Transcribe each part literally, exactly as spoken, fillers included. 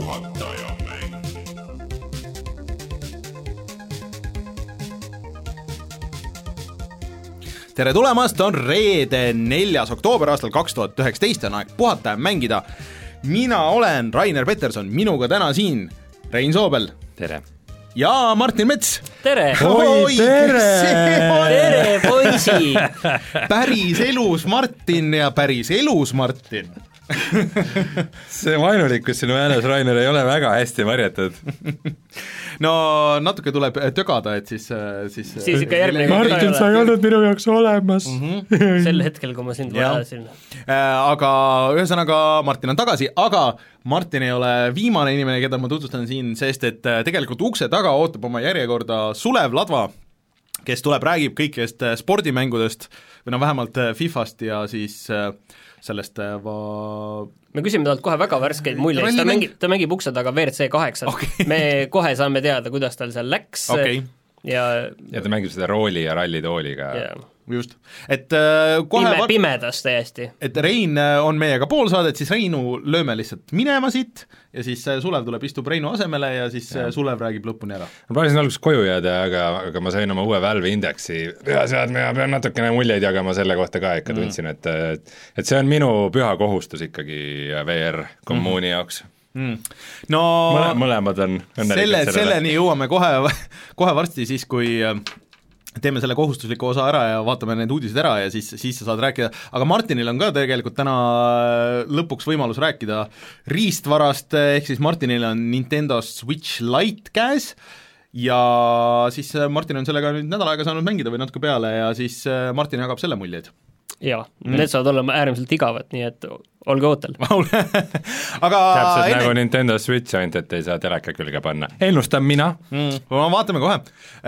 Puhataja mäng. Tere tulemast, on reede neljas oktoober aastal kaks tuhat üheksateist, on aeg puhata ja mängida. Mina olen Rainer Peterson, minuga täna siin Rein Soobel. Tere. Ja Martin Mets. Tere. Oi, tere. Tere, poisi. Päris elus Martin ja päris elus Martin. See vaenulikkus sinu äänes, Rainer, ei ole väga hästi varjatud. No natuke tuleb tögada, et siis Siis, siis ikka järgmine Martin, sa ei olnud minu jaoks olemas. mm-hmm. Sel hetkel, kui ma sind vajasin. Aga ühesõnaga Martin on tagasi, aga Martin ei ole viimane inimene, keda ma tutvustan siin, sest et tegelikult ukse taga ootab oma järjekorda Sulev Ladva, kes tuleb, räägib kõikidest spordimängudest või no vähemalt FIFAst ja siis sellest va... me küsime talt kohe väga värskeid muljeid, ta mängib, ta mängib ukse taga V R C kaheksa, okay. Me kohe saame teada, kuidas tal seal läks okay. ja... ja ta mängib seda rooli ja rallitooliga yeah. Just, et äh, kohe Pime, pimedas täiesti. Et Rein on meiega pool saadet, siis Reinu lööme lihtsalt minema siit ja siis Sulev tuleb, istub Reinu asemele ja siis ja. Sulev räägib lõpuni ära. Ma plaanisin alguses koju jääda, aga, aga ma sain oma uue Valve indeksi peaseadme ja pean natukene muljeid jagama selle kohta ka, ikka tundsin, mm. et, et see on minu püha kohustus ikkagi V R kommuuni mm. jaoks. Mm. No Mõle, mõlemad on õnnelikud selle, sellele. Selleni jõuame kohe, kohe varsti siis, kui teeme selle kohustusliku osa ära ja vaatame need uudised ära ja siis, siis sa saad rääkida, aga Martinil on ka tegelikult täna lõpuks võimalus rääkida riistvarast, ehk siis Martinil on Nintendo Switch Lite käes ja siis Martin on sellega nüüd nädal aega saanud mängida või natuke peale ja siis Martin jagab selle muljeid. Jaa, mm. need saavad olla äärmiselt igavad, nii et olge ootel. aga täpselt enne... nagu Nintendo Switch, ainult et ei saa teleka külge panna. Ennustan mina. Mm, vaatame kohe.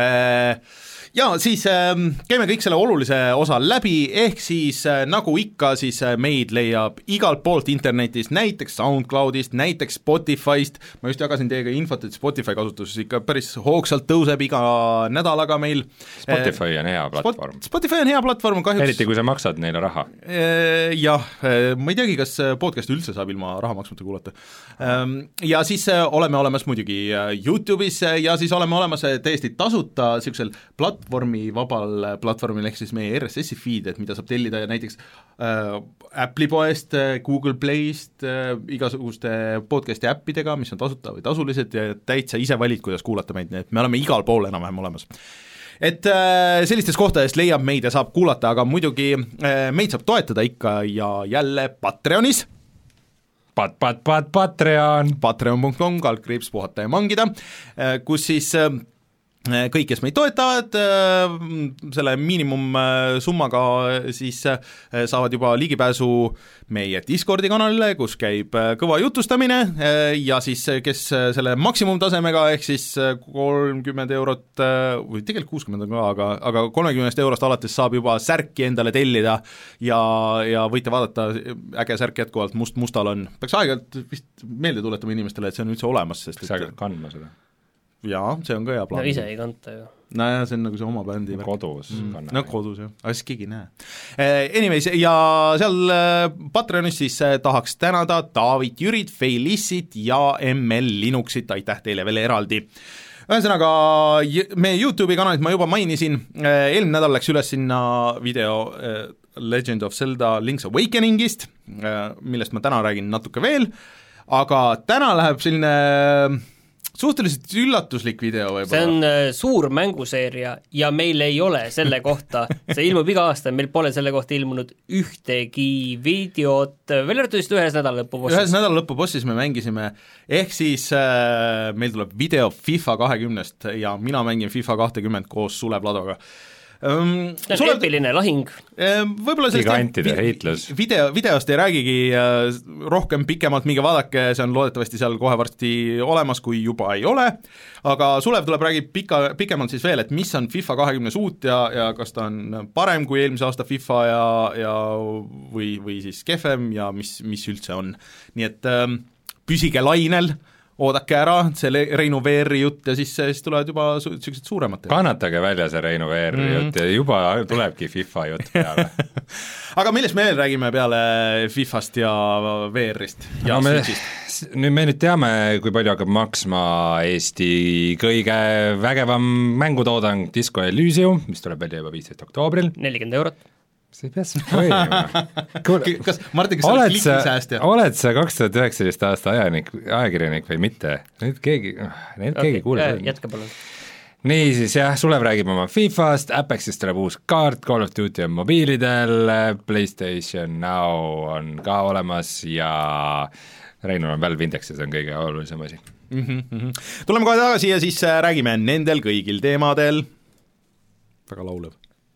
Ja siis äh, käime kõik selle olulise osa läbi, ehk siis äh, nagu ikka, siis äh, meid leiab igalt poolt internetis, näiteks SoundCloudist, näiteks Spotify'st, ma just jagasin teiega infot, et Spotify kasutus ikka päris hoogsalt tõuseb iga nädalaga meil. Spotify on hea platvorm. Spotify on hea platvorm, kahjuks. Eriti, kui sa maksad neile raha. Jah, ma ei teagi, kas podcast üldse saab ilma raha maksmata kuulata. Ja siis oleme olemas muidugi YouTube'is ja siis oleme olemas täiesti tasuta siuksel plat-, platvormi, vabal platvormil, ehk siis meie R S S-i feed, et mida saab tellida näiteks äh, Apple'i poest, Google Playst äh,, igasuguste podcasti äppidega, mis on tasuta või tasulised ja täitsa ise valid, kuidas kuulata meid, nii et me oleme igal pool enam-vähem olemas. Et äh, sellistest kohtadest leiab meid ja saab kuulata, aga muidugi äh, meid saab toetada ikka ja jälle Patreonis. Pat, pat, pat, Patreon. Patreon punkt com, kaldkriips puhata ja mangida, äh, kus siis äh, kõik, kes meid toetavad, selle miinimumsummaga siis saavad juba ligipääsu meie Discordi kanalile, kus käib kõva jutustamine ja siis kes selle maksimumtasemega ehk siis kolmkümmend eurot või tegelikult kuuskümmend on ka, aga, aga kolmekümnest eurost alates saab juba särki endale tellida ja, ja võite vaadata, äge särk jätkuvalt must-mustal on, peaks aeg-ajalt vist meelde tuletama inimestele, et see on üldse olemas, sest peaks aeg-ajalt kandma seda. Jaa, see on ka hea plaan. No ise ei kanta ju. No jah, see on nagu see oma bändi no, kodus mm. No kodus jah, aga siis keegi ei näe. Anyways, ja seal Patreonis siis tahaks tänada David Jürit, Feilissit ja M L Linuxit, aitäh teile veel eraldi. Ühesõnaga, meie YouTube'i kanalit ma juba mainisin, eelmine nädal läks üles sinna video Legend of Zelda Link's Awakeningist, millest ma täna räägin natuke veel, aga täna läheb selline suhteliselt üllatuslik video võib-olla. See on äh, suur mänguseeria ja meil ei ole selle kohta, see ilmub iga aasta, meil pole selle kohta ilmunud ühtegi videot, veel arvatavist ühes nädalalõpubossis. Ühes nädalalõpubossis me mängisime, ehk siis äh, meil tuleb video FIFA kahekümnest ja mina mängin FIFA kakskümmend koos Sulev Ladoga. Um, see on Sulev... epiline lahing. Võib-olla gigantide heitlus. Video, videost ei räägigi rohkem pikemalt, minge vaadake, see on loodetavasti seal kohe varsti olemas, kui juba ei ole, aga Sulev tuleb räägib pika, pikemalt siis veel, et mis on FIFA kahekümnes uut ja, ja kas ta on parem kui eelmise aasta FIFA ja, ja või, või siis kehvem ja mis, mis üldse on. Nii et ähm, püsige lainel, oodake ära, see Reinu V R-i jutt ja siis, siis tulevad juba su- sellised suuremad. Kannatage välja see Reinu V R-i mm. jutt ja juba tulebki FIFA jutt peale. Aga millest me veel räägime peale FIFast ja V R-ist ja no me, Switchist? Nüüd me nüüd teame, kui palju hakkab maksma Eesti kõige vägevam mängutoodang Disco Elysium, mis tuleb välja juba viisteist oktoobril. nelikümmend eurot. See ei pea spoilima. kas, Martin, kas sa oled klikisäästja? Oled sa kaks tuhat üheksateist aasta ajanik, ajakirjanik või mitte? Nüüd keegi, nüüd okay, keegi kuuleb. Jätka palun. Nii siis jah, Sulev räägib oma FIFast, Apexist tuleb uus kaart, Call of Duty on mobiilidel, PlayStation Now on ka olemas ja Reinul on Valve Index ja see on kõige olulisem asi. Mm-hmm, mm-hmm. Tuleme kohe tagasi ja siis räägime nendel kõigil teemadel. Väga laulev.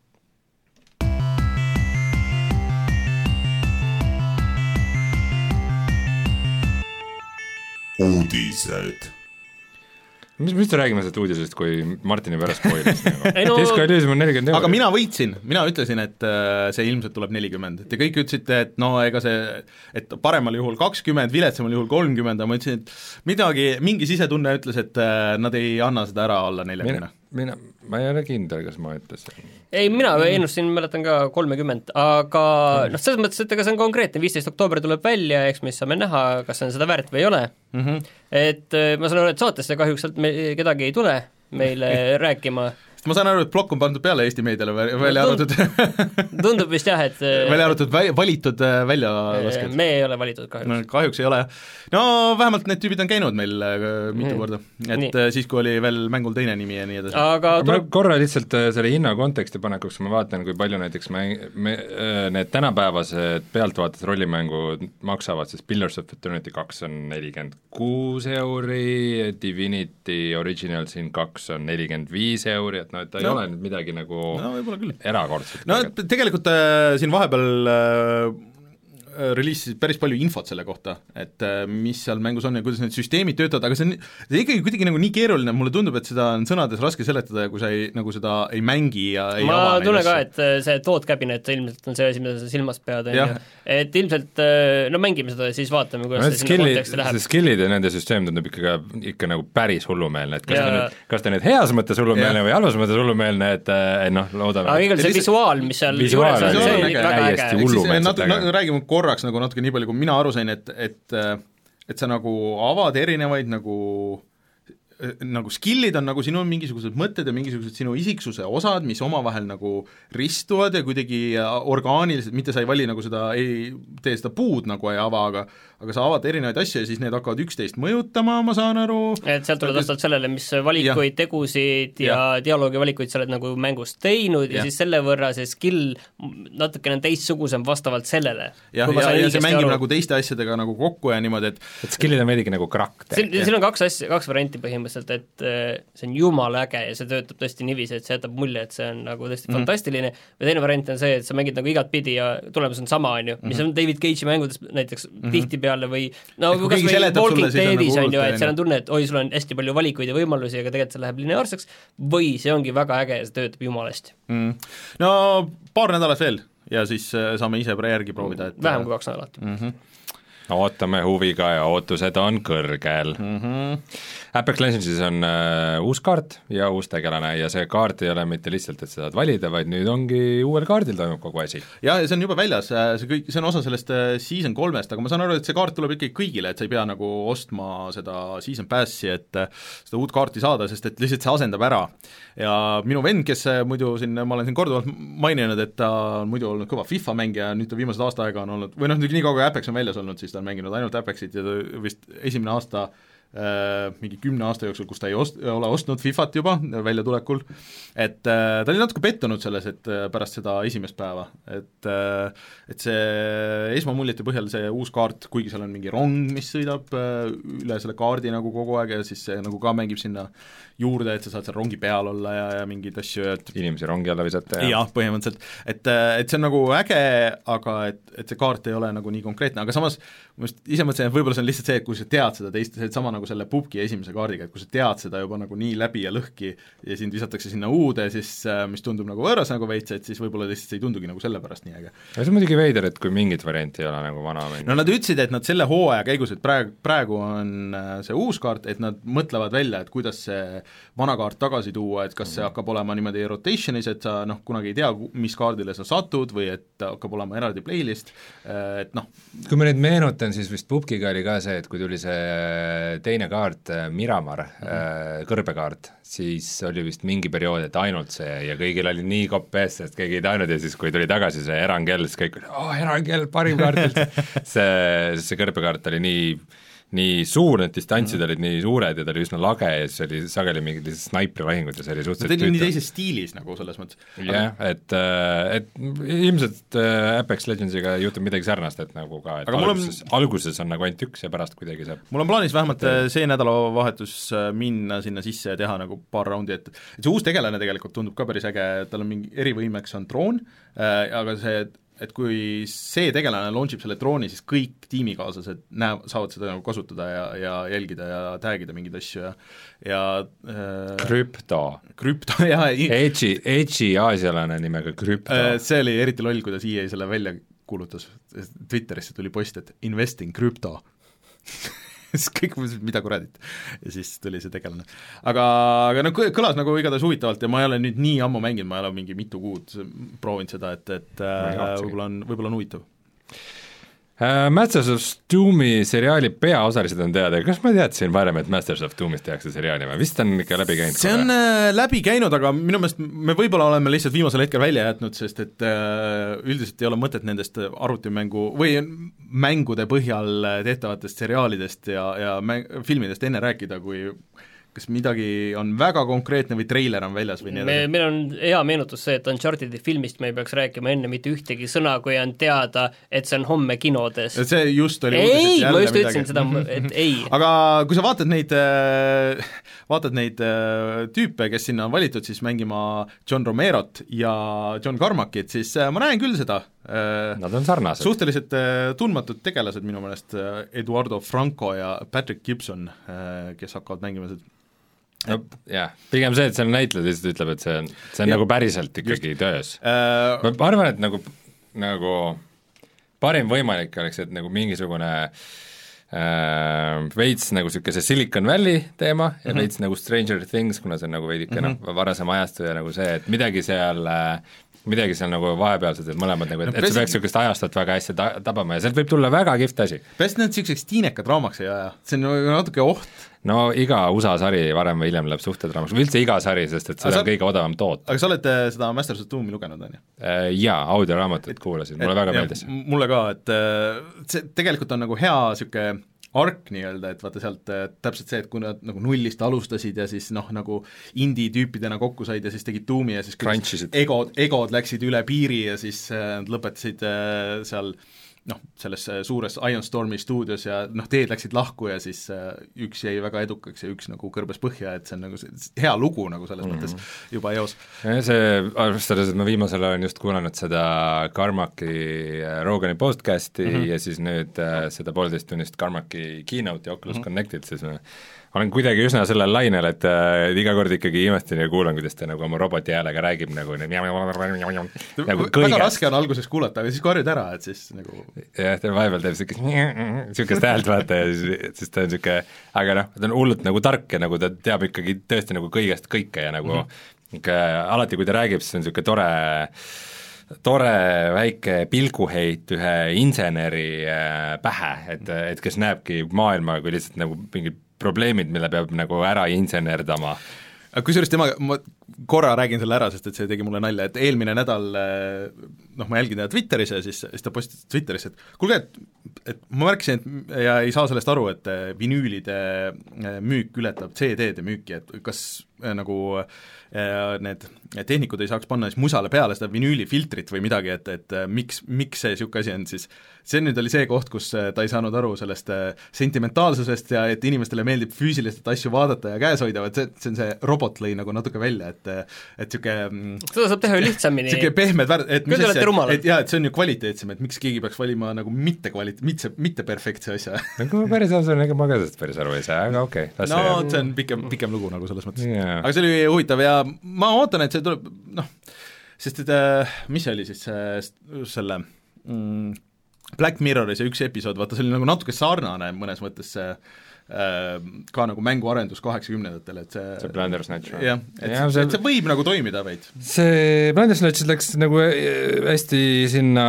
uudised. mis, mis te räägime sellest uudisest, kui Martini pärast spoilis nagu? no, Disco Elysium on nelikümmend euro. Aga mina võitsin, mina ütlesin, et see ilmselt tuleb nelikümmend. Te kõik ütlesite, et no ega see, et paremal juhul kakskümmend, viletsamal juhul kolmkümmend, ma ütlesin, et midagi, mingi sisetunne ütles, et nad ei anna seda ära alla neljakümne. Mina, ma ei ole kindel, kas ma ütlesin. Ei, mina ennustasin, mäletan ka kolmekümmend, aga noh, selles mõttes, et ega see on konkreetne, viisteist oktoober tuleb välja, eks me saame näha, kas see on seda väärt või ei ole. Mm-hmm. Et ma saan aru, et saatesse kahjuks sealt me, kedagi ei tule meile rääkima. Ma saan aru, et plokk on pandud peale Eesti meediale, välja no, arvatud tundub vist jah, et välja arvatud valitud välja lasked. Me ei ole valitud kahjuks. No, kahjuks ei ole. No vähemalt need tüübid on käinud meil mitu mm. korda, et nii. Siis, kui oli veel mängul teine nimi ja nii edasi. Aga tuleb... korra lihtsalt selle hinna konteksti panekuks, ma vaatan, kui palju näiteks me, me, need tänapäevased pealtvaates rollimängud maksavad, siis Pillars of Eternity kaks on nelikümmend kuus euri, Divinity Original Sin kaks on nelikümmend viis euri, et no et ta no. ei ole nüüd midagi nagu no, erakordselt. No et tegelikult äh, siin vahepeal äh, reliisisid päris palju infot selle kohta, et äh, mis seal mängus on ja kuidas need süsteemid töötavad, aga see on, see on ikkagi kuidagi nagu nii keeruline, mulle tundub, et seda on sõnades raske seletada, kui sa ei, nagu seda ei mängi ja ei ma ava tunnen ka, et see tootcabinet ilmselt on see asi, mida sa silmas pead, et ilmselt no mängime seda ja siis vaatame, kuidas no, see sinna konteksti läheb. See skillid ja nende süsteem tundub ikka, ikka nagu päris hullumeelne, et kas, ja... ta nüüd, kas ta nüüd heas mõttes hullumeelne ja. või halvas mõttes hullumeelne, et noh, loodame. Aga igal see visuaal, mis seal visuaal juures on, see on väga äge. Räägime korraks nagu natuke nii palju, kui mina aru sain, et, et, et sa nagu avad erinevaid nagu nagu skillid on nagu sinu mingisugused mõtted ja mingisugused sinu isiksuse osad, mis omavahel nagu ristuvad ja kuidagi orgaaniliselt, mitte sa ei vali nagu seda, ei tee seda puud nagu ei ava, aga aga sa avad erinevaid asju ja siis need hakkavad üksteist mõjutama, ma saan aru. Et sealt tuleb vastavalt sellele, mis valikuid, ja. tegusid ja, ja dialoogi valikuid sa oled nagu mängus teinud ja, ja siis selle võrra see skill natukene teistsugusem vastavalt sellele. Ja, ja, ja see mängib aru. Nagu teiste asjadega nagu kokku ja niimoodi, et et skillid on veidigi nagu karakter. Siin, siin on kaks asja, kaks varianti põhimõtteliselt, et see on jumala äge ja see töötab tõesti niiviisi, et see jätab mulje, et see on nagu tõesti mm. fantastiline, või teine variant on see, et sa mängid nagu igat pidi ja tulemus on sama, on ju, mis on David Cage'i mängudes näiteks mm -hmm. tihtipeale või no kas või Walking Deadis on ju, et seal on tunne, et oi, sul on hästi palju valikuid ja võimalusi, aga tegelikult see läheb lineaarseks, või see ongi väga äge ja see töötab jumala hästi mm.. No paar nädalat veel ja siis saame ise järgi proovida, et vähem kui kaks nädalat mm. -hmm. Ootame huviga ja ootused on kõrgel mm. -hmm. Apex Legendsis on uh, uus kaart ja uus tegelane ja see kaart ei ole mitte lihtsalt, et sa saad valida, vaid nüüd ongi uuel kaardil toimub kogu asi. Ja see on juba väljas, see kõik, see on osa sellest season kolmest, aga ma saan aru, et see kaart tuleb ikkagi kõigile, et sa ei pea nagu ostma seda season passi, et seda uut kaarti saada, sest et lihtsalt see asendab ära. Ja minu vend, kes muidu siin, ma olen siin korduvalt maininud, et ta on muidu olnud kõva FIFA mängija, nüüd ta viimased aasta aega on olnud, või noh, nii kaua kui Apex on väljas olnud, siis ta on mänginud ainult Apexit ja ta vist esimene aasta äh, mingi kümne aasta jooksul, kus ta ei ost-, ole ostnud FIFAt juba väljatulekul, et äh, ta oli natuke pettunud selles, et äh, pärast seda esimest päeva, et äh, et see esmamuljete põhjal see uus kaart, kuigi seal on mingi rong, mis sõidab äh, üle selle kaardi nagu kogu aeg ja siis see nagu ka mängib sinna juurde, et sa saad seal rongi peal olla ja, ja mingeid asju, et inimesi rongi alla visata ja jah, põhimõtteliselt, et, et see on nagu äge, aga et, et see kaart ei ole nagu nii konkreetne, aga samas ma just ise mõtlesin, et võib-olla see on lihtsalt see, et kui sa tead seda teist, see sama nagu nagu selle pubgi esimese kaardiga, et kui sa tead seda juba nagu nii läbi ja lõhki ja sind visatakse sinna uude, siis mis tundub nagu võõras nagu veits, et siis võib-olla lihtsalt ei tundugi nagu sellepärast nii äge. ja see on muidugi veider, et kui mingit varianti ei ole nagu vana mäng. no nad ütlesid, et nad selle hooaja käigus, et praegu, praegu on see uus kaart, et nad mõtlevad välja, et kuidas see vana kaart tagasi tuua, et kas see hakkab olema niimoodi rotation'is, et sa noh, kunagi ei tea, mis kaardile sa satud või et hakkab olema eraldi playlist, et noh. kui ma nüüd meenutan, siis vist pubgiga oli ka see, et kui tuli see teine kaart, Miramar mm-hmm. kõrbekaart, siis oli vist mingi periood, et ainult see ja kõigil oli nii kopp ees, sest keegi ei tajunud ja siis, kui tuli tagasi see erangell, siis kõik oli, oh, erangell, parim kaart üldse. see, see kõrbekaart oli nii nii suur, need distantsid olid nii suured ja ta oli üsna lage ja siis oli sageli mingid snaiprivahingud ja see oli suhteliselt ta oli nii teises stiilis nagu selles mõttes. jah, et, et ilmselt Apex Legendsiga juhtub midagi sarnast, et nagu ka, et alguses, on, alguses on nagu ainult üks ja pärast kuidagi saab mul on plaanis vähemalt see nädalavahetus minna sinna sisse ja teha nagu paar raundi, et et see uus tegelane tegelikult tundub ka päris äge, tal on mingi erivõimeks on droon, aga see et kui see tegelane launchib selle drooni, siis kõik tiimikaaslased näe-, saavad seda nagu kasutada ja, ja jälgida ja tagida mingeid asju ja ja äh, Krypto. Krypto, jah. Edge'i, Edge'i aasialane nimega Krypto. See oli eriti loll, kuidas E A selle välja kuulutas. Twitterisse tuli post, et investing Krypto. siis kõik, mida kuradit. Ja siis tuli see tegelane. Aga, aga no kõlas nagu igatahes huvitavalt ja ma ei ole nüüd nii ammu mänginud, ma ei ole mingi mitu kuud proovinud seda, et, et võib-olla on, võib-olla on huvitav. Uh, Masters of Doomi seriaali peaosalised on teada, kas ma teadsin varem, et Masters of Doomist tehakse seriaali või? Vist on ikka läbi käinud? See on äh, läbi käinud, aga minu meelest me võib-olla oleme lihtsalt viimasel hetkel välja jätnud, sest et äh, üldiselt ei ole mõtet nendest arvutimängu või mängude põhjal tehtavatest seriaalidest ja, ja mäng, filmidest enne rääkida, kui kas midagi on väga konkreetne või treiler on väljas või nii edasi? Meil on hea meenutus see, et Unchartedi filmist me ei peaks rääkima enne mitte ühtegi sõna, kui on teada, et see on homme kinodes. See just oli ei, ma just ütlesin seda, et ei. Aga kui sa vaatad neid, vaatad neid tüüpe, kes sinna on valitud siis mängima John Romerot ja John Carmackit, siis ma näen küll seda. Nad on sarnased. Suhteliselt tundmatud tegelased minu meelest, Eduardo Franco ja Patrick Gibson, kes hakkavad mängima seda. No, jah, pigem see, et seal näitled lihtsalt ütleb, et see on, see on ja, nagu päriselt ikkagi just, töös äh,. ma arvan, et nagu, nagu parim võimalik oleks, et nagu mingisugune äh, veits nagu niisugune see Silicon Valley teema ja mm -hmm. veits nagu Stranger Things, kuna see on nagu veidike mm -hmm. noh, varasem ajastu ja nagu see, et midagi seal äh, midagi seal nagu vahepealsed, et mõlemad nagu, et, no, et see peaks niisugust ajastat väga hästi ta-, tabama ja sealt võib tulla väga kihvt asi. Peast need niisuguseks tiinekad raamaks ei aja, see on natuke oht. No iga U S A sari varem või hiljem läheb suhted raamaks, või üldse iga sari, sest et seda on kõige odavam toota. Aga sa oled seda Masters of Doomi lugenud, on ju? Jaa, audioraamatut kuulasin, mulle väga meeldis. Mulle ka, et see tegelikult on nagu hea niisugune ark nii-öelda, et vaata sealt täpselt see, et kui nad nagu nullist alustasid ja siis noh, nagu indie-tüüpidena kokku said ja siis tegid Doomi ja siis egod, egod läksid üle piiri ja siis nad lõpetasid seal noh, selles suures Iron Stormi stuudios ja noh, teed läksid lahku ja siis üks jäi väga edukaks ja üks nagu kõrbes põhja, et see on nagu see, hea lugu nagu selles mm-hmm. mõttes juba eos. See, arvestades, et ma viimasel olen just kuulanud seda Carmacki Rogani podcasti mm-hmm. ja siis nüüd äh, seda poolteist tunnist Carmacki keynote ja Oculus mm-hmm. Connected, siis ma olen kuidagi üsna sellel lainel, et äh, iga kord ikkagi imestan ja kuulan, kuidas ta nagu oma roboti häälega räägib nagu, nagu väga raske on alguses kuulata, aga siis kui harjud ära, et siis nagu jah, ta vahepeal teeb niisugust niisugust häält vaata ja siis, siis ta on niisugune, aga noh, ta on hullult nagu tark ja nagu ta teab ikkagi tõesti nagu kõigest kõike ja nagu mm-hmm. alati, kui ta räägib, siis on niisugune tore tore väike pilguheit ühe inseneri pähe, et, et kes näebki maailma kui lihtsalt nagu mingid probleemid, mille peab nagu ära insenerdama. Kusjuures tema, ma korra räägin selle ära, sest et see tegi mulle nalja, et eelmine nädal noh, ma jälgin teda Twitteris ja siis, siis ta postis Twitteris, et kuulge, et, et ma märkisin, et ja ei saa sellest aru, et vinüülide müük ületab C D-de müüki, et kas nagu need tehnikud ei saaks panna siis musale peale seda vinüülifiltrit või midagi, et, et miks, miks see niisugune asi on, siis see nüüd oli see koht, kus ta ei saanud aru sellest sentimentaalsusest ja et inimestele meeldib füüsiliselt asju vaadata ja käes hoida, et see, see on see robot lõi nagu natuke välja, et et niisugune seda saab teha ju lihtsamini. niisugune pehmed värd, et mis küll te olete rumalad. et jaa, et see on ju kvaliteetsem, et miks keegi peaks valima nagu mitte kvalit-, mitte, mitte perfektse asja. nagu päris ausalt on, ega ma ka sellest päris aru ei saa, aga okei okay,. no see on pikem, pikem lugu nagu selles mõttes yeah.. aga see oli huvitav ja ma ootan, et see tuleb, noh, sest et mis see oli siis selle mm, Black Mirrori see üks episood, vaata see oli nagu natuke sarnane mõnes mõttes see ka nagu mänguarendus kaheksakümnendatel, et see see Bandersnatch. jah, et, ja, see, et see võib nagu toimida veid. See Bandersnatch läks nagu hästi sinna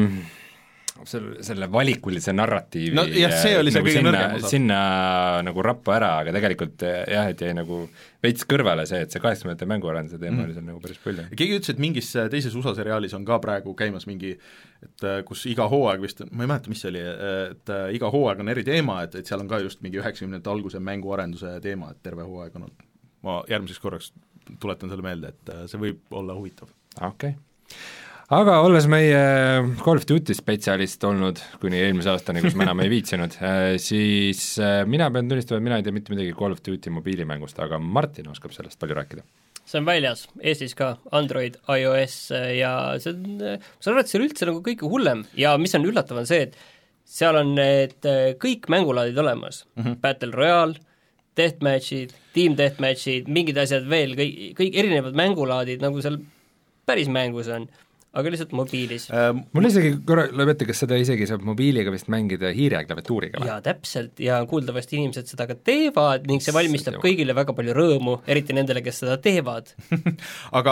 selle, selle valikulise narratiivi no jah, see oli see nagu kõige sinna, nõrgem osa. Sinna nagu rappa ära, aga tegelikult jah, et jäi nagu veits kõrvale see, et see kaheksakümnendate mänguarenduse teema mm. oli seal nagu päris palju. keegi ütles, et mingis teises U S A seriaalis on ka praegu käimas mingi, et kus iga hooaeg vist, ma ei mäleta, mis see oli, et iga hooaeg on eri teema, et, et seal on ka just mingi üheksakümnendate alguse mänguarenduse teema, et terve hooaeg on olnud. Ma järgmiseks korraks tuletan selle meelde, et see võib olla huvitav. Okei okay. Aga olles meie Call of Duty spetsialist olnud kuni eelmise aastani, kus me enam ei viitsinud, siis mina pean tunnistama, et mina ei tea mitte midagi Call of Duty mobiilimängust, aga Martin oskab sellest palju rääkida. See on väljas, Eestis ka, Android, iOS ja see on, ma saan arvata, see on üldse nagu kõige hullem ja mis on üllatav on see, et seal on need kõik mängulaadid olemas mm, -hmm. Battle Royale, Deathmatchid, Team Deathmatchid, mingid asjad veel, kõik, kõik erinevad mängulaadid, nagu seal päris mängus on, aga lihtsalt mobiilis ähm,. Mul isegi korra lööb ette, kas seda isegi saab mobiiliga vist mängida hiire ja klaviatuuriga või? jaa, täpselt, ja kuuldavasti inimesed seda ka teevad ning see valmistab kõigile väga palju rõõmu, eriti nendele, kes seda teevad aga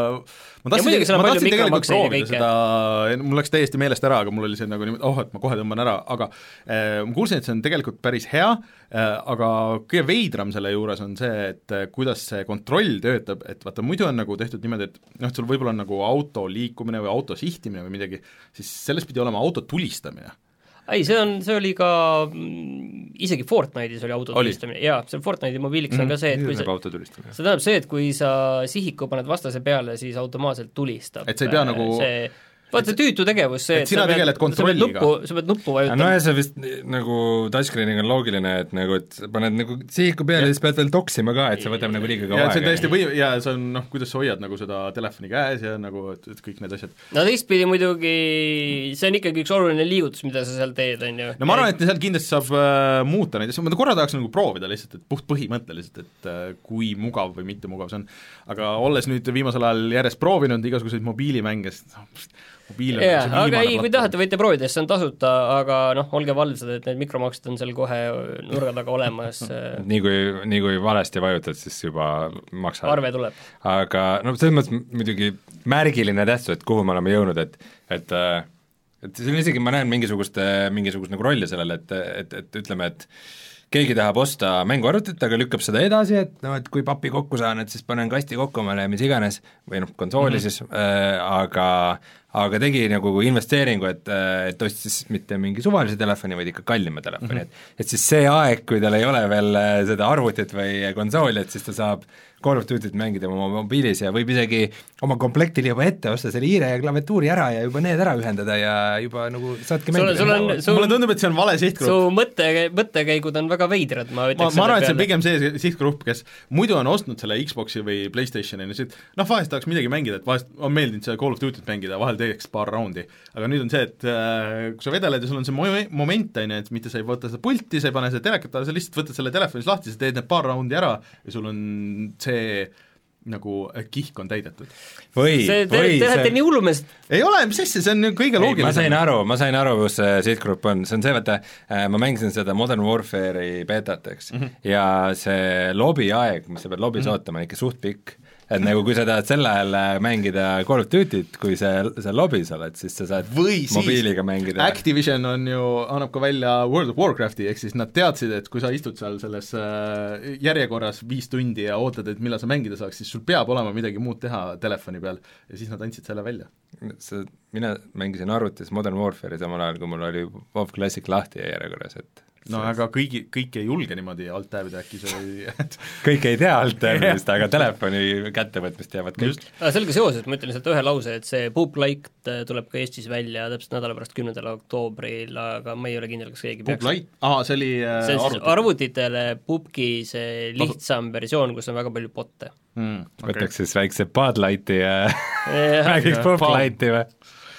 ma tahtsin, ja ma tahtsin tegelikult proovida seda, mul läks täiesti meelest ära, aga mul oli see nagu niimoodi, oh, et ma kohe tõmban ära, aga eh, ma kuulsin, et see on tegelikult päris hea eh,, aga kõige veidram selle juures on see, et eh, kuidas see kontroll töötab, et vaata, muidu on nagu tehtud niimoodi, et noh, et sul võib-olla on nagu auto liikumine või auto sihtimine või midagi, siis sellest pidi olema auto tulistamine. ei, see on, see oli ka mm, isegi Fortnite'is oli autotulistamine, jaa, see Fortnite'i mobiiliks mm, on ka see, et kui sa, see tähendab see, et kui sa sihiku paned vastase peale, siis automaatselt tulistab. et sa ei pea nagu see, vaata tüütu tegevus, see, et sina et tegeled kontrolliga. sa pead nuppu vajutama. no ja see vist nagu touchscreeniga on loogiline, et nagu, et sa paned nagu sihiku peale ja siis pead veel toksima ka, et see võtab nagu liiga kaua aega. see on täiesti või-, ja see on noh, kuidas sa hoiad nagu seda telefoni käes ja nagu, et, et kõik need asjad. no teistpidi muidugi, see on ikkagi üks oluline liigutus, mida sa seal teed, on ju. no ma arvan, et seal kindlasti saab äh, muuta neid asju, ma korra tahaks nagu proovida lihtsalt, et puht põhimõtteliselt, et äh, kui mugav või mitte mugav see on, aga olles nüüd viimasel ajal järjest proovinud igasuguseid mobiilimänge, mobiil on yeah, see viimane aga ei, kui platvorm. tahate, võite proovida, sest see on tasuta, aga noh, olge valvsad, et need mikromaksed on seal kohe nurga taga olemas. nii kui, nii kui valesti vajutad, siis juba maksad. arve tuleb. aga no selles mõttes muidugi märgiline tähtsus, et kuhu me oleme jõudnud, et et et siin isegi ma näen mingisugust, mingisugust nagu rolli sellele, et, et, et ütleme, et keegi tahab osta mänguarvutit, aga lükkab seda edasi, et noh, et kui papi kokku saan, et siis panen kasti kokku omale mis iganes, või noh, konsooli mm -hmm. siis äh,, aga aga tegi nagu investeeringu, et, et ostis mitte mingi suvalise telefoni, vaid ikka kallima telefoni mm, -hmm. et et siis see aeg, kui tal ei ole veel seda arvutit või konsooli, et siis ta saab Call of Duty't mängida oma mobiilis ja võib isegi oma komplektile juba ette osta selle hiire ja klaviatuuri ära ja juba need ära ühendada ja juba nagu saadki mängida. mulle tundub, et see on vale sihtgrupp. su mõtte, mõttekäigud on väga veidrad, ma ütleks ma, ma arvan, et see on pigem see sihtgrupp, kes muidu on ostnud selle Xboxi või PlayStationi ja siis noh, vahest tahaks midagi mängida, et vahest on meeldinud seda Call of Duty't mängida, vahel teeks paar raundi, aga nüüd on see, et äh, kui sa vedeled ja sul on see mo- moment, on ju, et mitte sa ei võta seda pulti, sa ei pane seda telekat alla, sa lihtsalt võtad selle telefonis lahti, sa teed need paar raundi ära ja sul on see nagu kihk on täidetud. või, see, te, või te lähete nii hullumeest. ei ole, mis asja, see on kõige loogilisem. ma sain aru, ma sain aru, kus see sihtgrupp on, see on see, vaata, ma mängisin seda Modern Warfare'i betat, eks mm, -hmm. ja see lobi aeg, mis sa pead lobis mm -hmm. ootama, on ikka suht pikk. et nagu kui sa tahad sel ajal mängida Call of Duty't, kui sa seal lobis oled, siis sa saad või mobiiliga mängida. Activision on ju, annab ka välja World of Warcrafti, ehk siis nad teadsid, et kui sa istud seal selles äh, järjekorras viis tundi ja ootad, et millal sa mängida saaks, siis sul peab olema midagi muud teha telefoni peal ja siis nad andsid selle välja. see, mina mängisin arvutis Modern Warfare'i samal ajal, kui mul oli WoW Classic lahti järjekorras, et no aga kõigi, kõik ei julge niimoodi alt-tabida äkki see et kõik ei tea alt-tabimist, aga telefoni kättevõtmist teavad kõik. Sellega seoses ma ütlen lihtsalt ühe lause, et see Poop Light tuleb ka Eestis välja täpselt nädala pärast kümnendal oktoobril, aga ma ei ole kindel, kas keegi Poop Light? Aa, see oli äh, see on siis arvutitele Poopki see lihtsam versioon, kus on väga palju botte mm, okay. Võtaks siis väikse Bud Lighti ja räägiks Poop Lighti või?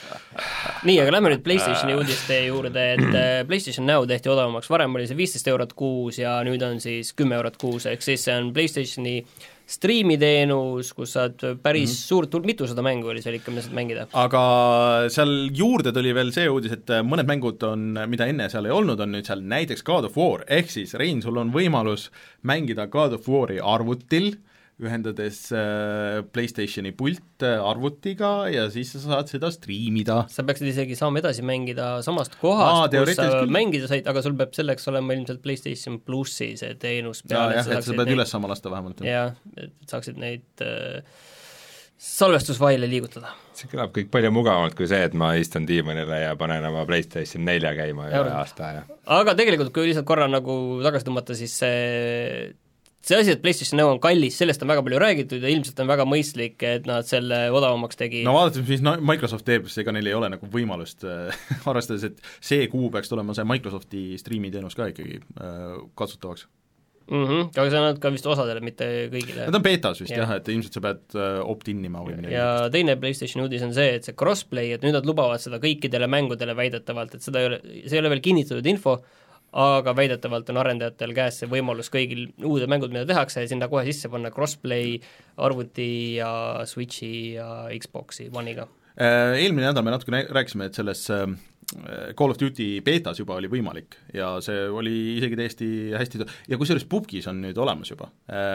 Nii, aga lähme nüüd PlayStationi uudiste juurde, et PlayStation Now tehti odavamaks, varem oli see viisteist eurot kuus ja nüüd on siis kümme eurot kuus, ehk siis see on PlayStationi striimiteenus, kus saad päris mm-hmm. suurt, mitusada mängu oli seal ikka, mida saad mängida. Aga seal juurde tuli veel see uudis, et mõned mängud on, mida enne seal ei olnud, on nüüd seal näiteks God of War, ehk siis Rein, sul on võimalus mängida God of War'i arvutil, ühendades äh, PlayStationi pult arvutiga ja siis sa saad seda striimida. Sa peaksid isegi saama edasi mängida samast kohast, Aa, kus sa küll. mängida said, aga sul peab selleks olema ilmselt PlayStation Plussi see teenus peale. jah, et sa pead neid... üles saama lasta vähemalt. jah, et saaksid neid äh, salvestusfaile liigutada. See kõlab kõik palju mugavamalt kui see, et ma istun diivanile ja panen oma PlayStation nelja käima üle aasta. Ja. Aga tegelikult, kui lihtsalt korra nagu tagasi tõmmata, siis see see asi, et PlayStation Now on kallis, sellest on väga palju räägitud ja ilmselt on väga mõistlik, et nad selle odavamaks tegi. No vaadates, mis Microsoft teeb, ega neil ei ole nagu võimalust äh, arvestades, et see kuu peaks tulema see Microsofti striimiteenus ka ikkagi äh, katsutavaks. Mm-hmm. Aga see on ka vist osadele, mitte kõigile. Nad on betas vist ja. jah, et ilmselt sa pead äh, opt-innima või midagi. Ja teine PlayStation uudis on see, et see crossplay, et nüüd nad lubavad seda kõikidele mängudele väidetavalt, et seda ei ole, see ei ole veel kinnitatud info, aga väidetavalt on arendajatel käes see võimalus kõigil uued mängud, mida tehakse, ja sinna kohe sisse panna crossplay arvuti ja Switchi ja Xboxi One'iga. Eelmine nädal me natuke rääkisime, et selles Call of Duty betas juba oli võimalik ja see oli isegi täiesti hästi ja kusjuures pubgis on nüüd olemas juba,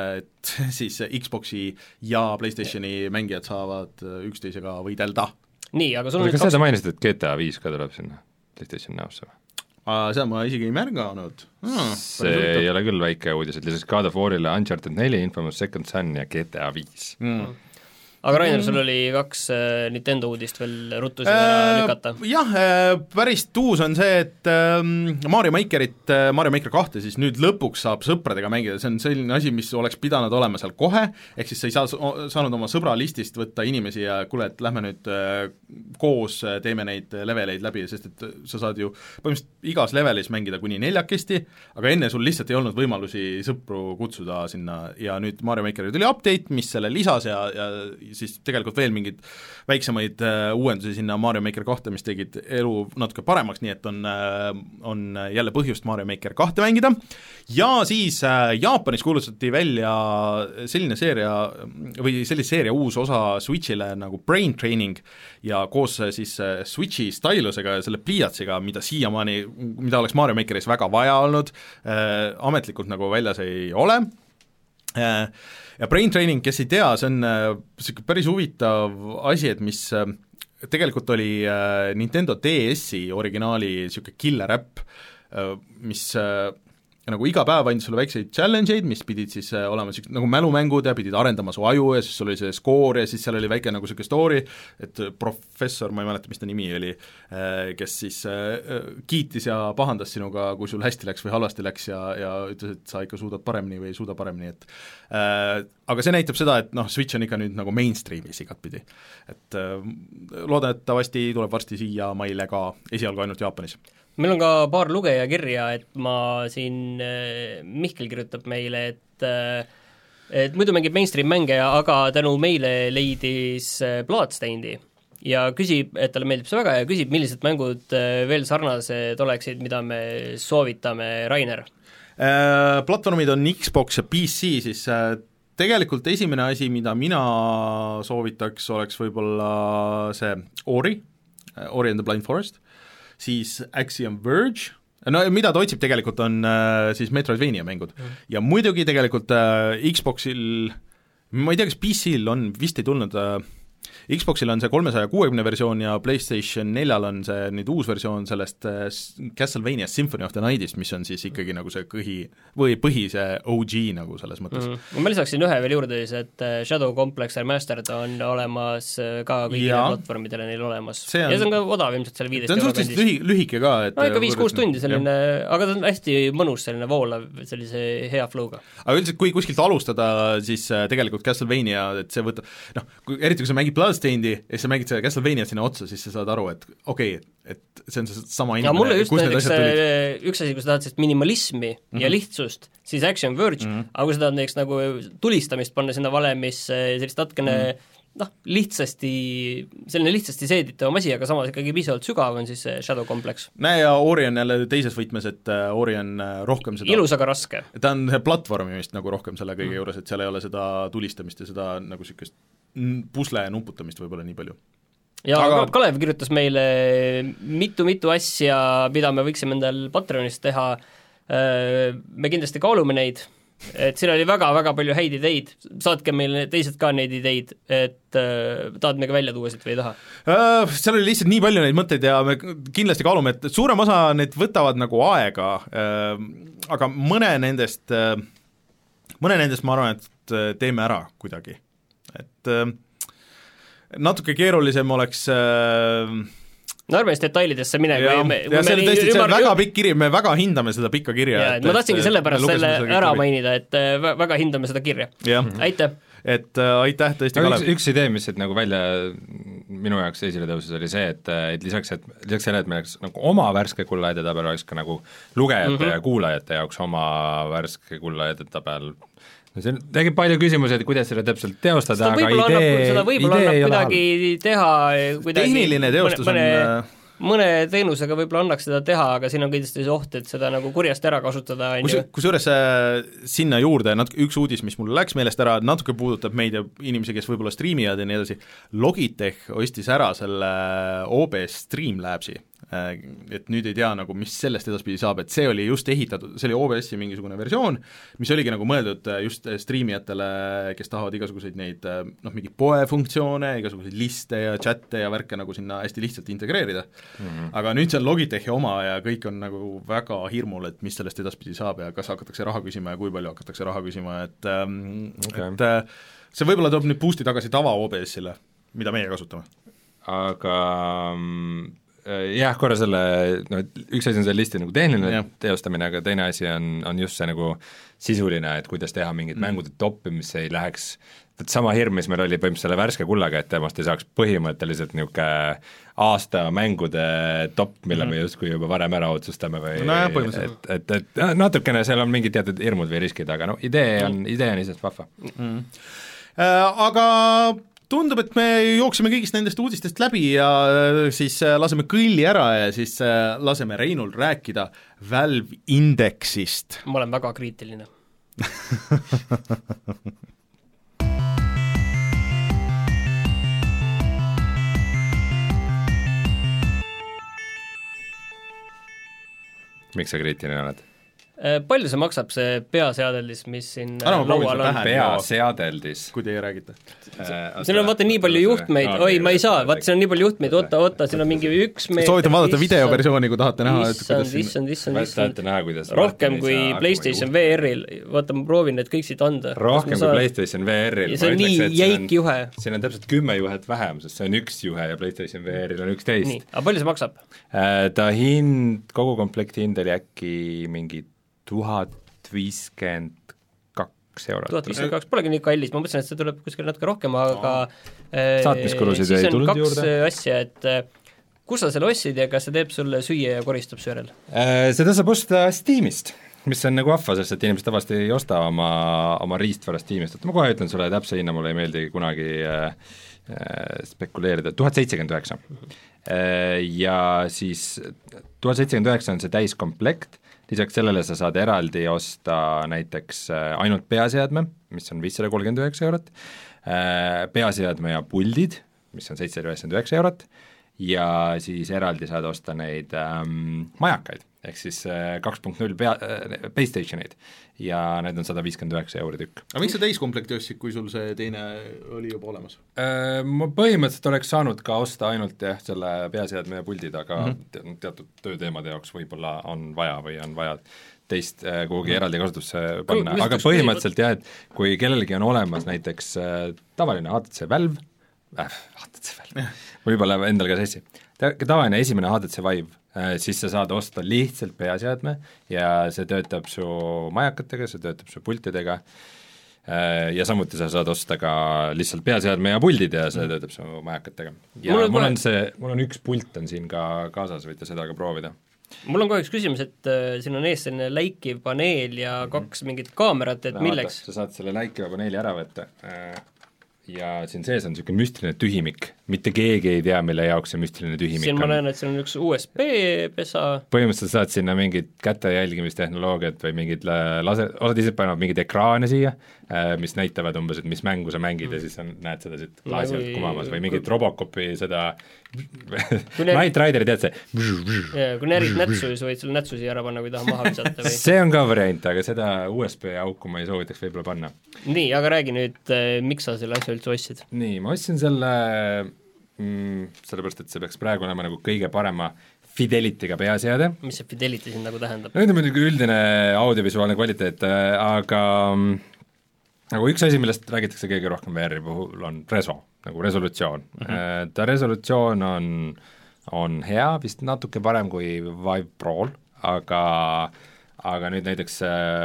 et siis Xboxi ja PlayStationi mängijad saavad üksteisega võidelda. Nii, aga sul on kas kaks... seda mainisid, et G T A viis ka tuleb sinna PlayStation Now'sse või? Seda ma isegi ei märganud. Ah, see ei ole küll väike uudis, et lisaks God of War'ile Uncharted neli, Infamous Second Son ja G T A viis. Mm. Aga Rainer, sul oli kaks äh, Nintendo uudist veel ruttu sinna äh, lükata. Jah, äh, päris tuus on see, et äh, Mario Makerit, äh, Mario Maker kahte siis nüüd lõpuks saab sõpradega mängida, see on selline asi, mis oleks pidanud olema seal kohe, ehk siis sa ei saa, saanud oma sõbra listist võtta inimesi ja kuule, et lähme nüüd äh, koos teeme neid leveleid läbi, sest et sa saad ju põhimõtteliselt igas levelis mängida kuni neljakesti, aga enne sul lihtsalt ei olnud võimalusi sõpru kutsuda sinna ja nüüd Mario Makeri tuli update, mis selle lisas ja, ja siis tegelikult veel mingid väiksemaid äh, uuendusi sinna Mario Maker kahte, mis tegid elu natuke paremaks, nii et on, äh, on jälle põhjust Mario Maker kahte mängida. Ja siis äh, Jaapanis kuulutati välja selline seeria või sellise seeria uus osa Switchile nagu Brain Training ja koos äh, siis äh, Switchi stylusega ja selle pliiatsiga, mida siiamaani, mida oleks Mario Makeris väga vaja olnud, äh, ametlikult nagu väljas ei ole. äh, Ja Brain Training, kes ei tea, see on äh, päris huvitav asi, et mis äh, tegelikult oli äh, Nintendo D S-i originaali niisugune killer äpp äh,, mis äh, nagu iga päev andis sulle väikseid challenge'id, mis pidid siis äh, olema siuksed nagu mälumängud ja pidid arendama su aju ja siis sul oli see skoor ja siis seal oli väike nagu niisugune story, et professor, ma ei mäleta, mis ta nimi oli äh,, kes siis äh, kiitis ja pahandas sinuga, kui sul hästi läks või halvasti läks ja, ja ütles, et sa ikka suudad paremini või ei suuda paremini, et äh, aga see näitab seda, et noh, Switch on ikka nüüd nagu mainstreamis igatpidi. Et äh, loodetavasti tuleb varsti siia maile ka, esialgu ainult Jaapanis. Meil on ka paar lugeja kirja, et ma siin, Mihkel kirjutab meile, et et muidu mängib mainstream mänge, aga tänu meile leidis Bloodstainedi ja küsib, et talle meeldib see väga ja küsib, millised mängud veel sarnased oleksid, mida me soovitame, Rainer? Platvormid on Xbox ja P C, siis tegelikult esimene asi, mida mina soovitaks, oleks võib-olla see Ori, Ori and the Blind Forest, siis Axiom Verge, no mida ta otsib tegelikult on äh, siis Metroidvania mängud mm. ja muidugi tegelikult äh, Xboxil, ma ei tea, kas P C-l on, vist ei tulnud äh, Xboxil on see kolmesaja kuuekümne versioon ja PlayStation neljal on see nüüd uus versioon sellest Castlevania Symphony of the Night'ist, mis on siis ikkagi nagu see kõhi, või põhi see O G nagu selles mõttes mm. -hmm. Ma lisaksin ühe veel juurde siis, et Shadow Complex Remastered on olemas ka kõigile platvormidele neil olemas. On, ja see on ka odav ilmselt selle viieteist ta on suhteliselt lühi, lühike ka, et no ikka viis-kuus tundi selline, aga ta on hästi mõnus, selline voolav, sellise hea flow'ga. Aga üldiselt, kui kuskilt alustada, siis tegelikult Castlevania, et see võtab, noh, eriti kui sa mängid Bloodstainedi ja sa mängid seda Castlevaniat sinna otsa, siis sa saad aru, et okei okay,, et see on see sama inimene, mulle just näiteks üks asi, kui sa tahad sellist minimalismi mm -hmm. ja lihtsust, siis Action Verge mm, -hmm. aga kui sa tahad näiteks nagu tulistamist panna sinna valemisse, sellist natukene mm -hmm. noh, lihtsasti, selline lihtsasti seeditavam asi, aga samas ikkagi piisavalt sügav on siis Shadow Complex. Näe, ja Ori on jälle teises võtmes, et Ori on rohkem seda ilus, aga raske. Ta on platvormimist nagu rohkem selle kõige mm. juures, et seal ei ole seda tulistamist ja seda nagu niisugust pusle nuputamist võib-olla nii palju. Ja aga Kalev kirjutas meile mitu-mitu asja, mida me võiksime endal Patreonis teha, me kindlasti kaalume neid, et siin oli väga-väga palju häid ideid, saatke meile teised ka neid ideid, et äh, tahad meiega välja tuua siit või ei taha uh,? Seal oli lihtsalt nii palju neid mõtteid ja me kindlasti kaalume, et suurem osa need võtavad nagu aega uh,, aga mõne nendest uh,, mõne nendest ma arvan, et teeme ära kuidagi, et uh, natuke keerulisem oleks uh, no ärme siis detailidesse mine. Ja, me, ja see on tõesti, see on väga pikk kiri, me väga hindame seda pikka kirja. Ja, et, ma tahtsingi et, sellepärast selle ära mainida, et väga hindame seda kirja. Aitäh! Et äh, aitäh tõesti no, Kalev. Üks, üks idee, mis et nagu välja minu jaoks esile tõusis, oli see, et, et lisaks, et lisaks selle, et meil oleks nagu oma värske kulla edetabel, oleks ka nagu lugejate mm -hmm. ja kuulajate jaoks oma värske kulla edetabel. No see tegib palju küsimusi, et kuidas seda täpselt teostada, aga idee, annab, seda võib-olla annab kuidagi teha kuidagi tehniline teostus mõne, on mõne teenusega võib-olla annaks seda teha, aga siin on kindlasti see oht, et seda nagu kurjast ära kasutada Kus, kusjuures sinna juurde natuke, üks uudis, mis mul läks meelest ära, natuke puudutab meid ja inimesi, kes võib-olla striimivad ja nii edasi, Logitech ostis ära selle O B S Streamlabsi, et nüüd ei tea nagu, mis sellest edaspidi saab, et see oli just ehitatud, see oli O B S-i mingisugune versioon, mis oligi nagu mõeldud just striimijatele, kes tahavad igasuguseid neid noh, mingi poefunktsioone, igasuguseid liste ja chatte ja värke nagu sinna hästi lihtsalt integreerida mm. -hmm. aga nüüd see on Logitechi oma ja kõik on nagu väga hirmul, et mis sellest edaspidi saab ja kas hakatakse raha küsima ja kui palju hakatakse raha küsima, et okay. et see võib-olla toob nüüd boost'i tagasi tava O B S-ile, mida meie kasutame. Aga jah, korra selle, no üks asi on selle listi nagu tehniline ja. teostamine, aga teine asi on, on just see nagu sisuline, et kuidas teha mingit mm. mängude toppi, mis ei läheks, et sama hirm, mis meil oli põhimõtteliselt selle värske kullaga, et temast ei saaks põhimõtteliselt niisugune aasta mängude top, mille mm. me justkui juba varem ära otsustame või no jah, et, et, et natukene seal on mingid teatud hirmud või riskid, aga no idee on mm., idee on isest vahva mm.. Äh, aga tundub, et me jooksime kõigist nendest uudistest läbi ja siis laseme kõlli ära ja siis laseme Reinul rääkida Valve Indexist. Ma olen väga kriitiline. Miks sa kriitiline oled? Palju see maksab, see peaseadeldis, mis siin Anna, laual on? Peaseadeldis? Kui teie räägite. Siin on vaata nii palju juhtmeid, no, oi, ma ei saa, vaata siin on nii palju juhtmeid, oota, oota, siin on mingi üks meeter. Soovitan vaadata videoversiooni, kui tahate näha. Issand, issand, issand, issand. Näha, kuidas rohkem kui PlayStation V R-il, vaata, ma proovin need kõik siit anda. Rohkem kui PlayStation V R-il. Ja see on nii jäik juhe. Siin on täpselt kümme juhet vähem, sest see on üks juhe ja PlayStation V R-il on üksteist. Nii, aga palju see maksab? Ta hind, kogu komplekti hind oli äkki mingi tuhat viiskümmend kaks eurot. tuhat viiskümmend kaks, polegi nii kallis, ma mõtlesin, et see tuleb kuskil natuke rohkem, aga saatmiskulusid ei tulnud juurde. Siis on kaks asja, et kus sa selle ostsid ja kas see teeb sulle süüa ja koristab su järel? Seda saab osta Steamist, mis on nagu vahva, sest et inimesed tavaliselt ei osta oma, oma riistvara Steamist, et ma kohe ütlen sulle täpse hinna, mulle ei meeldi kunagi äh, spekuleerida, tuhat seitsekümmend üheksa. Ja siis tuhat seitsekümmend üheksa on see täiskomplekt, lisaks sellele sa saad eraldi osta näiteks ainult peaseadme, mis on viissada kolmkümmend üheksa eurot, peaseadme ja puldid, mis on seitsesada üheksakümmend üheksa eurot, ja siis eraldi saad osta neid ähm, majakaid, ehk siis kaks punkt null pea, PlayStationid ja need on sada viiskümmend üheksa euri tükk. aga miks sa täiskomplekti ostsid, kui sul see teine oli juba olemas? Ma põhimõtteliselt oleks saanud ka osta ainult jah, selle peaseadme ja puldid, aga mm -hmm. teatud tööteemade jaoks võib-olla on vaja või on vaja teist äh, kuhugi mm -hmm. eraldi kasutusse panna, aga põhimõtteliselt jah, et kui kellelgi on olemas näiteks äh, tavaline H T C Valve äh,, H T C Valve võib-olla endal ka sessi, tavaline esimene H T C Vive, siis sa saad osta lihtsalt peaseadme ja see töötab su majakatega, see töötab su pultidega ja samuti sa saad osta ka lihtsalt peaseadme ja puldid ja see töötab su majakatega. ja mul, mul on see, mul on üks pult on siin ka kaasas, võite seda ka proovida. Mul on kohe üks küsimus, et äh, siin on ees selline läikiv paneel ja mm -hmm. kaks mingit kaamerat, et no, milleks? Sa saad selle läikiva paneeli ära võtta ja siin sees on niisugune müstiline tühimik, mitte keegi ei tea, mille jaoks see müstiline tühimik siin on. Ma näen, et siin on üks U S B-pesa. Põhimõtteliselt saad sinna mingit käte jälgimistehnoloogiat või mingid lase, osad ise panevad mingeid ekraane siia, mis näitavad umbes, et mis mängu sa mängid mm. ja siis on, näed seda siit klaasi alt kumamas või mingit Robocopi seda Night Rideri, tead see? jaa, kui närid nätsu, siis võid selle nätsu siia ära panna, kui taha maha visata või? see on ka variant, aga seda U S B auku ma ei soovitaks võib-olla panna. nii, aga räägi nüüd, miks sa selle asja üldse ostsid? nii, ma ostsin selle mm, sellepärast, et see peaks praegu olema nagu kõige parema Fidelity'ga peaseade. Mis see Fidelity siin nagu tähendab? no nüüd on muidugi üldine audiovisuaalne kvaliteet, aga nagu üks asi, millest räägitakse kõige rohkem V R-i puhul, on reso, nagu resolutsioon mm. -hmm. ta resolutsioon on, on hea, vist natuke parem kui Vive Pro'l, aga aga nüüd näiteks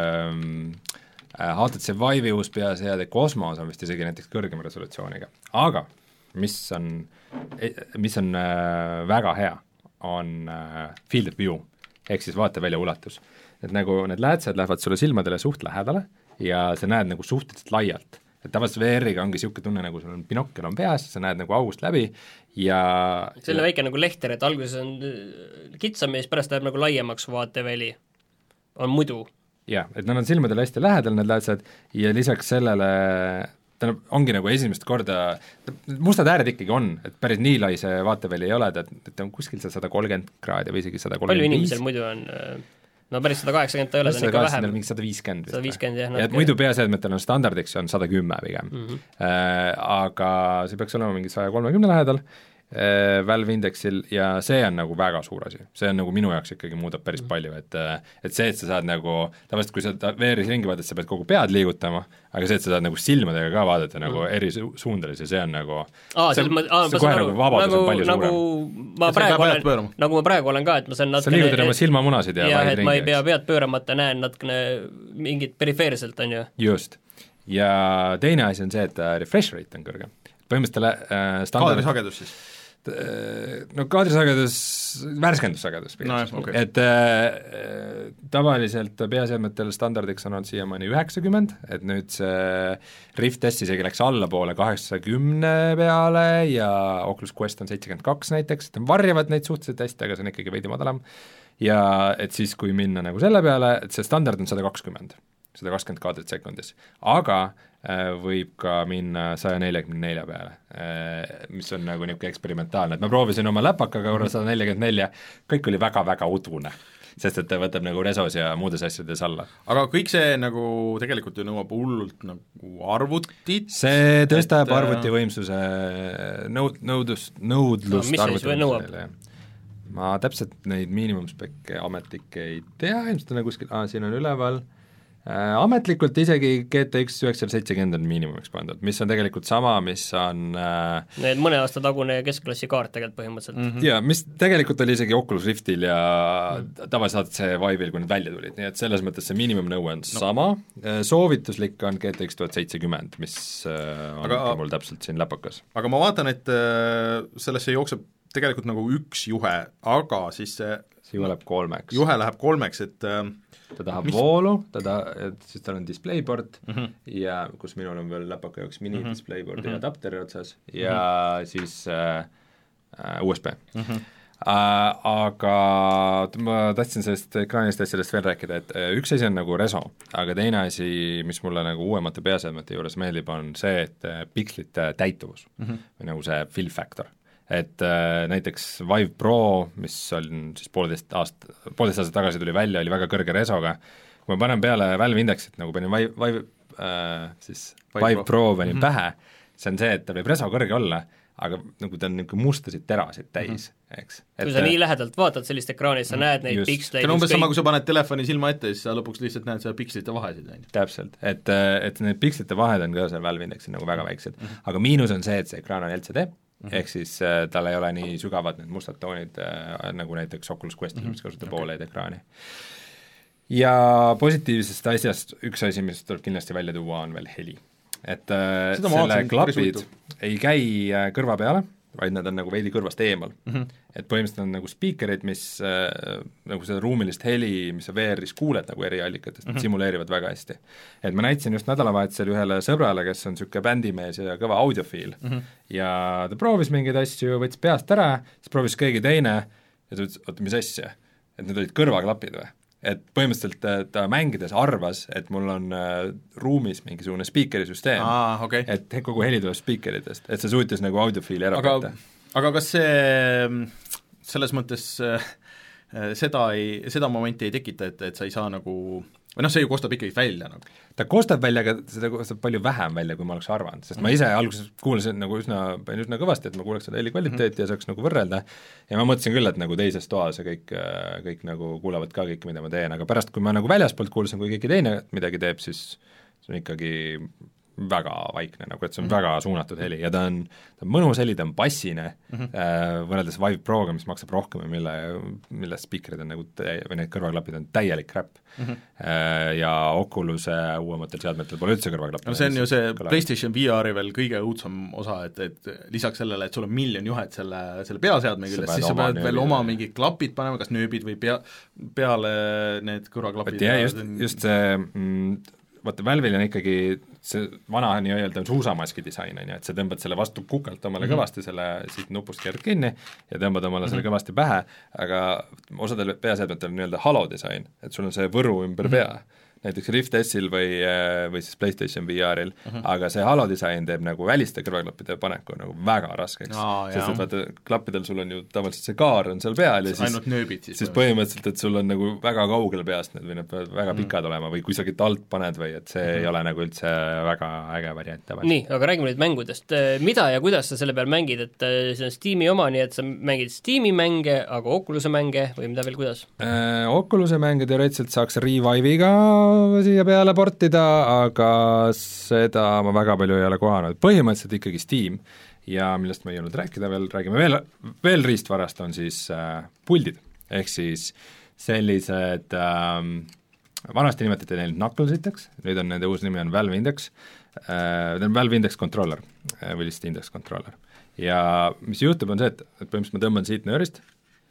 äh, H T C Vive'i uus peaseade Cosmos on vist isegi näiteks kõrgema resolutsiooniga, aga mis on, mis on äh, väga hea, on äh, field of view, ehk siis vaatevälja ulatus. Et nagu need läätsed lähevad sulle silmadele suht lähedale ja sa näed nagu suhteliselt laialt. Et tavaliselt V R-iga ongi niisugune tunne, nagu sul on binokkel on peas, sa näed nagu august läbi ja selline väike nagu lehter, et alguses on kitsam ja siis pärast läheb nagu laiemaks vaateväli, on muidu. jah, et nad on silmadele hästi lähedal, need läätsed, ja lisaks sellele tähendab, ongi nagu esimest korda, mustad ääred ikkagi on, et päris nii lai see vaateväli ei ole, et, et on kuskil see sada kolmkümmend kraadi või isegi sada kolmkümmend viis. Palju inimesel muidu on, no päris sada kaheksakümmend ta ei ole, ta on ikka vähem. mingi sada viiskümmend vist. sada viiskümmend jah. ja et muidu peaseadmetel on standardiks on sada kümme pigem mm. -hmm. Äh, aga see peaks olema mingi saja kolmekümne lähedal äh, Valve indeksil ja see on nagu väga suur asi. See on nagu minu jaoks ikkagi muudab päris mm. palju, et et see, et sa saad nagu, tavaliselt kui sa V R-is ringi vaatad, sa pead kogu pead liigutama, aga see, et sa saad nagu silmadega ka vaadata nagu mm. eri suundades ja see on nagu aa, see, ma, aa, see kohe nagu vabadus nagu, on palju nagu suurem. Ma praegu olen, nagu ma praegu olen ka, et ma saan natukene sa liigutad oma silmamunasid ja jah, et ma ei pea pead pööramata, näen natukene mingit perifeerselt, on ju. Just. Ja teine asi on see, et refresh rate on kõrge. Põhimõtteliselt äh, standard kaadrisagedus siis? No kaadrisagedus, värskendussagedus no, okay. et äh, tavaliselt peaseadmetel standardiks on olnud siiamaani üheksakümmend, et nüüd see Rift S isegi läks allapoole kaheksakümne peale ja Oculus Quest on seitsekümmend kaks näiteks, et varjavad neid suhteliselt hästi, aga see on ikkagi veidi madalam ja et siis, kui minna nagu selle peale, et see standard on sada kakskümmend, sada kakskümmend kaadrit sekundis, aga võib ka minna saja neljakümne nelja peale, mis on nagu niisugune eksperimentaalne, et ma proovisin oma läpakaga korra sada nelikümmend nelja, kõik oli väga-väga udune, sest et ta võtab nagu resos ja muudes asjades alla. aga kõik see nagu tegelikult ju nõuab hullult nagu arvutit? see tõstab et... arvutivõimsuse nõud-, nõudlust, nõudlust no, arvutivõimsusele. Ma täpselt neid miinimumspekke ametlikke ei tea, ilmselt on kuskil, aa, siin on üleval, Äh, ametlikult isegi G T X üheksasada seitsekümmend on miinimumiks pandud, mis on tegelikult sama, mis on äh, Need mõne aasta tagune keskklassi kaart tegelikult põhimõtteliselt mm. -hmm. jaa, mis tegelikult oli isegi Oculus Riftil ja mm. tavaliselt see Vive'il, kui need välja tulid, nii et selles mõttes see miinimumnõue on no. sama, soovituslik on G T X tuhat seitsekümmend, mis äh, on aga, mul täpselt siin läpakas. Aga ma vaatan, et äh, sellesse jookseb tegelikult nagu üks juhe, aga siis see see juhe läheb kolmeks. Juhe läheb kolmeks, et äh, ta tahab mis... voolu, ta ta-, siis tal on displayport mm -hmm. ja kus minul on veel läpaka jaoks mini-displayporti mm -hmm. adapteri otsas ja mm -hmm. siis äh, U S B mm. -hmm. Äh, aga ma tahtsin sellest ekraanist asjadest veel rääkida, et üks asi on nagu reso, aga teine asi, mis mulle nagu uuemate peaseadmete juures meeldib, on see, et pikslite täituvus mm -hmm. või nagu see fill factor. et äh, näiteks Vive Pro, mis on siis poolteist aast-, poolteist aastat tagasi tuli välja, oli väga kõrge resoga, kui ma panen peale Valve Indexit, nagu panin Vive, Vive, äh, siis Vive, Vive Pro, Pro panin mm -hmm. pähe, see on see, et tal võib reso kõrge olla, aga nagu ta on niisugune mustasid terasid täis, eks. kui sa nii lähedalt vaatad sellist ekraani, sa näed neid piksleid. see on umbes sama, kui sa paned telefoni silma ette, siis sa lõpuks lihtsalt näed seda pikslite vahesid. täpselt, et, et need pikslite vahed on ka seal Valve Indexil nagu väga väiksed mm, -hmm. aga miinus on see, et see ekraan on L C D, mm -hmm. ehk siis äh, tal ei ole nii sügavad need mustad toonid äh, nagu näiteks Oculus Questil mm, -hmm. mis kasutab okay. OLED ekraani. Ja positiivsest asjast üks asi, mis tuleb kindlasti välja tuua, on veel heli. Et äh, selle klapid ei käi äh, kõrva peale, vaid nad on nagu veidi kõrvast eemal mm. -hmm. et põhimõtteliselt on nagu spiikerid, mis äh, nagu seda ruumilist heli, mis sa V R-is kuuled nagu eri allikatest mm, -hmm. simuleerivad väga hästi. Et ma näitasin just nädalavahetusel ühele sõbrale, kes on niisugune bändimees ja kõva audiofiil mm, -hmm. ja ta proovis mingeid asju, võttis peast ära, siis proovis keegi teine ja ta ütles, oota, mis asja, et need olid kõrvaklapid või? Et põhimõtteliselt ta mängides arvas, et mul on äh, ruumis mingisugune spiikerisüsteem, okay. et kogu heli tuleb spiikeritest, et see suutis nagu audiofiili ära aga, aga kas see selles mõttes äh, seda ei, seda momenti ei tekita, et, et sa ei saa nagu või noh, see ju kostab ikkagi välja nagu. Ta kostab välja, aga seda kostab palju vähem välja, kui ma oleks arvanud, sest mm -hmm. ma ise alguses kuulasin nagu üsna, panin üsna kõvasti, et ma kuuleks seda heli kvaliteeti mm -hmm. ja saaks nagu võrrelda ja ma mõtlesin küll, et nagu teises toas ja kõik, kõik nagu kuulevad ka kõik, mida ma teen, aga pärast, kui ma nagu väljaspoolt kuulasin, kui keegi teine midagi teeb, siis see on ikkagi väga vaikne, nagu et see on mm -hmm. väga suunatud heli ja ta on, ta on mõnus heli, ta on bassine mm, -hmm. äh, võrreldes Vive Proga, mis maksab rohkem ja mille, mille spiikerid on nagu täi-, või need kõrvaklapid on täielik crap mm. -hmm. Äh, ja Oculus'e uuematel seadmetel pole üldse kõrvaklapid. No see on ju see kõlab. PlayStation V R-i veel kõige õudsam osa, et, et lisaks sellele, et sul on miljon juhet selle, selle peaseadme küljes, siis sa pead nööbid, veel oma mingid klapid panema, kas nööbid või pea, peale need kõrvaklapid. Ja just, just see mm, vaata, Valve'il on ikkagi see vana nii-öelda suusamaski disain, on ju, et sa tõmbad selle vastu kukalt omale mm -hmm. kõvasti, selle siit nupust keerad kinni ja tõmbad omale mm -hmm. selle kõvasti pähe, aga osadel peaseadmetel on nii-öelda halo disain, et sul on see võru ümber mm -hmm. pea, näiteks Rift S-il või, või siis PlayStation V R-il mm, -hmm. aga see halo disain teeb nagu väliste kõrvaklappide paneku nagu väga raskeks no,, sest et vaata, klappidel sul on ju tavaliselt see kaar on seal peal ja siis, nööbid, siis, siis põhimõtteliselt, et sul on nagu väga kaugel peast need või need peavad väga pikad mm -hmm. olema või kusagilt alt paned või et see mm -hmm. ei ole nagu üldse väga äge variant. nii, aga räägime nüüd mängudest, mida ja kuidas sa selle peal mängid, et see on Steam'i oma, nii et sa mängid Steam'i mänge, aga Oculus'e mänge või mida veel, kuidas äh,? Oculus'e mänge teoreetiliselt saaks Revive'iga siia peale portida, aga seda ma väga palju ei ole kohanud, põhimõtteliselt ikkagi Steam ja millest ma ei jõudnud rääkida veel, räägime veel, veel riistvarast, on siis äh, puldid, ehk siis sellised ähm, vanasti nimetati neil Knucklesiteks, nüüd on nende uus nimi on Valve Index äh,, Valve Index Controller äh, või lihtsalt Index Controller. Ja mis juhtub, on see, et, et põhimõtteliselt ma tõmban siit nöörist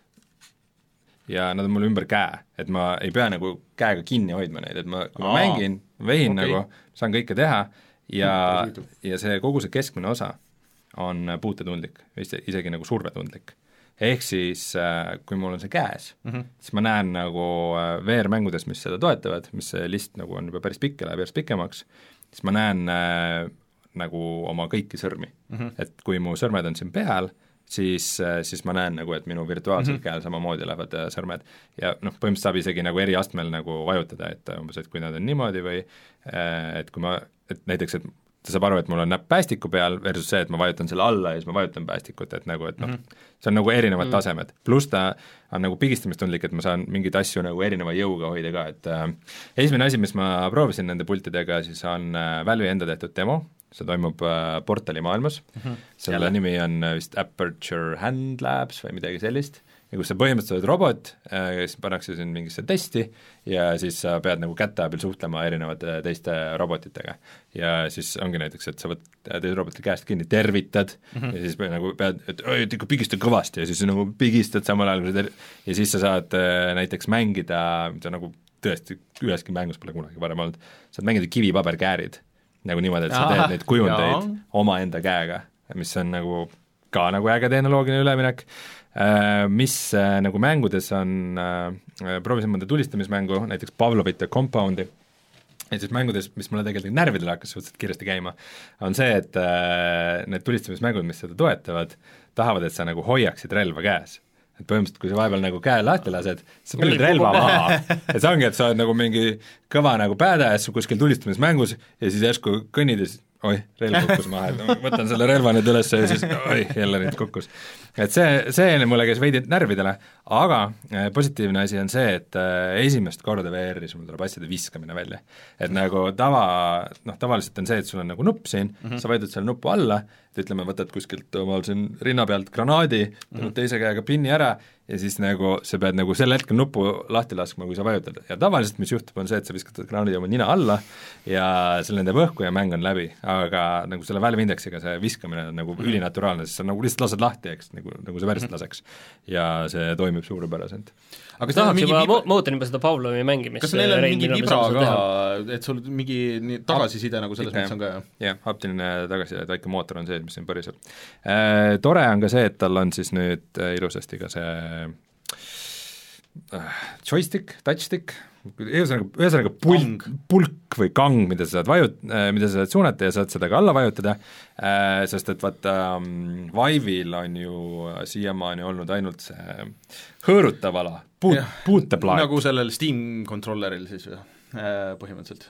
ja nad on mul ümber käe, et ma ei pea nagu käega kinni hoidma neid, et ma, kui ma Aa, mängin, vehin okay. nagu, saan kõike teha ja, ja see kogu see keskmine osa on puutetundlik, isegi nagu survetundlik. Ehk siis, kui mul on see käes mm, -hmm. siis ma näen nagu V R-mängudes, mis seda toetavad, mis see list nagu on juba päris pikk ja läheb järjest pikemaks, siis ma näen äh, nagu oma kõiki sõrmi mm. -hmm. Et kui mu sõrmed on siin peal, siis, siis ma näen nagu, et minu virtuaalsel mm -hmm. käel samamoodi lähevad sõrmed ja noh, põhimõtteliselt saab isegi nagu eri astmel nagu vajutada, et umbes, et kui nad on niimoodi või et kui ma, et näiteks, et ta saab aru, et mul on näpp päästiku peal versus see, et ma vajutan selle alla ja siis ma vajutan päästikut, et nagu, et noh mm -hmm., see on nagu erinevad mm -hmm. tasemed, pluss ta on nagu pigistamistundlik, et ma saan mingeid asju nagu erineva jõuga hoida ka, et äh, esimene asi, mis ma proovisin nende pultidega, siis on äh, Valve'i enda tehtud demo, see toimub äh, Portali maailmas mm, -hmm. selle Jälle. nimi on vist Aperture Hand Labs või midagi sellist, ja kus sa põhimõtteliselt oled robot, kes pannakse siin mingisse testi ja siis sa pead nagu käte abil suhtlema erinevate teiste robotitega. Ja siis ongi näiteks, et sa võtad teise roboti käest kinni, tervitad mm -hmm. ja siis nagu pead, et oi, et ikka pigista kõvasti ja siis nagu pigistad samal ajal ter- ja siis sa saad äh, näiteks mängida, mida nagu tõesti üheski mängus pole kunagi varem olnud, saad mängida kivipaberkäärid nagu niimoodi, et sa teed neid kujundeid omaenda käega, mis on nagu ka nagu äge tehnoloogiline üleminek. Mis äh, nagu mängudes on äh,, proovisin mõnda tulistamismängu, näiteks Pavlovit ja Compound'i, et siis mängudes, mis mulle tegelikult närvidele hakkas suhteliselt kiiresti käima, on see, et äh, need tulistamismängud, mis seda toetavad, tahavad, et sa nagu hoiaksid relva käes. Et põhimõtteliselt, kui sa vahepeal nagu käe lahti lased, sa paned relva maha. Et see ongi, et sa oled nagu mingi kõva nagu badass kuskil tulistamismängus ja siis järsku kõnnid ja siis oih, relv kukkus maha, et no, võtan selle relva nüüd üles ja siis oih, jälle nüüd kukkus. Et see, see mulle käis veidi närvidele, aga positiivne asi on see, et esimest korda V R-is mul tuleb asjade viskamine välja. Et nagu tava, noh tavaliselt on see, et sul on nagu nupp siin, mm -hmm. sa vajutad selle nupu alla, et ütleme, võtad kuskilt omal siin rinna pealt granaadi, mm -hmm. teise käega pinni ära ja siis nagu sa pead nagu sel hetkel nupu lahti laskma, kui sa vajutad. Ja tavaliselt, mis juhtub, on see, et sa viskad granaadi oma nina alla ja see lendab õhku ja mäng on läbi, aga nagu selle Valve Indexiga see viskamine on nagu mm -hmm. ülinaturaalne, sest sa nagu lihtsalt lased lahti, eks, nagu, nagu sa päriselt laseks. Ja see toimib suurepäraselt. aga kas tahaks juba vibra... ma ootan juba seda Pavlovi mängimist. kas neil on mingi vibra ka, et sul mingi nii, tagasiside nagu selles mõttes on ka, jah? jah, haptiline tagasiside, et väike mootor on see, mis siin põriseb. E, tore on ka see, et tal on siis nüüd ilusasti ka see äh, joystick, touchstick, ühesõnaga, ühesõnaga pulk, pulk või kang, mida sa saad vajut-, mida sa saad suunata ja saad seda ka alla vajutada, sest et vaata um, Vive'il on ju siiamaani olnud ainult see hõõrutav ala, puut, puuteplaat. nagu sellel Steam controlleril siis või, põhimõtteliselt?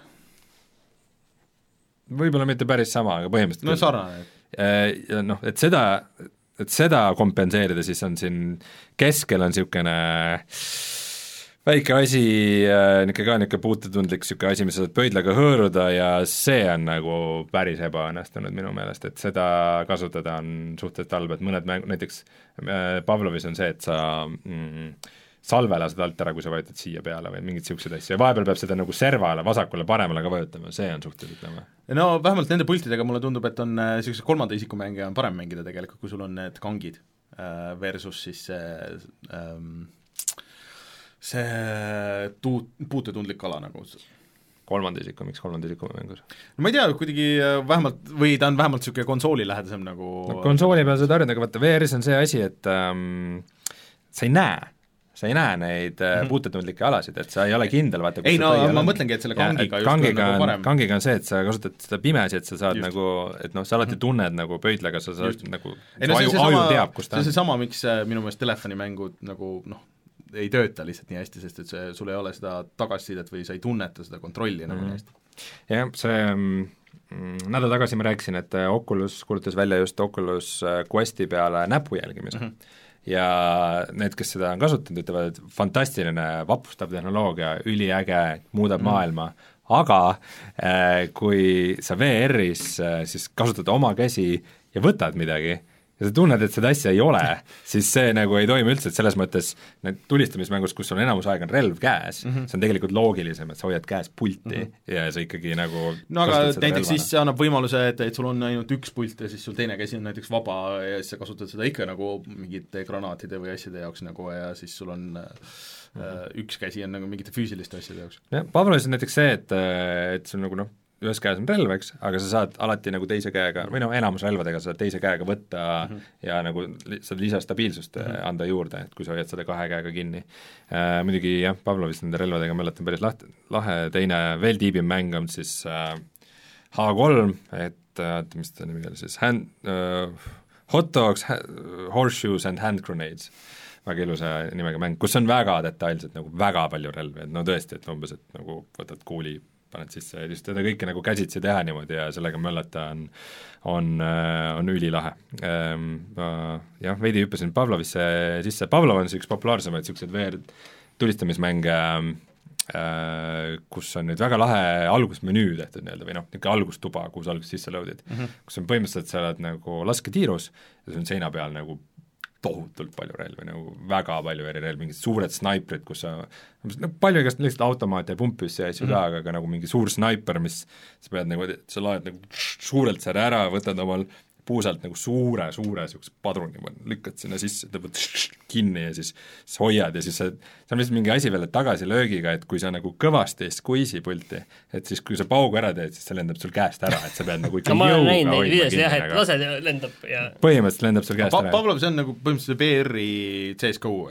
võib-olla mitte päris sama, aga põhimõtteliselt no sarnane. Ja noh, et seda, et seda kompenseerida, siis on siin keskel on niisugune väike asi, niisugune ka niisugune puutetundlik niisugune asi, mis sa saad pöidlaga hõõruda ja see on nagu päris ebaõnnestunud minu meelest, et seda kasutada on suhteliselt halb, et mõned mäng-, näiteks Pavlovis on see, et sa mm, salve lased alt ära, kui sa vajutad siia peale või mingid niisugused asju ja vahepeal peab seda nagu servale, vasakule, paremale ka vajutama, see on suhteliselt ütlema. no vähemalt nende pultidega mulle tundub, et on niisuguse kolmanda isiku mänge on parem mängida tegelikult, kui sul on need kangid versus siis see ähm, see tuut-, puutetundlik ala nagu. kolmanda isiku, miks kolmanda isiku mängus? no ma ei tea, kuidagi vähemalt, või ta on vähemalt niisugune konsoolilähedasem nagu no konsooli peal seda harjunud, aga vaata V R-is on see asi, et ähm, sa ei näe sa ei näe neid mm -hmm. puutetundlikke alasid, et sa ei ole kindel, vaata ei no ma on. mõtlengi, et selle kangiga ja, kangiga on, nagu parem. kangiga on see, et sa kasutad seda pimesi, et sa saad just. nagu, et noh, sa alati tunned nagu pöidlaga, sa saad just. nagu ei, no, aju, aju teab, kus ta on. see on sama, miks minu meelest telefonimängud nagu noh, ei tööta lihtsalt nii hästi, sest et see, sul ei ole seda tagasisidet või sa ei tunneta seda kontrolli mm -hmm. nagu nii hästi. jah, see mm, nädal tagasi ma rääkisin, et Oculus kuulutas välja just Oculus Questi peale näpu jälgimise mm. -hmm. ja need, kes seda on kasutanud, ütlevad, et fantastiline, vapustav tehnoloogia, üliäge, muudab mm. maailma, aga äh, kui sa V R-is äh, siis kasutad oma käsi ja võtad midagi, ja sa tunned, et seda asja ei ole, siis see nagu ei toimi üldse, et selles mõttes need tulistamismängus, kus sul enamus aeg on relv käes mm, -hmm. see on tegelikult loogilisem, et sa hoiad käes pulti mm -hmm. ja sa ikkagi nagu no aga näiteks relvana. Siis see annab võimaluse, et, et sul on ainult üks pult ja siis sul teine käsi on näiteks vaba ja siis sa kasutad seda ikka nagu mingite granaatide või asjade jaoks nagu ja siis sul on mm -hmm. äh, üks käsi on nagu mingite füüsiliste asjade jaoks. jah, Pavlovis on näiteks see, et, et sul nagu noh, ühes käes on relv, eks, aga sa saad alati nagu teise käega, või noh, enamus relvadega sa saad teise käega võtta mm -hmm. ja nagu li, saad lisastabiilsust mm -hmm. anda juurde, et kui sa hoiad seda kahe käega kinni äh,. Muidugi jah, Pavlovist nende relvadega ma mäletan päris laht-, lahe, teine veel tiibim mäng on siis äh, H kolm, et äh, mis ta nimi oli siis, hand äh,, hot dogs, horseshoes and hand grenades, väga ilusa nimega mäng, kus on väga detailselt nagu väga palju relvi, et no tõesti, et umbes, et nagu võtad kuuli paned sisse ja just seda kõike nagu käsitsi teha niimoodi ja sellega möllata on, on, on ülilahe ehm,. Jah, veidi hüppasin Pavlovisse sisse, Pavlov on üks populaarsemaid niisuguseid V R tulistamismänge, kus on nüüd väga lahe algusmenüü tehtud nii-öelda või noh, niisugune algustuba, kuhu sa alguses sisse loadid mm, -hmm. kus on põhimõtteliselt, sa oled nagu lasketiirus ja see on seina peal nagu tohutult palju relvi, nagu väga palju eri relvi, mingid suured snaiprid, kus sa no, palju igast lihtsalt automaate ja pumpüsse ja asju mm -hmm. ka, aga nagu mingi suur snaiper, mis sa pead nagu, sa laed nagu suurelt selle ära, võtad omal puusalt nagu suure, suure niisuguse padruni, lükkad sinna sisse, tõmbad kinni ja siis, siis hoiad ja siis see, see on vist mingi asi veel, et tagasilöögiga, et kui sa nagu kõvasti ei squeeze'i pulti, et siis kui sa paugu ära teed, siis see lendab sul käest ära, et sa pead nagu ikka no, ma olen näinud neid videosid jah, et lased ja lendab ja põhimõtteliselt lendab sul käest pa ära. Pavlov, see on nagu põhimõtteliselt V R-i C S G O või?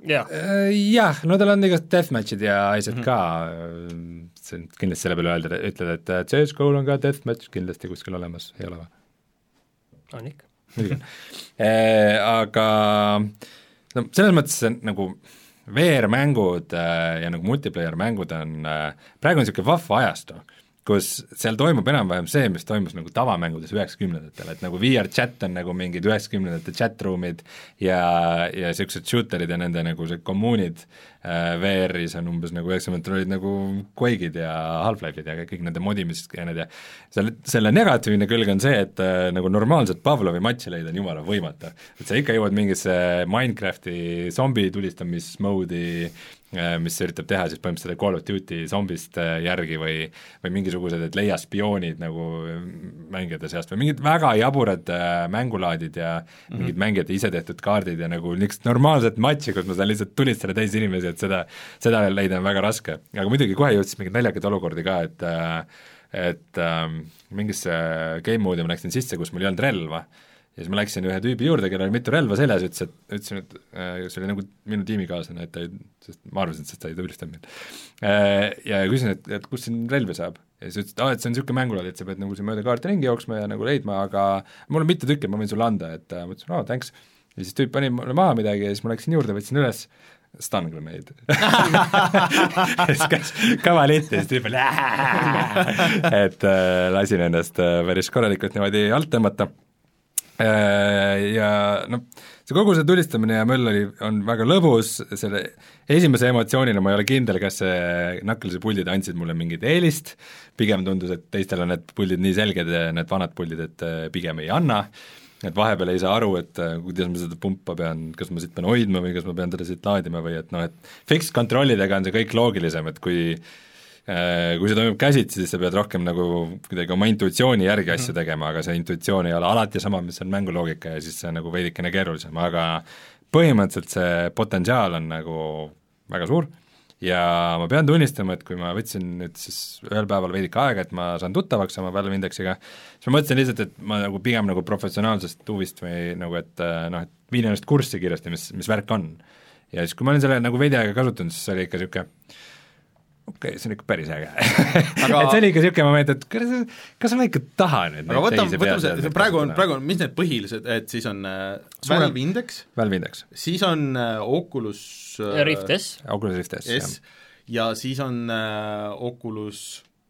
jah, jah, no tal on igast deathmatchid ja asjad mm-hmm. ka, see on kindlasti selle peale öelda, ütled, et C S G O-l on ka deathmatch kindlasti kuskil olemas, ei ole või? on ikka. muidugi e,. Aga no selles mõttes see nagu V R-mängud ja nagu multiplayer-mängud on, praegu on niisugune vahva ajastu, kus seal toimub enam-vähem see, mis toimus nagu tavamängudes üheksakümnendatel, et nagu V R-chat on nagu mingid üheksakümnendate chat-roomid ja, ja niisugused shooterid ja nende nagu see kommuunid äh, V R-is on umbes nagu üheksakümnendatel olid nagu Quake'id ja Half-Life'id ja kõik nende modimised ja need ja selle, selle negatiivne külg on see, et äh, nagu normaalset Pavlovi matši leida on jumala võimatu. Et sa ikka jõuad mingisse Minecrafti zombi tulistamismoodi, mis üritab teha siis põhimõtteliselt Call of Duty zombist järgi või, või mingisugused, et leia spioonid nagu mängijate seast või mingid väga jaburad mängulaadid ja mm-hmm. mingid mängijate ise tehtud kaardid ja nagu niisugust normaalset matši, kus ma saan lihtsalt tulistada teisi inimesi, et seda, seda leida on väga raske. aga muidugi kohe jõudis mingeid naljakad olukordi ka, et et ähm, mingisse game moodi ma läksin sisse, kus mul ei olnud relva, ja siis ma läksin ühe tüübi juurde, kellel oli mitu relva seljas, ütles, et ütlesin, et äh, see oli nagu minu tiimikaaslane, et ta ei, sest ma arvasin, et ta ei tulistanud mind äh,. Ja küsin, et, et kus siin relvi saab? Ja siis ütles, et, ah, et see on niisugune mängulaad, et sa pead nagu siin mööda kaarti ringi jooksma ja nagu leidma, aga mul on mitu tükki, ma võin sulle anda, et ma ütlesin, oh, thanks. Ja siis tüüp pani mulle maha midagi ja siis ma läksin juurde, võtsin üles stun grenade. siis käis kava litti ja siis tüüp oli et äh, lasin ennast äh, päris korralikult niimoodi alt tõmmata. Ja noh, see kogu see tulistamine ja möll oli, on väga lõbus, selle esimese emotsioonina ma ei ole kindel, kas see Knucklesi puldid andsid mulle mingit eelist, pigem tundus, et teistel on need puldid nii selged, need vanad puldid, et pigem ei anna, et vahepeal ei saa aru, et kuidas ma seda pumpa pean, kas ma siit pean hoidma või kas ma pean teda siit laadima või et noh, et fixed kontrollidega on see kõik loogilisem, et kui kui see toimub käsitsi, siis sa pead rohkem nagu kuidagi oma intuitsiooni järgi asju tegema, aga see intuitsioon ei ole alati sama, mis on mänguloogika ja siis see on nagu veidikene keerulisem, aga põhimõtteliselt see potentsiaal on nagu väga suur ja ma pean tunnistama, et kui ma võtsin nüüd siis ühel päeval veidike aega, et ma saan tuttavaks oma Valve Indexiga, siis ma mõtlesin lihtsalt, et ma nagu pigem nagu professionaalsest huvist või nagu, et noh, et viin ennast kurssi kiiresti, mis, mis värk on. Ja siis, kui ma olen selle nagu veidi aega kasutanud, siis see oli ikka niisugune okei okay,, see on ikka päris äge aga... et see oli ikka niisugune moment, et kas, kas ma ikka tahan nüüd aga võtame, võtame see, praegu on, praegu on, mis need põhilised, et siis on äh, Valve Index, Valve Index, siis on äh, Oculus äh, Rift S, Oculus Rift S, S ja siis on äh, Oculus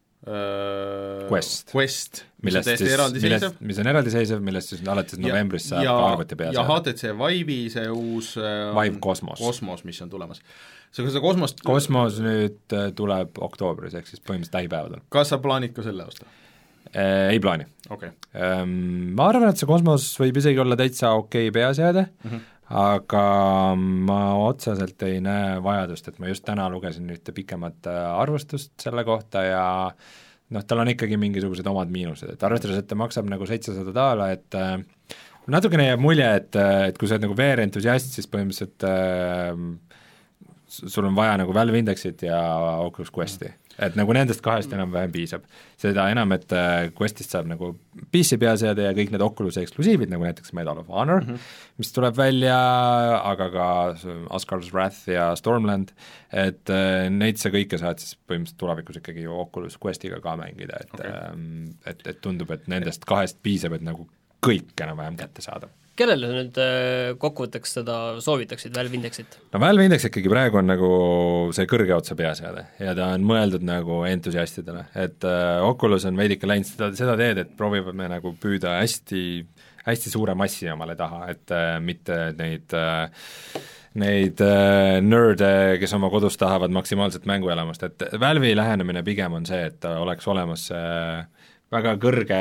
äh, Quest, Quest, mis on täiesti eraldiseisev, mis on eraldiseisev, millest siis alates novembris saab ja, ka arvuti peal ja H T C Vive'i see uus äh, Vive Cosmos. Cosmos, mis on tulemas. See, see Cosmos Cosmos nüüd tuleb oktoobris, ehk siis põhimõtteliselt lähipäevadel. Kas sa plaanid ka selle osta? Äh, ei plaani okay.. Ma arvan, et see Cosmos võib isegi olla täitsa okei okay peaseade mm, -hmm. aga ma otseselt ei näe vajadust, et ma just täna lugesin ühte pikemat arvustust selle kohta ja noh, tal on ikkagi mingisugused omad miinused, et arvestades, et ta maksab nagu seitsesada daala, et äh, natukene jääb mulje, et, et kui sa oled nagu V R-entusiast, siis põhimõtteliselt äh, sul on vaja nagu Valve Indexit ja Oculus Questi, et nagu nendest kahest enam-vähem piisab. seda enam, et Questist saab nagu P C peaseade ja kõik need Oculus eksklusiivid, nagu näiteks Medal of Honor mm, -hmm. mis tuleb välja, aga ka Asgard's Wrath ja Stormland, et neid sa kõike saad siis põhimõtteliselt tulevikus ikkagi ju Oculus Questiga ka mängida, et okay. et, et tundub, et nendest kahest piisab, et nagu kõik enam-vähem kätte saada. Kellele sa nüüd kokkuvõtteks seda soovitaksid, Valve Indexit? No Valve Index ikkagi praegu on nagu see kõrge otsa peaseade ja ta on mõeldud nagu entusiastidele, et äh, Oculus on veidike läinud seda, seda teed, et proovime me nagu püüda hästi, hästi suure massi omale taha, et äh, mitte neid äh, neid äh, nörde, kes oma kodus tahavad maksimaalset mänguelamust, et Valve'i lähenemine pigem on see, et oleks olemas äh, väga kõrge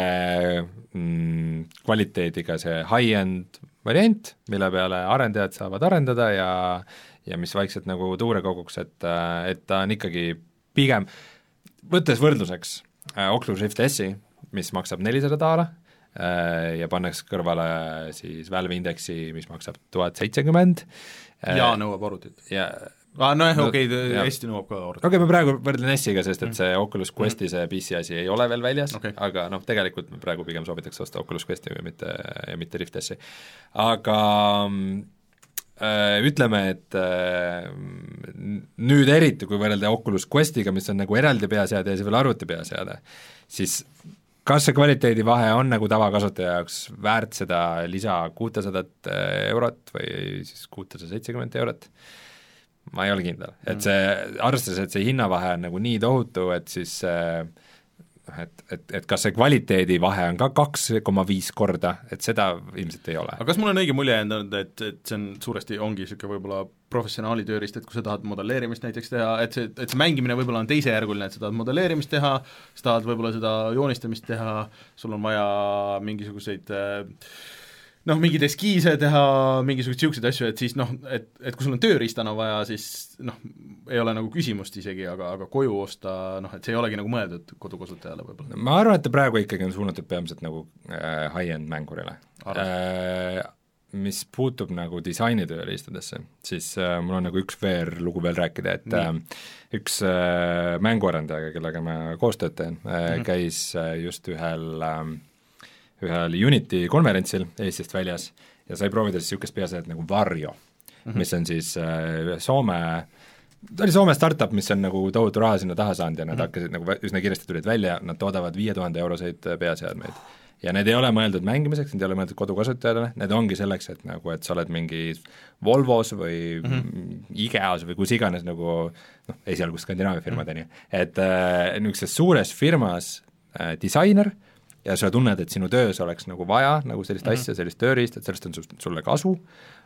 mm, kvaliteediga see high-end variant, mille peale arendajad saavad arendada ja ja mis vaikselt nagu tuure koguks, et, et ta on ikkagi pigem, võttes võrdluseks äh, Oculus Rift S-i, mis maksab nelisada daala äh, ja pannakse kõrvale siis Valve Indexi, mis maksab tuhat seitsekümmend äh, ja nõuab arvutit. Ja ah, no jah, okei okay,, hästi nõuab ka arvutit. okei okay,, ma praegu võrdlen S-iga, sest et see Oculus Questi see P C asi ei ole veel väljas okay., aga noh, tegelikult ma praegu pigem soovitaks osta Oculus Questi ja mitte, ja mitte Rift S-i. aga ütleme, et nüüd eriti, kui võrrelda Oculus Questiga, mis on nagu eraldi peaseade ja see veel arvuti peaseade, siis kas see kvaliteedivahe on nagu tavakasutaja jaoks väärt seda lisa kuutesadat eurot või siis kuussada seitsekümmend eurot? Ma ei ole kindel, et see, arvestades, et see hinnavahe on nagu nii tohutu, et siis et, et, et kas see kvaliteedivahe on ka kaks koma viis korda, et seda ilmselt ei ole. aga kas mul on õige mulje endanud, et, et see on suuresti, ongi niisugune võib-olla professionaali tööriist, et kui sa tahad modelleerimist näiteks teha, et see, et see mängimine võib-olla on teisejärguline, et sa tahad modelleerimist teha, sa tahad võib-olla seda joonistamist teha, sul on vaja mingisuguseid noh, mingeid eskiise teha, mingisuguseid niisuguseid asju, et siis noh, et, et kui sul on tööriistana vaja, siis noh, ei ole nagu küsimust isegi, aga, aga koju osta, noh, et see ei olegi nagu mõeldud kodukasutajale võib-olla. Ma arvan, et ta praegu ikkagi on suunatud peamiselt nagu äh, high-end mängurile. Äh, mis puutub nagu disainitööriistadesse, siis äh, mul on nagu üks V R-lugu veel rääkida, et äh, üks äh, mänguarendaja, kellega ma koostööd teen äh, mm-hmm. käis äh, just ühel äh, ühel Unity konverentsil Eestist väljas ja sai proovida siis niisugust peaseadet nagu Varjo mm, -hmm. mis on siis äh, Soome, ta oli Soome startup, mis on nagu tohutu raha sinna taha saanud ja nad mm -hmm. hakkasid nagu üsna kiiresti tulid välja, nad toodavad viie tuhande euroseid peaseadmeid. Ja need ei ole mõeldud mängimiseks, need ei ole mõeldud kodukasutajale, need ongi selleks, et nagu, et sa oled mingi Volvos või mm -hmm. IKEAs või kus iganes nagu noh, esialgu Skandinaavia firmadeni, mm -hmm. et äh, niisuguses suures firmas äh, disainer ja sa tunned, et sinu töös oleks nagu vaja nagu sellist mm -hmm. asja, sellist tööriist, et sellest on sulle kasu,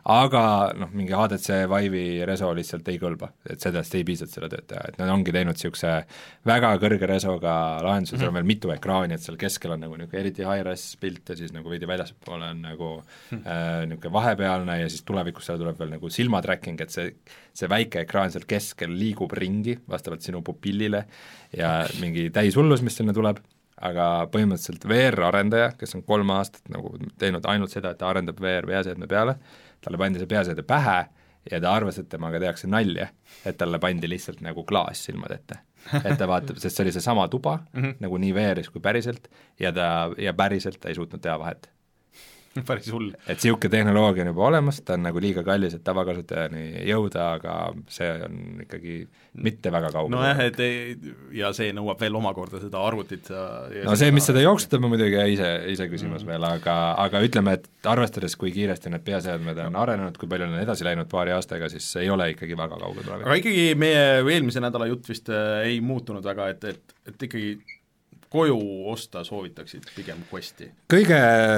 aga noh, mingi H D C Vive'i reso lihtsalt ei kõlba, et sellest ei piisa, et selle tööd teha, et nad ongi teinud niisuguse väga kõrge resoga lahenduse mm, -hmm. seal on veel mitu ekraani, et seal keskel on nagu niisugune eriti high-res pilt ja siis nagu veidi väljaspool on nagu mm -hmm. äh, niisugune vahepealne ja siis tulevikus seal tuleb veel nagu silmatracking, et see, see väike ekraan seal keskel liigub ringi vastavalt sinu pupillile ja mingi täishullus, mis sinna tuleb, aga põhimõtteliselt V R-arendaja, kes on kolm aastat nagu teinud ainult seda, et ta arendab V R-peaseadme peale, talle pandi see peaseade pähe ja ta arvas, et temaga tehakse nalja, et talle pandi lihtsalt nagu klaas silmad ette. Et ta vaatab, sest see oli seesama tuba mm, -hmm. nagu nii V R-is kui päriselt, ja ta, ja päriselt ta ei suutnud teha vahet. Päris hull. Et niisugune tehnoloogia on juba olemas, ta on nagu liiga kallis, et tavakasutajani jõuda, aga see on ikkagi mitte väga kaugel. Nojah, et ei, ja see nõuab veel omakorda seda arvutit ja, ja no see, mis seda jooksutab, on muidugi ise, ise küsimus mm. veel, aga, aga ütleme, et arvestades, kui kiiresti need peaseadmed on arenenud, kui palju on edasi läinud paari aastaga, siis ei ole ikkagi väga kaugel tulevik. aga ikkagi meie eelmise nädala jutt vist ei muutunud väga, et, et, et ikkagi koju osta soovitaksid pigem Questi? Kõige,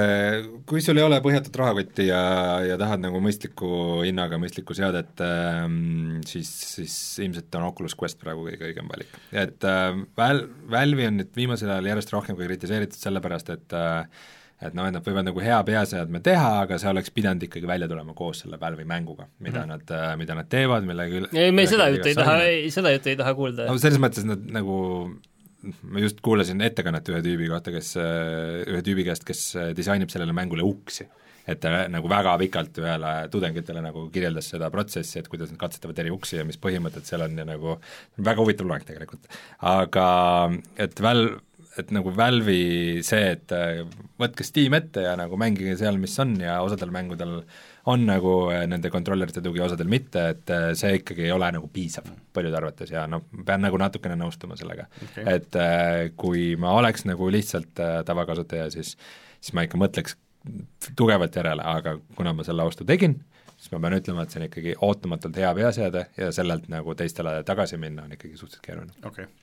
kui sul ei ole põhjatut rahakotti ja, ja tahad nagu mõistliku hinnaga mõistlikku seadet, ähm, siis, siis ilmselt on Oculus Quest praegu kõige õigem valik. Et äh, Val-, Valve'i on nüüd viimasel ajal järjest rohkem kui kritiseeritud sellepärast, et äh, et noh, et nad võivad nagu hea peaseadme teha, aga see oleks pidanud ikkagi välja tulema koos selle Valve'i mänguga, mida mm. nad, mida nad teevad, millega üle ei, me seda juttu ei taha, seda juttu ei taha kuulda. no selles mõttes nad nagu ma just kuulasin ettekannet ühe tüübi kohta, kes, ühe tüübi käest, kes disainib sellele mängule uksi. Et ta nagu väga pikalt ühele tudengitele nagu kirjeldas seda protsessi, et kuidas nad katsetavad eri uksi ja mis põhimõtted seal on ja nagu väga huvitav loeng tegelikult. Aga et Valve, et nagu Valve'i see, et võtke Steam ette ja nagu mängige seal, mis on ja osadel mängudel on nagu nende kontrollerite tugi, osadel mitte, et see ikkagi ei ole nagu piisav paljude arvates ja noh, pean nagu natukene nõustuma sellega okay.. Et äh, kui ma oleks nagu lihtsalt äh, tavakasutaja, siis, siis ma ikka mõtleks tugevalt järele, aga kuna ma selle ostu tegin, siis ma pean ütlema, et see on ikkagi ootamatult hea peaseade ja sellelt nagu teistele tagasi minna on ikkagi suhteliselt keeruline. Okei okay.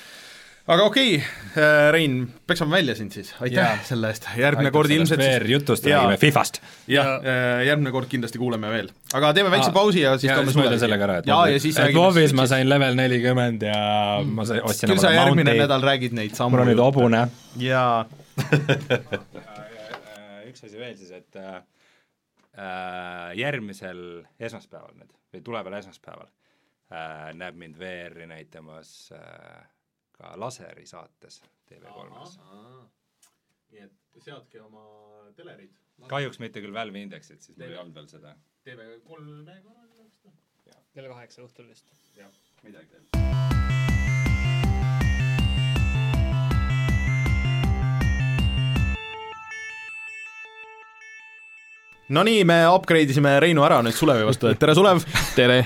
Aga okei okay., Rein, peksame välja sind siis, aitäh ja. Selle eest, järgmine kord ilmselt V R-jutust räägime Fifast. Jah, järgmine kord kindlasti kuuleme veel. Aga teeme väikse pausi ja siis ja, toome sulle sellega ära, et, ja, ja siis et WoW'is ma sain level nelikümmend ja mm. ma sain, ostsin küll sa järgmine Mountain. Nädal räägid neid sammu. Mul on nüüd hobune. Jaa. Üks asi veel siis, et äh, järgmisel esmaspäeval nüüd, või tuleval esmaspäeval äh, näeb mind V R-i näitamas äh, ka laseri saates T V kolmes. Nii et seadke oma telerid. Kahjuks mitte küll Valve indeksit, siis mul ei olnud veel seda. T V kolme korral kella kaheksa õhtul vist. Jah, midagi teeb. no nii, me upgrade isime Reinu ära nüüd Sulevi vastu, et tere Sulev! tere!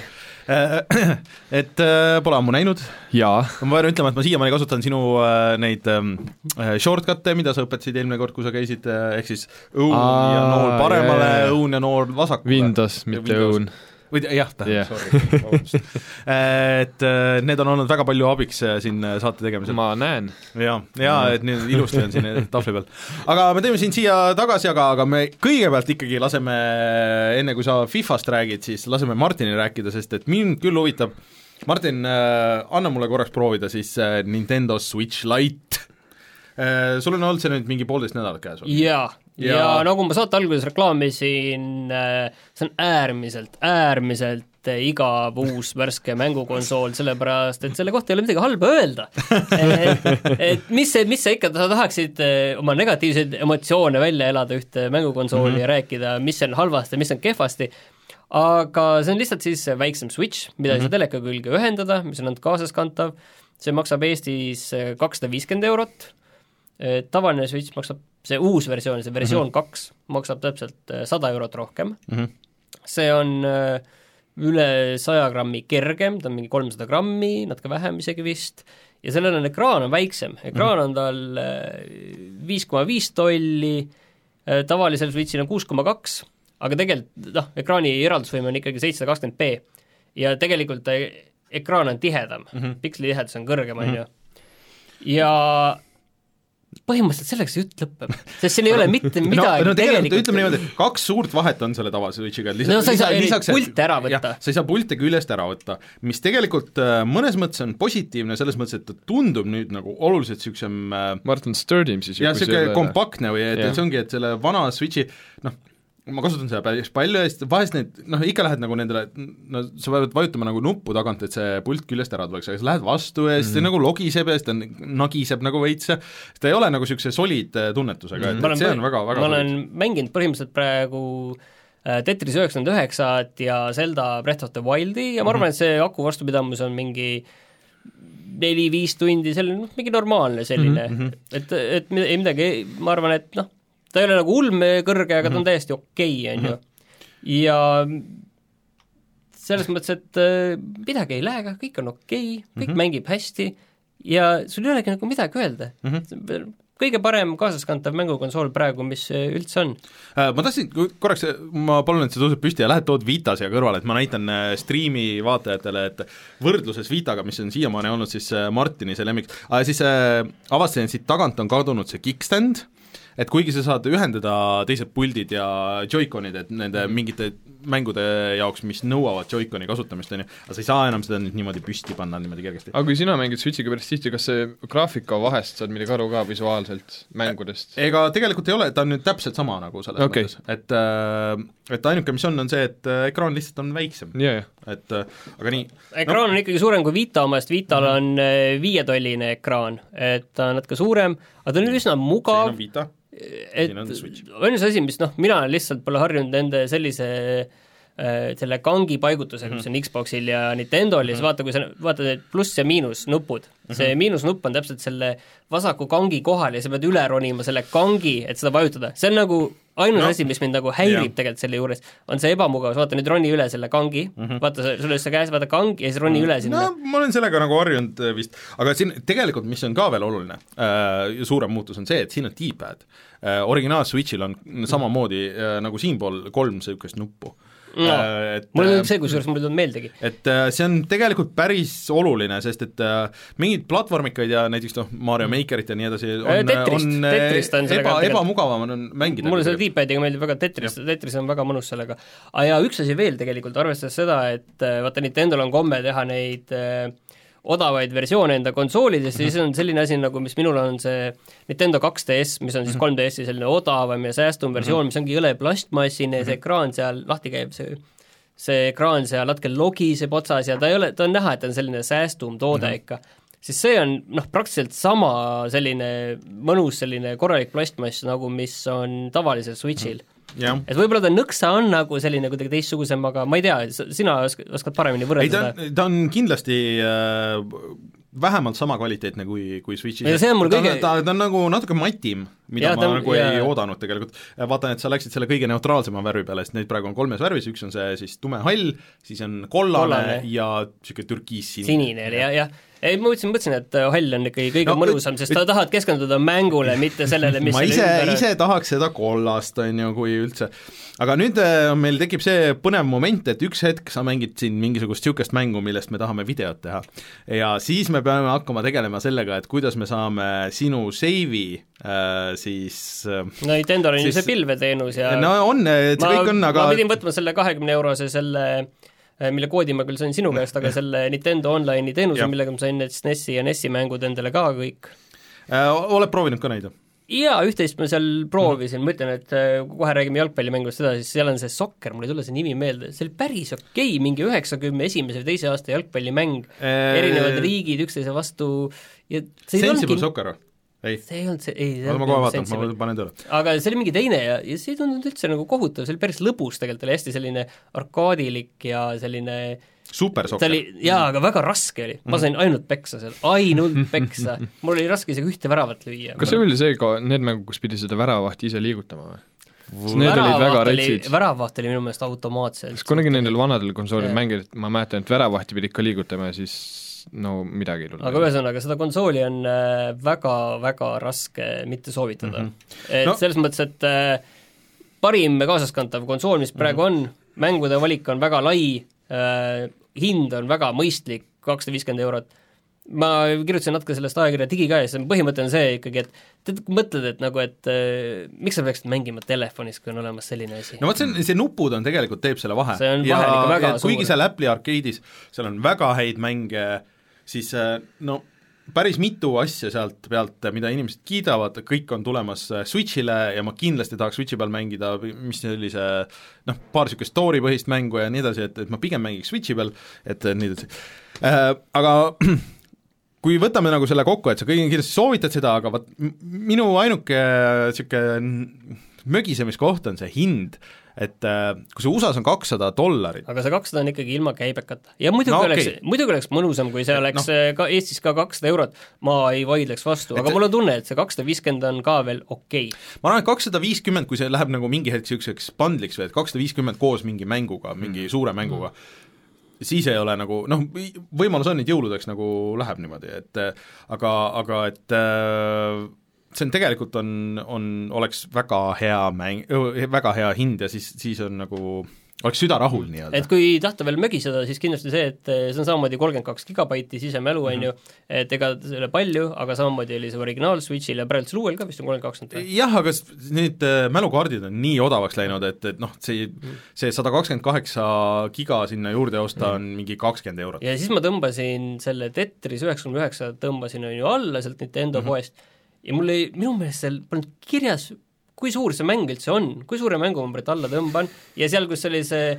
Et pole ammu näinud. Jaa. Ma pean ütlema, et ma siiamaani kasutan sinu äh, neid äh, shortcut'e, mida sa õpetasid eelmine kord, kui sa käisid, äh, ehk siis õun Aa, ja nool paremale, õun ja nool vasakule. Windows, mitte õun. Või jah, yeah. sorry, et need on olnud väga palju abiks siin saate tegemisel. Ma näen. Ja, ja et nüüd ilusti on siin tahvli peal. Aga me teeme siin siia tagasi, aga, aga me kõigepealt ikkagi laseme, enne kui sa Fifast räägid, siis laseme Martini rääkida, sest et mind küll huvitab. Martin, anna mulle korraks proovida siis Nintendo Switch Lite. Sul on olnud see nüüd mingi poolteist nädalat käes? Jaa. Ja, ja nagu ma saate alguses reklaamisin, see on äärmiselt, äärmiselt igav uus värske mängukonsool, sellepärast, et selle kohta ei ole midagi halba öelda. Et, et mis see, mis see ikka, sa tahaksid oma negatiivseid emotsioone välja elada ühte mängukonsooli mm-hmm. ja rääkida, mis on halvasti, mis on kehvasti, aga see on lihtsalt siis väiksem Switch, mida mm-hmm. ei saa teleka külge ühendada, mis on ainult kaasaskantav, see maksab Eestis kakssada viiskümmend eurot, tavaline Switch maksab see uus versioon, see versioon mm-hmm. kaks maksab täpselt sada eurot rohkem mm. -hmm. See on üle saja grammi kergem, ta on mingi kolmsada grammi, natuke vähem isegi vist, ja sellel on ekraan on väiksem, ekraan mm-hmm. on tal viis koma viis tolli, tavalisel Switchil on kuus koma kaks, aga tegelikult noh, ekraani eraldusvõime on ikkagi seitsesada kakskümmend p ja tegelikult ekraan on tihedam mm-hmm., piksli tihedus on kõrgem, on ju, ja põhimõtteliselt selleks jutt lõpeb, sest siin ei ole mitte midagi no, no, tegelikult ütleme niimoodi, kaks suurt vahet on selle tavalise Switchiga, lisa, no sa ei saa lisa, pilte ära võtta. Sa ei saa pilte küljest ära võtta, mis tegelikult mõnes mõttes on positiivne, selles mõttes, et ta tundub nüüd nagu oluliselt niisugusem Martin Sturdim siis ja niisugune kompaktne või et, et see ongi, et selle vana Switchi noh, ma kasutan seda päris palju ja vahest need, noh ikka lähed nagu nendele, no sa pead vajutama nagu nuppu tagant, et see pult küljest ära tuleks, aga sa lähed vastu ja siis mm. ta nagu logiseb ja siis ta nagiseb nagu veits, ta ei ole nagu niisuguse solid tunnetusega, et, et see on väga, väga ma olen solid. Mänginud põhimõtteliselt praegu Tetris üheksakümmend üheksat ja Zelda Breath of the Wildi ja ma arvan, mm-hmm. et see aku vastupidamus on mingi neli-viis tundi, selline, noh, mingi normaalne selline mm-hmm. et, et ei midagi, ma arvan, et noh, ta ei ole nagu ulme kõrge, aga ta on täiesti okei, on ju. Ja selles mõttes, et midagi ei lähe, kõik on okei, kõik mm-hmm. mängib hästi ja sul ei olegi nagu midagi öelda. Mm-hmm. Kõige parem kaasaskantav mängukonsool praegu, mis üldse on. Ma tahtsin korraks, ma palun, et see tõuseb püsti ja lähed tood Vita siia kõrvale, et ma näitan striimi vaatajatele, et võrdluses Vitaga, mis on siiamaani olnud siis Martini see lemmik, aga siis avastasin, et siit tagant on kadunud see kickstand, et kuigi sa saad ühendada teised puldid ja Joy-Conid, et nende mingite mängude jaoks, mis nõuavad Joy-Coni kasutamist, on ju, aga sa ei saa enam seda nüüd niimoodi püsti panna niimoodi kergesti. Aga kui sina mängid Switchiga päris tihti, kas see graafika vahest saad midagi aru ka visuaalselt mängudest? Ega tegelikult ei ole, ta on nüüd täpselt sama nagu selles okay. mõttes, et, et ainuke, mis on, on see, et ekraan lihtsalt on väiksem yeah,. Yeah. Et aga nii ekraan no. on ikkagi suurem kui Vita omast, Vital mm-hmm. on viietolline ekraan, et ta on natuke suurem, aga ta on üsna mugav. See on Vita. Et ainus asi, mis noh, mina lihtsalt pole harjunud nende sellise äh, selle kangi paigutusega, mis on Xboxil ja Nintendol ja siis vaata, kui sa vaatad need pluss ja miinus nupud, see miinusnupp on täpselt selle vasaku kangi kohal ja sa pead üle ronima selle kangi, et seda vajutada, see on nagu ainus no. asi, mis mind nagu häirib yeah. tegelikult selle juures, on see ebamugavus, vaata nüüd roni üle selle kangi mm, -hmm. vaata sul üles käes, vaata kang ja siis roni mm -hmm. üle sinna. No ma olen sellega nagu harjunud vist, aga siin tegelikult, mis on ka veel oluline äh,, suurem muutus on see, et siin on D-pad äh,, originaal Switchil on samamoodi äh, nagu siinpool kolm niisugust nuppu. No, et, mul on see, kusjuures mul ei tulnud meeldegi. Et see on tegelikult päris oluline, sest et mingid platvormikaid ja näiteks noh, Mario Makerit ja nii edasi on, Tetrist, on, Tetrist on eba, ebamugavam on mängida. Mulle selle D-padiga meeldib väga Tetris, Tetris on väga mõnus sellega. Ja üks asi veel tegelikult, arvestades seda, et vaata Nintendol on komme teha neid odavaid versioone enda konsoolidest ja siis on selline asi nagu, mis minul on see Nintendo kaks D S, mis on siis kolm D S-i selline odavam ja säästum versioon, mis ongi jõle plastmassine ja see ekraan seal lahti käib, see see ekraan seal natuke logiseb otsas ja ta ei ole, ta on näha, et ta on selline säästum toode mm-hmm. ikka, siis see on noh, praktiliselt sama selline mõnus selline korralik plastmass nagu mis on tavalisel Switchil mm. Ja. Et võib-olla ta nõksa on nagu selline kuidagi teistsugusem, aga ma ei tea, sina oskad paremini võrrelda seda? Ta on kindlasti äh, vähemalt sama kvaliteetne kui, kui Switchis. Ja see on mul kõige... ta, ta, ta on nagu natuke matim mida Ja, ja, ma ta- nagu ja- ei oodanud tegelikult. Vaatan, et sa läksid selle kõige neutraalsema värvi peale, sest neid praegu on kolmes värvis, üks on see siis tumehall, siis on kollane, Kollane. ja niisugune türkiis-sinine. sinine oli, jah, jah. ei, ma mõtlesin, mõtlesin, et hall on ikkagi kõige No, no, mõnusam, sest ta tahad keskenduda mängule, mitte sellele, mis ma selle ise, ümber on. ise tahaks seda kollast, on ju, kui üldse. Aga nüüd äh, meil tekib see põnev moment, et üks hetk sa mängid siin mingisugust niisugust mängu, millest me tahame videot teha. Ja siis me peame hakkama tegelema sellega, et kuidas me saame sinu seivi äh, siis äh, no Nintendol on ju siis- see pilveteenus ja no on, et see ma, kõik on, aga ma pidin võtma selle kahekümne eurose selle mille koodi ma küll sain sinu käest, aga selle Nintendo Online'i teenuse, Jah. millega ma sain need S N E S-i ja N E S-i mängud endale ka kõik. äh, oled proovinud ka neid? Jaa, üht-teist ma seal proovisin, ma ütlen, et äh, kui kohe räägime jalgpallimängust seda, siis seal on see Soccer, mul ei tule see nimi meelde, see oli päris okei okay,, mingi üheksakümne esimese või teise aasta jalgpallimäng, Äh, erinevad riigid üksteise vastu ja see ei Sensible olnudki, Soccer? Ei, see ei olnud see, ei, see ma olnud kohe vaatan, Sensible. ma panen tööle. Aga see oli mingi teine ja, ja see ei tundunud üldse nagu kohutav, see oli päris lõbus tegelikult, oli hästi selline arkaadilik ja selline Super ta Soccer? oli, jaa, aga väga raske oli, ma sain ainult peksa seal, ainult peksa, mul oli raske isegi ühte väravat lüüa. kas see oli see ka, need mängud, kus pidi seda väravahti ise liigutama või? Sest need olid väga retsid. väravaht oli minu meelest automaatselt. sest kunagi nendel vanadel konsoolil Jah. mängid, ma mäletan, et väravahti pidi ikka liigutama ja siis no midagi ei tulnud. aga ühesõnaga, seda konsooli on äh, väga-väga raske mitte soovitada mm. -hmm. et No. no. selles mõttes, et äh, parim kaasaskantav konsool, mis praegu mm -hmm. on, mängude valik on väga lai äh,, hind on väga mõistlik, kakssada viiskümmend eurot. Ma kirjutasin natuke sellest ajakirja Digikäes, põhimõte on see ikkagi, et te mõtled, et nagu, et äh, miks sa peaksid mängima telefonis, kui on olemas selline asi? no vot, see on, see nupud on tegelikult, teeb selle vahe. See on ja, vahel ikka väga ja kuigi suur. seal Apple'i arkeedis, seal on väga häid mänge, siis no päris mitu asja sealt pealt, mida inimesed kiidavad, kõik on tulemas Switchile ja ma kindlasti tahaks Switchi peal mängida, mis sellise noh, paar niisugust story-põhist mängu ja nii edasi, et, et ma pigem mängiks Switchi peal, et nii edasi äh,. Aga kui võtame nagu selle kokku, et sa kõigile kindlasti soovitad seda, aga vaat minu ainuke niisugune mögisemiskoht on see hind, et äh, kui see U S A-s on kakssada dollarit, aga see kakssada on ikkagi ilma käibekata. Ja muidugi, No no, okei. oleks, muidugi oleks mõnusam, kui see oleks no. no. ka Eestis ka kakssada eurot, ma ei vaidleks vastu, aga Et- mul on tunne, et see kakssada viiskümmend on ka veel okei okay. ma arvan, et kakssada viiskümmend, kui see läheb nagu mingi hetk niisuguseks bundliks või et kakssada viiskümmend koos mingi mänguga, mingi mm. suure mänguga mm., siis ei ole nagu noh, võimalus on, et jõuludeks nagu läheb niimoodi, et aga, aga et äh, see on tegelikult on, on, oleks väga hea mäng, väga hea hind ja siis, siis on nagu, oleks süda rahul nii-öelda. et kui tahta veel mögiseda, siis kindlasti see, et see on samamoodi kolmkümmend kaks gigabaiti sisemälu, on ju, et ega see ei ole palju, aga samamoodi oli see originaal Switchil ja praegu uuel ka vist on kolmkümmend kaks nüüd. jah, aga s- need äh, mälukaardid on nii odavaks läinud, et, et noh, see, see sada kakskümmend kaheksa giga sinna juurde osta on mingi kakskümmend eurot. ja siis ma tõmbasin selle Tetris üheksakümmend üheksa, tõmbasin on ju alla sealt Nintendo mm -hmm. poest ja mul ei, minu meelest seal polnud kirjas, kui suur see mäng üldse on, kui suure mängunumbrit alla tõmban ja seal, kus oli see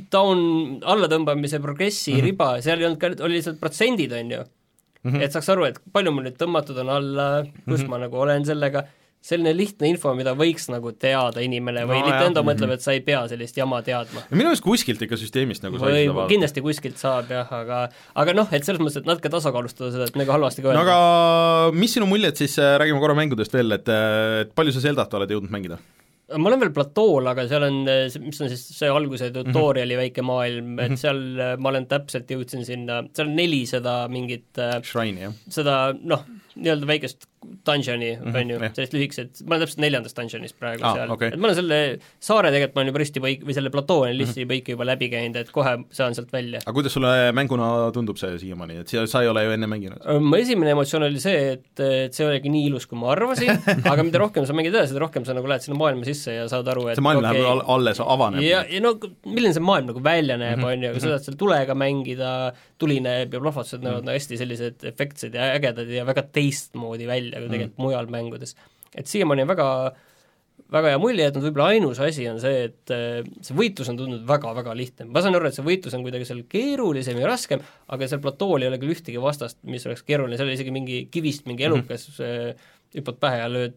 down allatõmbamise progressi mm -hmm. riba, seal ei olnud ka, oli lihtsalt protsendid, on ju mm. -hmm. et saaks aru, et palju mul nüüd tõmmatud on alla, kus mm -hmm. ma nagu olen sellega, selline lihtne info, mida võiks nagu teada inimene või No, Nintendo jah. mõtleb, et sa ei pea sellist jama teadma. ja minu meelest kuskilt ikka süsteemist nagu sai või seda vaadata. kindlasti kuskilt saab jah, aga aga noh, et selles mõttes, et natuke tasakaalustada seda, et nagu halvasti ka no öelda. aga mis sinu muljed siis, räägime korra mängudest veel, et, et palju sa Zeldat oled jõudnud mängida? ma olen veel platool, aga seal on, mis on siis see alguse tutoriali mm -hmm. väike maailm, et seal ma olen täpselt, jõudsin sinna, seal on nelisada mingit Shrine'i, jah? seda noh, nii-öelda väikest dungeoni mm, Mhm, on ju, jah. sellist lühikesed, ma olen täpselt neljandas dungeonis praegu Aa, seal okei. et ma olen selle saare tegelikult, ma olen juba risti põik- või selle platoo olen risti põiki juba läbi käinud, et kohe saan sealt välja. aga kuidas sulle mänguna tundub see siiamaani, et sa, sa ei ole ju enne mänginud? mu esimene emotsioon oli see, et, et see oligi nii ilus, kui ma arvasin, aga mida rohkem sa mängid edasi, seda rohkem sa nagu lähed sinna maailma sisse ja saad aru, et see maailm okei, läheb all, alles avaneb. ja, ja no milline see maailm nagu välja näeb mm, Mhm, on ju, kui sa saad seal tulega mängida, tuli näeb ja plahvatused näevad nagu hästi sellised efektsed ja ägedad ja väga teistmoodi välja kui tegelikult mujal mängudes. et siiamaani on väga väga hea mulje, et nüüd võib-olla ainus asi on see, et äh, see võitlus on tundnud väga-väga lihtne. ma saan aru, et see võitlus on kuidagi seal keerulisem ja raskem, aga seal platool ei ole küll ühtegi vastast, mis oleks keeruline, seal oli isegi mingi kivist mingi elukas mm, -hmm. hüppad pähe ja lööd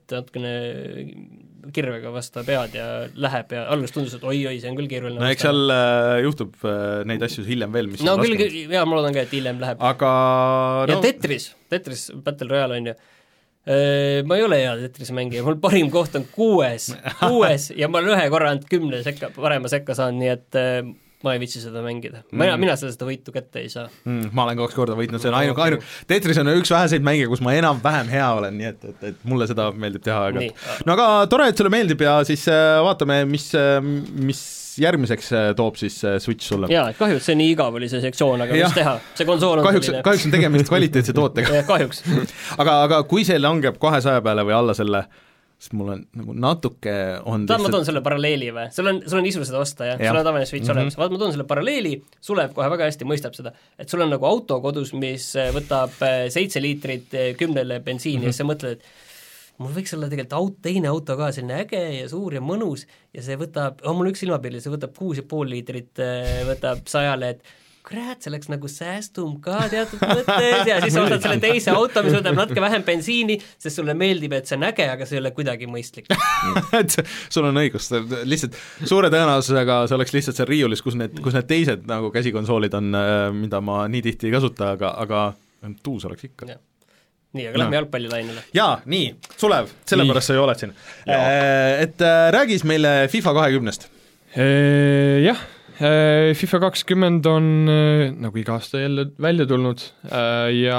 natukene kirvega vastu pead ja läheb ja alguses tundus, et oi-oi, see on küll keeruline. no eks seal äh, juhtub äh, neid asju hiljem veel, mis no on küll, jaa, ma loodan ka, et hiljem läheb. aga ja no, Tetris, Tetris Battle Royale on ju, Ma ei ole hea Tetrise mängija, mul parim koht on kuues, kuues ja ma olen ühe korra ainult kümne sekka, parema sekka saan, nii et ma ei viitsi seda mängida. Mina, mm. mina seda, seda võitu kätte ei saa. Mm, ma olen kaks korda võitnud, see on ainu, ainu. Tetris on üks väheseid mänge, kus ma enam-vähem hea olen, nii et, et, et mulle seda meeldib teha aeg-ajalt. No aga tore, et sulle meeldib ja siis vaatame, mis, mis järgmiseks toob siis Switch sulle. Jaa, kahjuks see nii igav oli see sektsioon, aga ja. Mis teha? See konsool on kahjuks, selline. Kahjuks on tegemist kvaliteetse tootega. Kahjuks. aga, aga kui see langeb kahesaja peale või alla selle, siis mul on nagu natuke on Tahan, ma toon selle paralleeli või? Sul on, sul on isu seda osta, jah? Ja. Sul on tavaline Switch mm-hmm. olemas. Vaat ma toon selle paralleeli, Sulev kohe väga hästi mõistab seda, et sul on nagu auto kodus, mis võtab seitse liitrit kümnele bensiini mm-hmm. ja sa mõtled, et mul võiks olla tegelikult aut, teine auto ka selline äge ja suur ja mõnus ja see võtab, on mul üks silmapilli, see võtab kuus ja pool liitrit, võtab sajale, et kurat, see läks nagu säästum ka teatud mõttes ja siis ostad selle teise auto, mis võtab natuke vähem bensiini, sest sulle meeldib, et see on äge, aga see ei ole kuidagi mõistlik. et sul on õigus, lihtsalt suure tõenäosusega see oleks lihtsalt seal riiulis, kus need, kus need teised nagu käsikonsoolid on, mida ma nii tihti ei kasuta, aga, aga tuus oleks ikka. Ja. Nii, aga lähme no. jalgpallilainele. Jaa, nii, Sulev, sellepärast sa ju oled siin. Et räägis meile FIFA kahekümnest. Jah, FIFA kakskümmend on nagu iga aasta jälle välja tulnud ja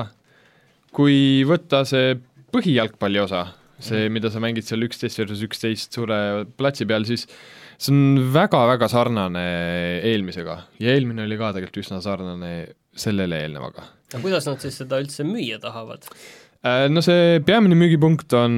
kui võtta see põhijalgpalli osa, see, mida sa mängid seal üksteist versus üksteist suure platsi peal, siis see on väga-väga sarnane eelmisega ja eelmine oli ka tegelikult üsna sarnane sellele eelnevaga. Ja kuidas nad siis seda üldse müüa tahavad? No see peamine müügipunkt on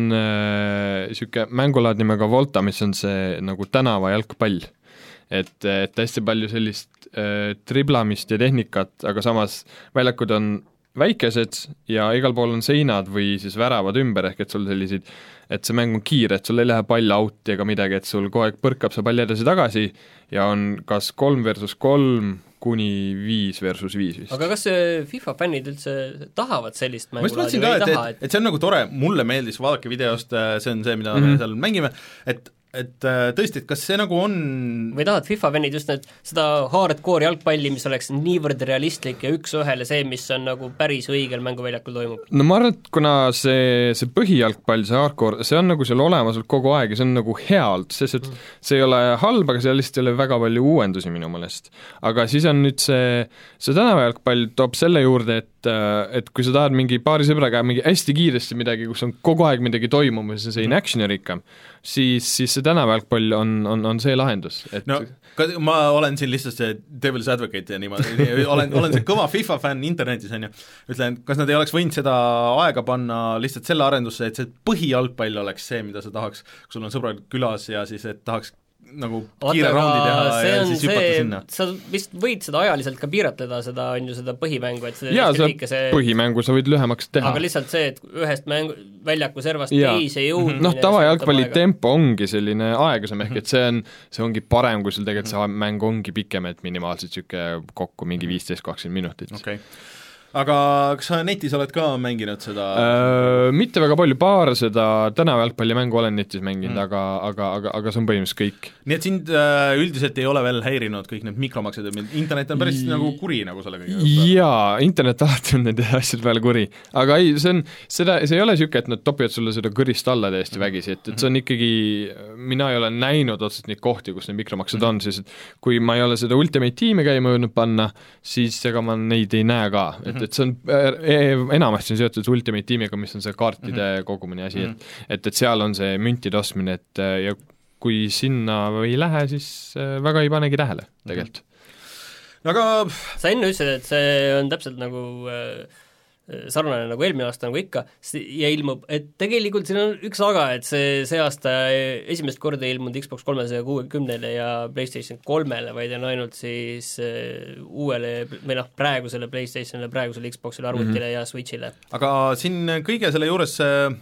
äh, siuke mängulaad nimega Volta, mis on see nagu tänava jalgpall. Et, et hästi palju sellist äh, triblamist ja tehnikat, aga samas väljakud on väikesed ja igal pool on seinad või siis väravad ümber, ehk et sul selliseid, et see mäng on kiire, et sul ei lähe pall auti ega midagi, et sul kogu aeg põrkab see pall edasi-tagasi ja on kas kolm versus kolm kuni viis versus viis vist. Aga kas FIFA fännid üldse tahavad sellist mängu? Ma mõtlesin ka, et, taha, et, et see on nagu tore, mulle meeldis, vaadake videost, see on see, mida mm-hmm. me seal mängime, et et tõesti, et kas see nagu on või tahad FIFA fännid just need, seda hardcore jalgpalli, mis oleks niivõrd realistlik ja üks ühele see, mis on nagu päris õigel mänguväljakul toimub? No ma arvan, et kuna see, see põhijalgpall, see hardcore, see on nagu seal olemas kogu aeg ja see on nagu healt, sest et see ei ole halb, aga seal lihtsalt ei ole väga palju uuendusi minu meelest. Aga siis on nüüd see, see tänavajalgpall toob selle juurde, et et kui sa tahad mingi paari sõbraga mingi hästi kiiresti midagi, kus on kogu aeg midagi toimumas ja see in action rikkam, siis, siis see tänavajalgpall on, on, on see lahendus. Et no, ma olen siin lihtsalt see devil's advocate ja niimoodi, olen, olen see kõva FIFA fänn internetis, on ju, ütlen, kas nad ei oleks võinud seda aega panna lihtsalt selle arendusse, et see põhijalgpall oleks see, mida sa tahaks, kui sul on sõbrad külas ja siis, et tahaks nagu kiire raundi teha ja siis hüpata sinna. Sa vist võid seda ajaliselt ka piiratleda, seda on ju seda põhimängu, et see jaa, see see... põhimängu sa võid lühemaks teha. Aga lihtsalt see, et ühest mängu, väljaku servast teise jõudmine noh, tavajalgpalli tempo ongi selline aeglasem, ehk et see on, see ongi parem, kui sul tegelikult see mäng ongi pikem, et minimaalselt siuke kokku mingi viisteist kakskümmend minutit. Okei okay. Aga kas sa netis oled ka mänginud seda? Äh, mitte väga palju, paar seda tänavajalgpalli mängu olen netis mänginud mm., aga, aga, aga, aga see on põhimõtteliselt kõik. Nii et sind äh, üldiselt ei ole veel häirinud kõik need mikromaksed, internet on päris I... nagu kuri nagu selle kõige. Jaa, internet alati on nende asjad peale kuri, aga ei, see on, seda, see ei ole siuke, et nad topivad sulle seda kõrist alla täiesti mm. vägisi, et, et see on ikkagi, mina ei ole näinud otseselt neid kohti, kus need mikromaksed mm. on, siis et kui ma ei ole seda Ultimate Team'i käima jõudnud panna, siis ega ma neid ei näe ka, et et see on enamasti on seotud Ultimate Teamiga, mis on see kaartide mm-hmm. kogumine asi, et, et, et seal on see müntide ostmine, et ja kui sinna ei lähe, siis väga ei panegi tähele tegelikult. Mm-hmm. Aga sa enne ütlesid, et see on täpselt nagu äh, sarnane nagu eelmine aasta nagu ikka ja ilmub, et tegelikult siin on üks aga, et see, see aasta esimest korda ilmunud Xbox kolmesaja kuuekümnele ja PlayStation kolmele, vaid on ainult siis uh, uuele või noh, praegusele PlayStationile, praegusele Xboxile, arvutile mm-hmm. ja Switchile. Aga siin kõige selle juures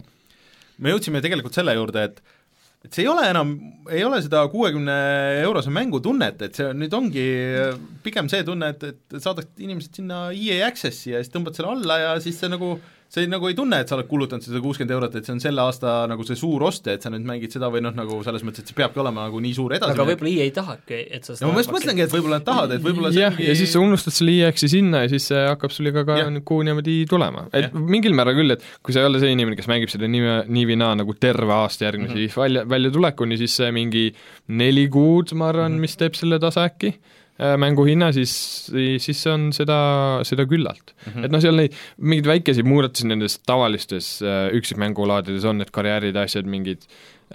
me jõudsime tegelikult selle juurde, et et see ei ole enam, ei ole seda kuuekümne eurose mängu tunnet, et see nüüd ongi pigem see tunne, et, et saadad inimesed sinna E A Accessi ja siis tõmbad selle alla ja siis see nagu sa ei, nagu ei tunne, et sa oled kulutanud seda kuuskümmend eurot, et see on selle aasta nagu see suur oste, et sa nüüd mängid seda või noh, nagu selles mõttes, et see peabki olema nagu nii suur edasi. aga võib-olla E A ei tahagi, et sa seda no, ma just mõtlengi, et võib-olla nad tahad, et võib-olla jah, ja siis sa unustad selle E X-i sinna ja siis see hakkab sul ka, ka kuu niimoodi tulema. Et ja. Mingil määral küll, et kui sa ei ole see inimene, kes mängib seda nii, nii või naa nagu terve aasta järgmisi mm -hmm. välja, välja tulekuni, siis see mingi neli kuud, ma arvan, mis teeb selle tasa äkki mängu hinna, siis, siis see on seda, seda küllalt mm. -hmm. Et noh, seal neid mingeid väikeseid muudatusi nendes tavalistes üksikmängulaadides on, et karjäärid asjad mingid,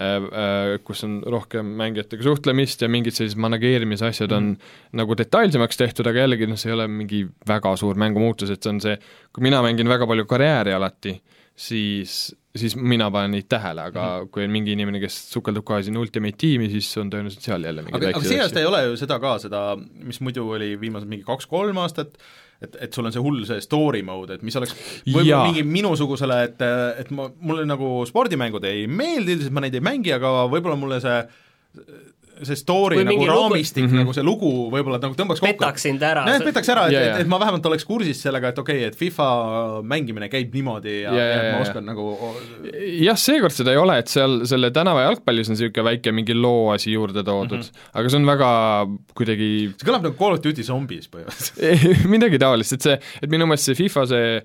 kus on rohkem mängijatega suhtlemist ja mingid sellised manageerimise asjad on mm. nagu detailsemaks tehtud, aga jällegi noh, see ei ole mingi väga suur mängumuutus, et see on see, kui mina mängin väga palju karjääri alati, siis, siis mina panen neid tähele, aga mm-hmm. kui on mingi inimene, kes sukeldub kohe siin Ultimate tiimi, siis on tõenäoliselt seal jälle mingi aga, aga see aasta ei ole ju seda ka, seda, mis muidu oli viimased mingi kaks-kolm aastat, et, et sul on see hull see story mode, et mis oleks võib-olla mingi minusugusele, et, et ma, mulle nagu spordimängud ei meeldi, üldiselt ma neid ei mängi, aga võib-olla mulle see see story nagu raamistik lugu, nagu see lugu võib-olla nagu tõmbaks kokku. Petaks sind ära. Näed, petaks ära, et, yeah, et, et ma vähemalt oleks kursis sellega, et okei okay,, et FIFA mängimine käib niimoodi ja, yeah, ja et ma oskan yeah. nagu jah, seekord seda ei ole, et seal selle tänava jalgpallis on niisugune väike mingi loo asi juurde toodud, mm -hmm. aga see on väga kuidagi see kõlab nagu Call of Duty Zombies põhimõtteliselt midagi taolist, et see, et minu meelest see FIFA see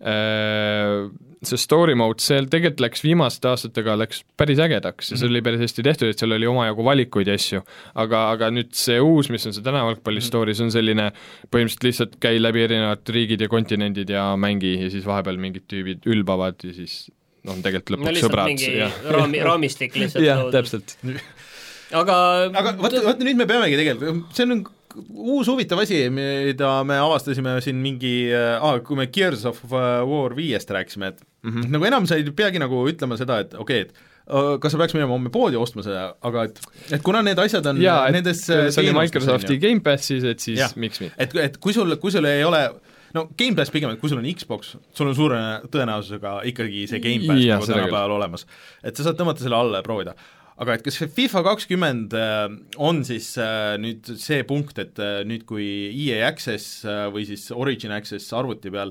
äh, see story mode, see tegelikult läks viimaste aastatega läks päris ägedaks ja see oli päris hästi tehtud, et seal oli omajagu valikuid ja asju, aga, aga nüüd see uus, mis on see tänavalgpalli story, see on selline põhimõtteliselt lihtsalt käi läbi erinevad riigid ja kontinendid ja mängi ja siis vahepeal mingid tüübid ülbavad ja siis noh, tegelikult lõpuks no, sõbrad. Mingi raami, raamistik lihtsalt jah, täpselt. aga aga vaata, vaata nüüd me peamegi tegelikult, see on uus huvitav asi, mida me avastasime siin mingi ah, kui me Gears of War viiest rääkisime, et mm -hmm. nagu enam sa ei peagi nagu ütlema seda, et okei okay,, et kas sa peaks minema homme poodi ostma seda, aga et, et kuna need asjad on jaa, nendes see oli Microsofti Game Passis, et siis ja. miks mitte. Et, et kui sul, kui sul ei ole no Game Pass pigem, et kui sul on Xbox, sul on suure tõenäosusega ikkagi see Game Pass ja, nagu tänapäeval olemas. Et sa saad tõmmata selle alla ja proovida. Aga et kas FIFA kakskümmend on siis nüüd see punkt, et nüüd kui E A Access või siis Origin Access arvuti peal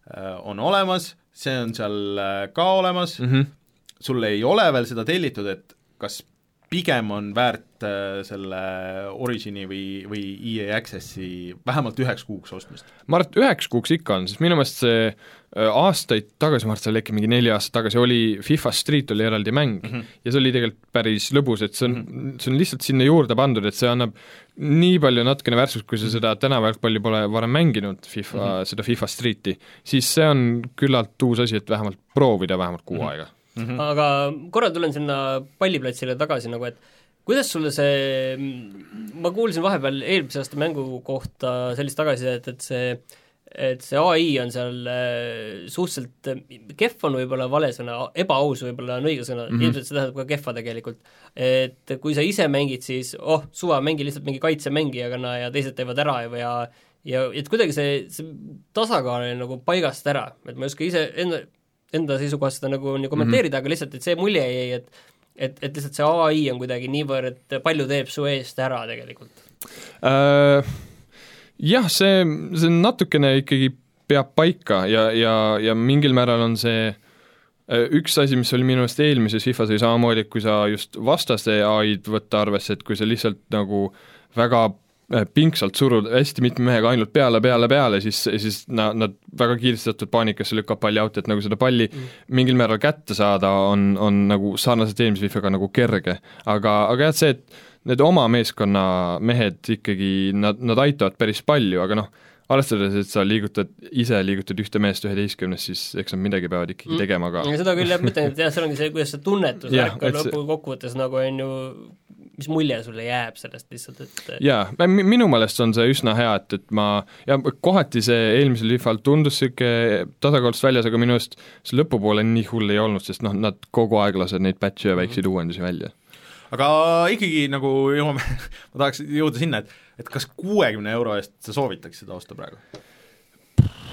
on olemas, see on seal ka olemas mm, -hmm. sul ei ole veel seda tellitud, et kas pigem on väärt selle Origini või, või E A Accessi vähemalt üheks kuuks ostmist? ma arvan, et üheks kuuks ikka on, sest minu meelest see aastaid tagasi, ma arvan, et see oli äkki mingi neli aastat tagasi, oli FIFA Street oli eraldi mäng mm -hmm. ja see oli tegelikult päris lõbus, et see on mm, -hmm. see on lihtsalt sinna juurde pandud, et see annab nii palju natukene värskust, kui sa seda tänavajalgpalli pole varem mänginud, FIFA mm, -hmm. seda FIFA Streeti, siis see on küllalt uus asi, et vähemalt proovida vähemalt kuu mm -hmm. aega. Mm-hmm. Aga korra tulen sinna palliplatsile tagasi nagu, et kuidas sulle see, ma kuulsin vahepeal eelmise aasta mängu kohta sellist tagasisidet, et see et see A I on seal suhteliselt, kehv on võib-olla vale sõna, ebaaus võib-olla on õige sõna mm, -hmm. ilmselt see tähendab ka kehva tegelikult. Et kui sa ise mängid, siis oh, suva, mängi lihtsalt mingi kaitsemängijagana ja teised teevad ära ja ja et kuidagi see, see tasakaal on nagu paigast ära, et ma ei oska ise enda enda seisukohast seda nagu nii kommenteerida mm, -hmm. aga lihtsalt, et see mulje jäi, et et, et lihtsalt see A I on kuidagi niivõrd palju teeb su eest ära tegelikult äh,. Jah, see, see natukene ikkagi peab paika ja, ja, ja mingil määral on see üks asi, mis oli minu meelest eelmises FIFAs oli samamoodi, kui sa just vastaste A I-d võtta arvesse, et kui sa lihtsalt nagu väga pingsalt surud hästi mitme mehega ainult peale, peale, peale, siis, siis nad, nad väga kiirestatud paanikasse lükkab palli out, et nagu seda palli mm. mingil määral kätte saada on, on nagu sarnaselt eelmise FIFAga nagu kerge. Aga, aga jah, see, et need oma meeskonna mehed ikkagi, nad, nad aitavad päris palju, aga noh, arvestades, et sa liigutad, ise liigutad ühte meest üheteistkümnest, siis eks nad midagi peavad ikkagi tegema ka. Ja seda küll jah, mõtlen, et jah, seal ongi see, kuidas see tunnetus ja, lõpu kokkuvõttes nagu on ju, mis mulje sulle jääb sellest lihtsalt, et jaa, minu meelest on see üsna hea, et, et ma, ja kohati see eelmisel lihval tundus siuke tasakaalust väljas, aga minu eest see lõpupoole nii hull ei olnud, sest noh, nad kogu aeg lased neid patch'e ja väikseid uuendusi välja. Aga ikkagi nagu jõuame, ma tahaks jõuda sinna, et, et kas kuuekümne euro eest sa soovitaks seda osta praegu?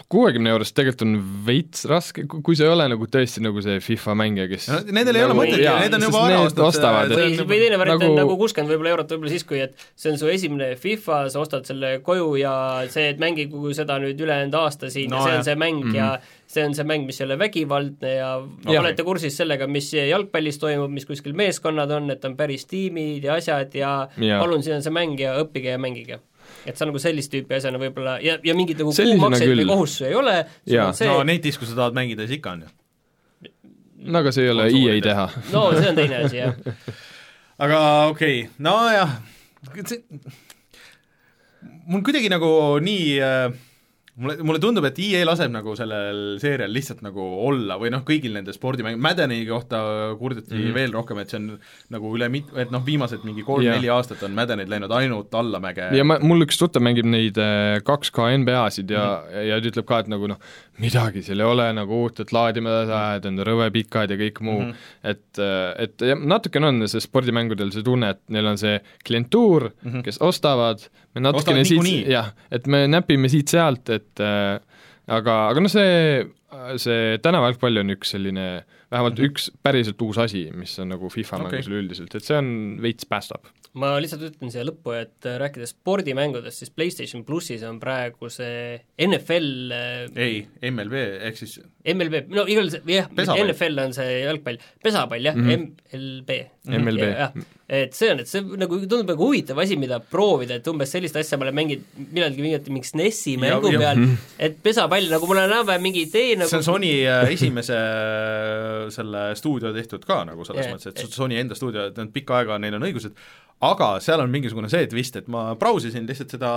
kuuekümne eurost tegelikult on veits raske, kui see ei ole nagu tõesti nagu see FIFA mängija, kes no, nendel ei nagu, ole mõtet, need on juba ära ostavad. Või, nagu, või teine variant nagu, on nagu kuuskümmend võib-olla eurot võib-olla siis, kui et see on su esimene FIFA, sa ostad selle koju ja see, et mängigu seda nüüd ülejäänud aasta siin no, ja see on see mäng mm-hmm. ja see on see mäng, mis ei ole vägivaldne ja no, olete kursis sellega, mis jalgpallis toimub, mis kuskil meeskonnad on, et on päris tiimid ja asjad ja, ja. palun, siin on see mäng ja õppige ja mängige. Et see on nagu sellist tüüpi asjana võib-olla ja, ja mingid nagu kuumakseid või kohustusi ei ole. See... No netis, kui sa tahad mängida, siis ikka on ju. No aga see ei ole E A teha. No see on teine asi, jah. Aga okei, okay. no jah, see... mul kuidagi nagu nii... Äh... Mulle, mulle tundub, et E A laseb nagu sellel seerial lihtsalt nagu olla või noh, kõigil nende spordimäng, Maddeni kohta kurdeti mm-hmm. veel rohkem, et see on nagu üle mit-, et noh, viimased mingi kolm-neli yeah. aastat on Maddenid läinud ainult allamäge. Ja ma, mul üks tuttav mängib neid kaks K N B A-sid ja mm-hmm. ja ta ütleb ka, et nagu noh, midagi seal ei ole nagu uut, et laadime sajad, on rõve pikad ja kõik muu mm-hmm. et, et ja natukene on see spordimängudel see tunne, et neil on see klientuur mm-hmm. kes ostavad, me natukene siit, jah, et me näpime siit-sealt, et äh, aga, aga noh, see, see tänavajälgpall on üks selline, vähemalt mm-hmm. üks päriselt uus asi, mis on nagu FIFA okay. mängus üldiselt, et see on veits päästab. Ma lihtsalt ütlen siia lõppu, et rääkides spordimängudest, siis PlayStation Plussis on praegu see N F L ei, M L B, ehk siis M L B, no igal see, jah, N F L on see jalgpall, pesapall, jah, mm-hmm. M L B M L B ja, et see on, et see nagu tundub nagu huvitav asi, mida proovida, et umbes sellist asja ma olen mängid millalgi mingit mingi S N E S-i mängu ja, peal, et pesapall, nagu mul on enam-vähem mingi idee nagu... see on Sony esimese selle stuudio tehtud ka nagu selles yeah. mõttes, et Sony enda stuudio, et nad pikka aega neil on õigused, aga seal on mingisugune see twist, et ma brausisin lihtsalt seda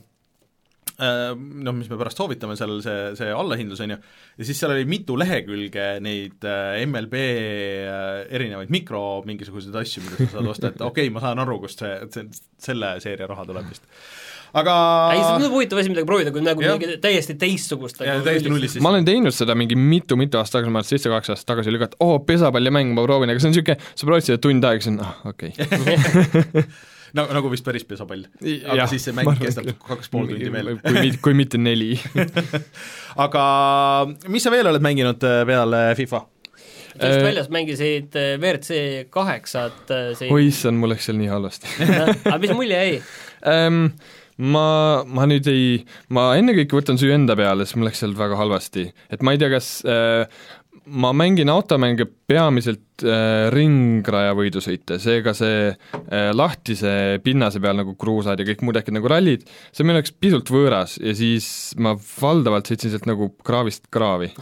noh, mis me pärast soovitame, seal see, see allahindlus on ju, ja siis seal oli mitu lehekülge neid M L B erinevaid mikro mingisuguseid asju, mida sa saad osta, et okei okay,, ma saan aru, kust see, see, selle seeria raha tuleb vist. Aga ei, see on huvitav asi midagi proovida, kui nagu mingi täiesti teistsugust ja, täiesti nullist siis. Ma olen teinud seda mingi mitu-mitu aasta tagasi, ma olen seitse-kaks aastat tagasi lükat, oo, oh, pesapallimäng ma proovin, aga see on niisugune, sa proovid seda tund aega, see on, ah, okei okay. no, nagu vist päris pesapall, aga ja, siis see mäng kestab kaks pool tundi veel. kui, kui mitte neli. Aga mis sa veel oled mänginud peale FIFA? Just väljas mängisid V R C kaheksat oi, see on, mul läks seal nii halvasti. Aga mis mulje jäi? Um, ma, ma nüüd ei, ma ennekõike võtan süü enda peale, siis mul läks seal väga halvasti. Et ma ei tea, kas äh, ma mängin automänge peamiselt äh, ringraja võidusõite, seega see äh, lahtise pinnase peal nagu kruusad ja kõik muud äkki nagu rallid, see meil oleks pisult võõras ja siis ma valdavalt sõitsin sealt nagu kraavist kraavi.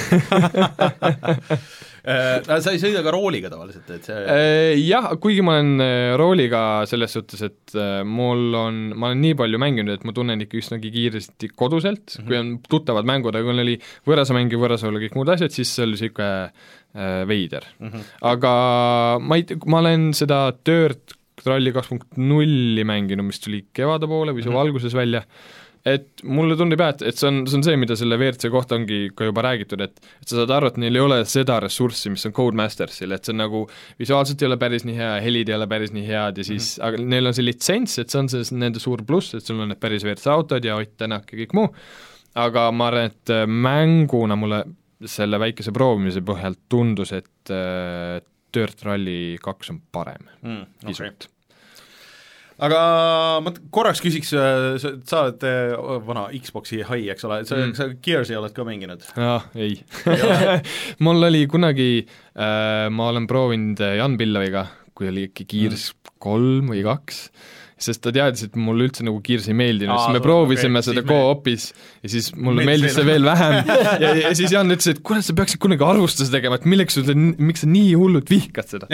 Sa ei sõida ka rooliga tavaliselt, et see jah, kuigi ma olen rooliga selles suhtes, et mul on, ma olen nii palju mänginud, et ma tunnen ikka üsnagi kiiresti koduselt, mm-hmm. kui on tuttavad mängud, aga kui oli võõrasa mängi, võõrasa olla kõik muud asjad, siis see oli siuke äh, veider mm-hmm. aga ma ei, ma olen seda Dirt Rally kaks punkt null mänginud, mis tuli kevade poole või suve mm-hmm. alguses välja, et mulle tundub jah, et, et see on, see on see, mida selle V R C kohta ongi ka juba räägitud, et, et sa saad aru, et neil ei ole seda ressurssi, mis on Codemastersil, et see on nagu visuaalselt ei ole päris nii hea, helid ei ole päris nii head ja siis mm-hmm. aga neil on see litsents, et see on see nende suur pluss, et sul on need päris V R C autod ja Ott Tänak ja kõik muu, aga ma arvan, et mänguna mulle selle väikese proovimise põhjal tundus, et äh, Dirt Rally kaks on parem mm, okay. aga ma korraks küsiks, sa, sa oled vana Xboxi hai, eks ole, sa, mm. sa Gearsi oled ka mänginud? jaa, ei mul oli kunagi äh, ma olen proovinud Jan Pillaviga, kui oli ikka Gears mm. kolm või kaks, sest ta teadis, et mulle üldse nagu Gears ei meeldinud, siis me proovisime okay, seda go-opis ja siis mulle meeldis see veel vähem ja, ja siis Jan ütles, et kuule, sa peaksid kunagi arvustuse tegema, et milleks sul, miks sa nii hullult vihkad seda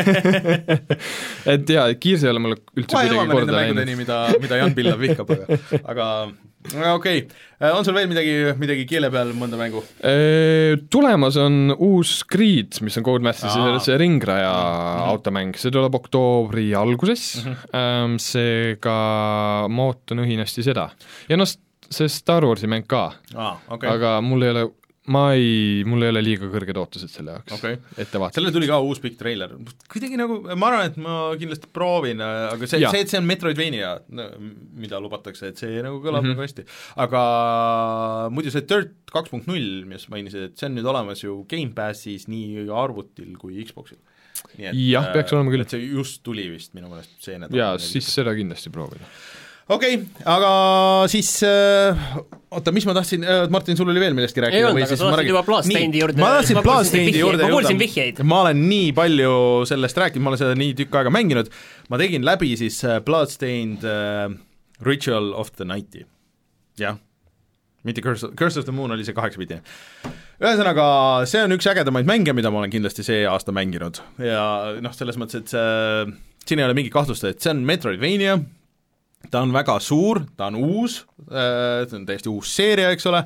et jaa, Gears ei ole mulle üldse ma kuidagi korda läinud. mida, mida Jan Pillav vihkab, aga, aga okei okay., on sul veel midagi, midagi keele peal mõnda mängu? Tulemas on uus Creed, mis on Codemaster's see ringraja mm-hmm. automäng, see tuleb oktoobri alguses mm-hmm. seega ma ootan õhinasti seda ja noh, see Star Warsi mäng ka ah, okay. aga mul ei ole ma ei, mul ei ole liiga kõrged ootused selle jaoks okay. ettevaatavalt. Sellele tuli ka uus pikk treiler, kuidagi nagu, ma arvan, et ma kindlasti proovin, aga see, see, et see on Metroidvania, mida lubatakse, et see nagu kõlab mm -hmm. nagu hästi. Aga muidu see Dirt kaks punkt null, mis mainisid, et see on nüüd olemas ju Game Passis nii arvutil kui Xboxil. Nii et, jah, peaks olema küll. See just tuli vist minu meelest see nädal. jaa, siis seda kindlasti proovida. okei okay,, aga siis äh, oota, mis ma tahtsin äh,, Martin, sul oli veel millestki rääkida? ei olnud, aga sa tahtsid juba Bloodstainedi juurde. ma tahtsin Bloodstainedi juurde ma kuulsin vihjeid. ma olen nii palju sellest rääkinud, ma olen seda nii tükk aega mänginud, ma tegin läbi siis Bloodstained äh, Ritual of the Nighti. jah, mitte Curse, Curse of the Moon oli see kaheksapitine. Ühesõnaga, see on üks ägedamaid mänge, mida ma olen kindlasti see aasta mänginud ja noh, selles mõttes, et see, siin ei ole mingit kahtlust, et see on Metroidvania, ta on väga suur, ta on uus, see on täiesti uus seeria, eks ole,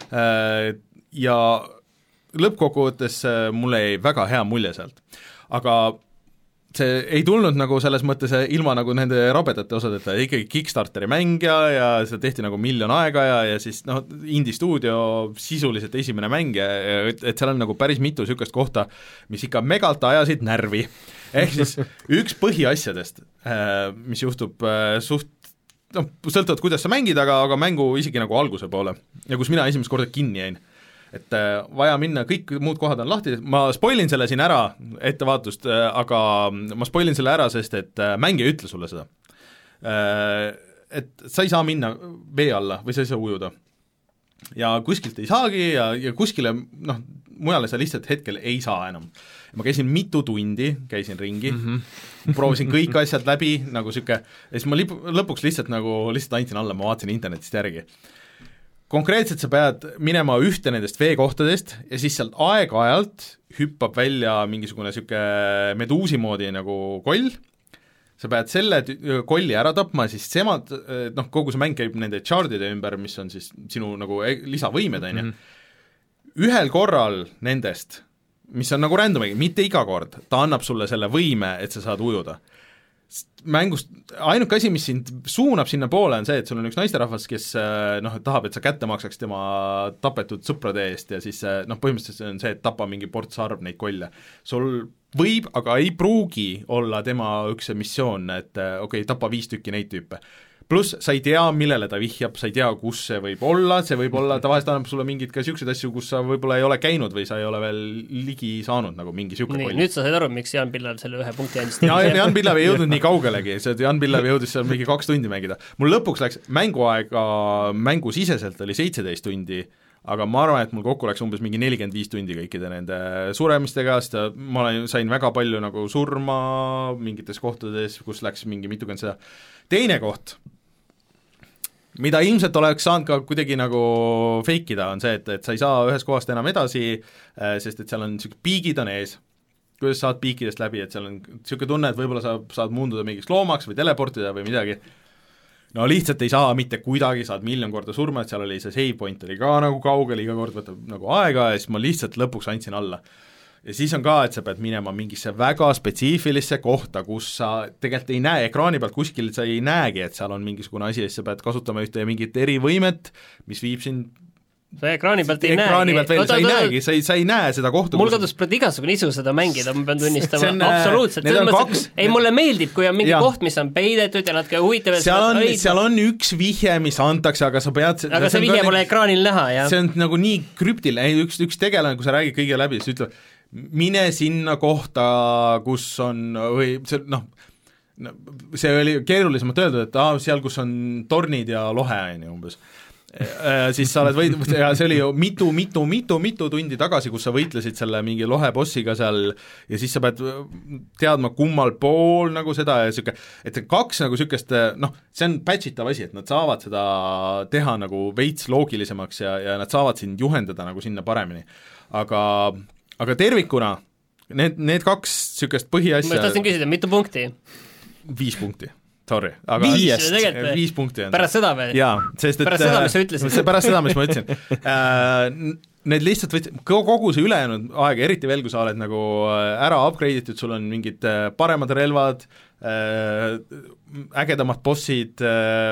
ja lõppkokkuvõttes mulle jäi väga hea mulje sealt. Aga see ei tulnud nagu selles mõttes ilma nagu nende rabedate osadeta, ikkagi Kickstarteri mäng ja, ja seda tehti nagu miljon aega ja, ja siis noh, indie stuudio sisuliselt esimene mäng ja, et, et seal on nagu päris mitu niisugust kohta, mis ikka megalt ajasid närvi. Ehk siis üks põhiasjadest, mis juhtub suht noh, sõltuvalt, kuidas sa mängid, aga, aga mängu isegi nagu alguse poole ja kus mina esimest korda kinni jäin. Et äh, vaja minna, kõik muud kohad on lahti, ma spoilin selle siin ära, ettevaatust äh,, aga ma spoilin selle ära, sest et äh, mäng ei ütle sulle seda äh,. Et sa ei saa minna vee alla või sa ei saa ujuda. Ja kuskilt ei saagi ja, ja kuskile, noh, mujale sa lihtsalt hetkel ei saa enam. Ma käisin mitu tundi, käisin ringi mm, -hmm. proovisin kõik asjad läbi, nagu süke, ja siis ma lip, lõpuks lihtsalt nagu, lihtsalt andsin alla, ma vaatasin internetist järgi. Konkreetselt sa pead minema ühte nendest veekohtadest ja siis sealt aeg-ajalt hüppab välja mingisugune süke meduusi moodi nagu koll, sa pead selle kolli ära tapma, siis semad, noh, kogu see mäng käib nende chartide ümber, mis on siis sinu nagu lisavõimed, on ju. Ühel korral nendest, mis on nagu random, mitte iga kord, ta annab sulle selle võime, et sa saad ujuda. Mängust, ainuke asi, mis sind suunab sinna poole, on see, et sul on üks naisterahvas, kes noh, tahab, et sa kätte maksaks tema tapetud sõprade eest ja siis noh, põhimõtteliselt see on see, et tapa mingi ports arv neid kolle. Sul võib, aga ei pruugi olla tema üks missioon, et okei okay,, tapa viis tükki neid tüüpe. Pluss sa ei tea, millele ta vihjab, sa ei tea, kus see võib olla, see võib olla, ta vahest annab sulle mingid ka niisuguseid asju, kus sa võib-olla ei ole käinud või sa ei ole veel ligi saanud nagu mingi niisugune koll. Nüüd sa said aru, miks Jan Pillav selle ühe punkti andis. ja Jan Pillav ei jõudnud nii kaugelegi, see Jan Pillav jõudis seal mingi kaks tundi mängida. Mul lõpuks läks mänguaega, mängusiseselt oli seitseteist tundi, aga ma arvan, et mul kokku läks umbes mingi nelikümmend viis tundi kõikide nende suremistega, sest ma olen, sain väga palju nagu surma mingites kohtades, kus läks mingi mitukümmend seda. Teine koht, mida ilmselt oleks saanud ka kuidagi nagu feikida, on see, et, et sa ei saa ühest kohast enam edasi, sest et seal on niisugune piigid on ees, kuidas saad piikidest läbi, et seal on niisugune tunne, et võib-olla sa saad muunduda mingiks loomaks või teleportida või midagi. No lihtsalt ei saa mitte kuidagi, saad miljon korda surma, et seal oli see save point oli ka nagu kaugel, iga kord võtab nagu aega ja siis ma lihtsalt lõpuks andsin alla. Ja siis on ka, et sa pead minema mingisse väga spetsiifilisse kohta, kus sa tegelikult ei näe, ekraani pealt kuskil sa ei näegi, et seal on mingisugune asi, siis sa pead kasutama ühte mingit erivõimet, mis viib sind sa ekraani pealt ei ekraani näegi. pealt veel, sa ei näegi, sa ei, sa ei näe seda kohta. Mul kadus praegu igasugune isu seda mängida, ma pean tunnistama, on, absoluutselt. Kaks... ei, mulle meeldib, kui on mingi ja. koht, mis on peidetud ja natuke huvitav. Seal on, seal on üks vihje, mis antakse, aga sa pead... Aga see, see vihje pole ekraanil näha, jah. See on nagu nii krüptiline, üks, üks tegelane, kui sa räägid kõige läbi, siis ütleb, mine sinna kohta, kus on, või see, noh, see oli keerulisemalt öeldud, et ah, seal, kus on tornid ja lohe, on ju umbes. siis sa oled võid-, ja see oli ju mitu, mitu, mitu, mitu tundi tagasi, kus sa võitlesid selle mingi lohe bossiga seal ja siis sa pead teadma kummal pool nagu seda ja niisugune, et kaks nagu niisugust, noh, see on patchitav asi, et nad saavad seda teha nagu veits loogilisemaks ja, ja nad saavad sind juhendada nagu sinna paremini. Aga, aga tervikuna need, need kaks niisugust põhiasja ma tahtsin küsida, mitu punkti? Viis punkti. Sorry, aga viis, viis punkti on. Pärast seda või? Jaa, sest et pärast seda, mis sa ütlesid. Pärast seda, mis ma ütlesin. Need lihtsalt võtsid, kogu see ülejäänud aega, eriti veel, kui sa oled nagu ära upgrade'itud, sul on mingid paremad relvad, ägedamad bossid,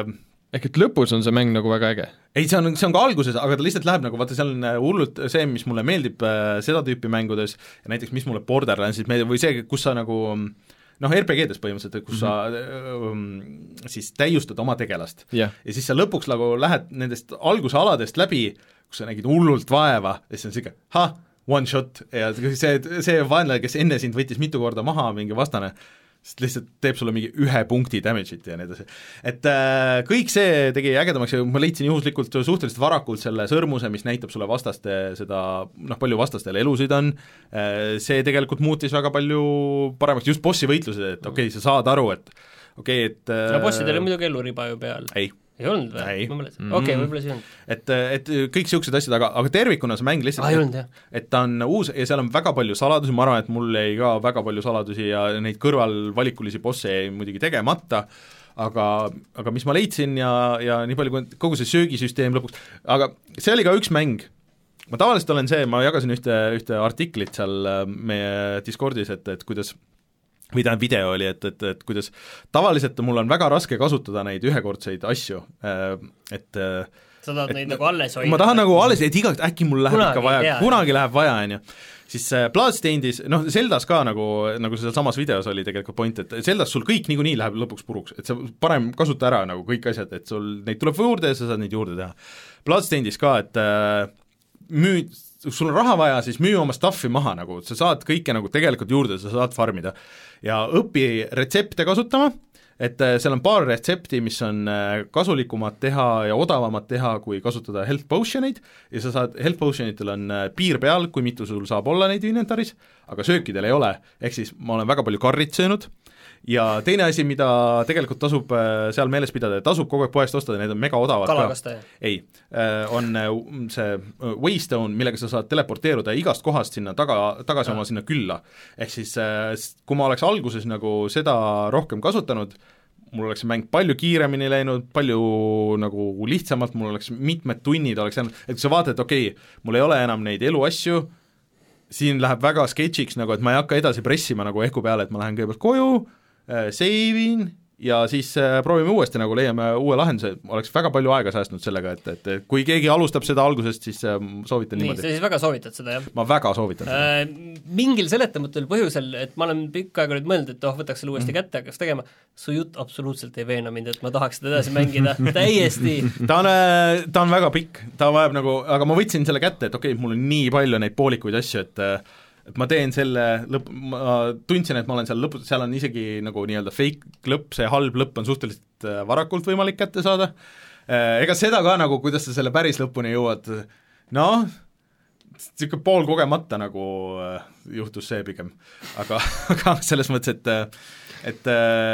ehk et lõpus on see mäng nagu väga äge. ei, see on, see on ka alguses, aga ta lihtsalt läheb nagu, vaata seal on hullult see, mis mulle meeldib äh, seda tüüpi mängudes ja näiteks mis mulle Borderlandsis meeldib või see, kus sa nagu noh, R P G-des põhimõtteliselt, kus mm-hmm. sa äh, siis täiustad oma tegelast yeah. ja siis sa lõpuks nagu lähed nendest algusaladest läbi, kus sa nägid hullult vaeva ja siis on siuke, ha, one shot ja see, see vaenlane, kes enne sind võttis mitu korda maha, mingi vastane, sest lihtsalt teeb sulle mingi ühe punkti damage'it ja nii edasi. Et äh, kõik see tegi ägedamaks ja ma leidsin juhuslikult suhteliselt varakult selle sõrmuse, mis näitab sulle vastaste seda, noh, palju vastastel elusid on, äh, see tegelikult muutis väga palju paremaks, just bossi võitlused, et okei okay,, sa saad aru, et okei okay,, et äh, no bossidel on muidugi eluriba ju peal. ei. ei olnud või? ma mõtlesin, okei, võib-olla see on. Et, et kõik niisugused asjad, aga, aga tervikuna see mäng lihtsalt ah, olnud, et, et ta on uus ja seal on väga palju saladusi, ma arvan, et mul jäi ka väga palju saladusi ja neid kõrvalvalikulisi bosse jäi muidugi tegemata, aga, aga mis ma leidsin ja, ja nii palju kui kogu see söögisüsteem lõpuks, aga see oli ka üks mäng, ma tavaliselt olen see, ma jagasin ühte, ühte artiklit seal meie Discordis, et, et kuidas või tähendab video oli, et, et, et kuidas tavaliselt mul on väga raske kasutada neid ühekordseid asju, et sa tahad et, neid nagu alles hoida? ma tahan nagu alles, et igalt äkki mul läheb kunagi, ikka vaja, jaa. kunagi läheb vaja, on ju. Siis Bloodstainedis, noh, Zeldas ka nagu, nagu seal samas videos oli tegelikult point, et Zeldas sul kõik niikuinii läheb lõpuks puruks, et sa parem kasuta ära nagu kõik asjad, et sul neid tuleb juurde ja sa saad neid juurde teha. Bloodstainedis ka, et müü, sul on raha vaja, siis müü oma stuffi maha nagu, sa saad kõike nagu tegelikult juurde, sa saad farmida. Ja õpi retsepte kasutama, et seal on paar retsepti, mis on kasulikumad teha ja odavamad teha, kui kasutada health potioneid ja sa saad, health potionitel on piir peal, kui mitu sul saab olla neid inventaris, aga söökidel ei ole, ehk siis ma olen väga palju karrit söönud ja teine asi, mida tegelikult tasub seal meeles pidada, tasub kogu aeg poest osta, need on mega odavad kalakastaja? ei, on see Waystone, millega sa saad teleporteeruda igast kohast sinna taga, tagasi ja. oma sinna külla. Ehk siis kui ma oleks alguses nagu seda rohkem kasutanud, mul oleks mäng palju kiiremini läinud, palju nagu lihtsamalt, mul oleks mitmed tunnid, oleks jäänud, et kui sa vaatad, et okei okay,, mul ei ole enam neid eluasju, siin läheb väga sketšiks, nagu et ma ei hakka edasi pressima nagu ehku peale, et ma lähen kõigepealt koju, seivin ja siis proovime uuesti, nagu leiame uue lahenduse, oleks väga palju aega säästnud sellega, et, et kui keegi alustab seda algusest, siis soovitan nii, niimoodi. sa siis väga soovitad seda, jah? Ma väga soovitan seda äh,. Mingil seletamatul põhjusel, et ma olen pikka aega nüüd mõelnud, et oh, võtaks selle uuesti mm. kätte, hakkaks tegema, su jutt absoluutselt ei veena mind, et ma tahaks seda edasi mängida, täiesti. ta on, ta on väga pikk, ta vajab nagu, aga ma võtsin selle kätte, et okei okay,, mul on nii palju neid poolikuid asju, et et ma teen selle lõpp, ma tundsin, et ma olen seal lõpus, seal on isegi nagu nii-öelda fake lõpp, see halb lõpp on suhteliselt varakult võimalik kätte saada, ega seda ka nagu, kuidas sa selle päris lõpuni jõuad, noh, niisugune pool kogemata nagu juhtus see pigem, aga, aga selles mõttes, et et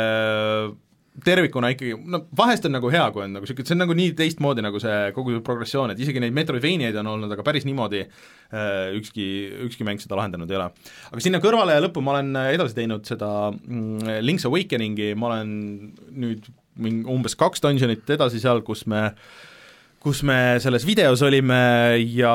tervikuna ikkagi, no vahest on nagu hea, kui on nagu siuke, see on nagu nii teistmoodi nagu see kogu see progressioon, et isegi neid Metroidvaniaid on olnud, aga päris niimoodi äh, ükski, ükski mäng seda lahendanud ei ole. Aga sinna kõrvale ja lõppu ma olen edasi teinud seda mm, Link's Awakeningi, ma olen nüüd mingi umbes kaks dungeonit edasi seal, kus me, kus me selles videos olime ja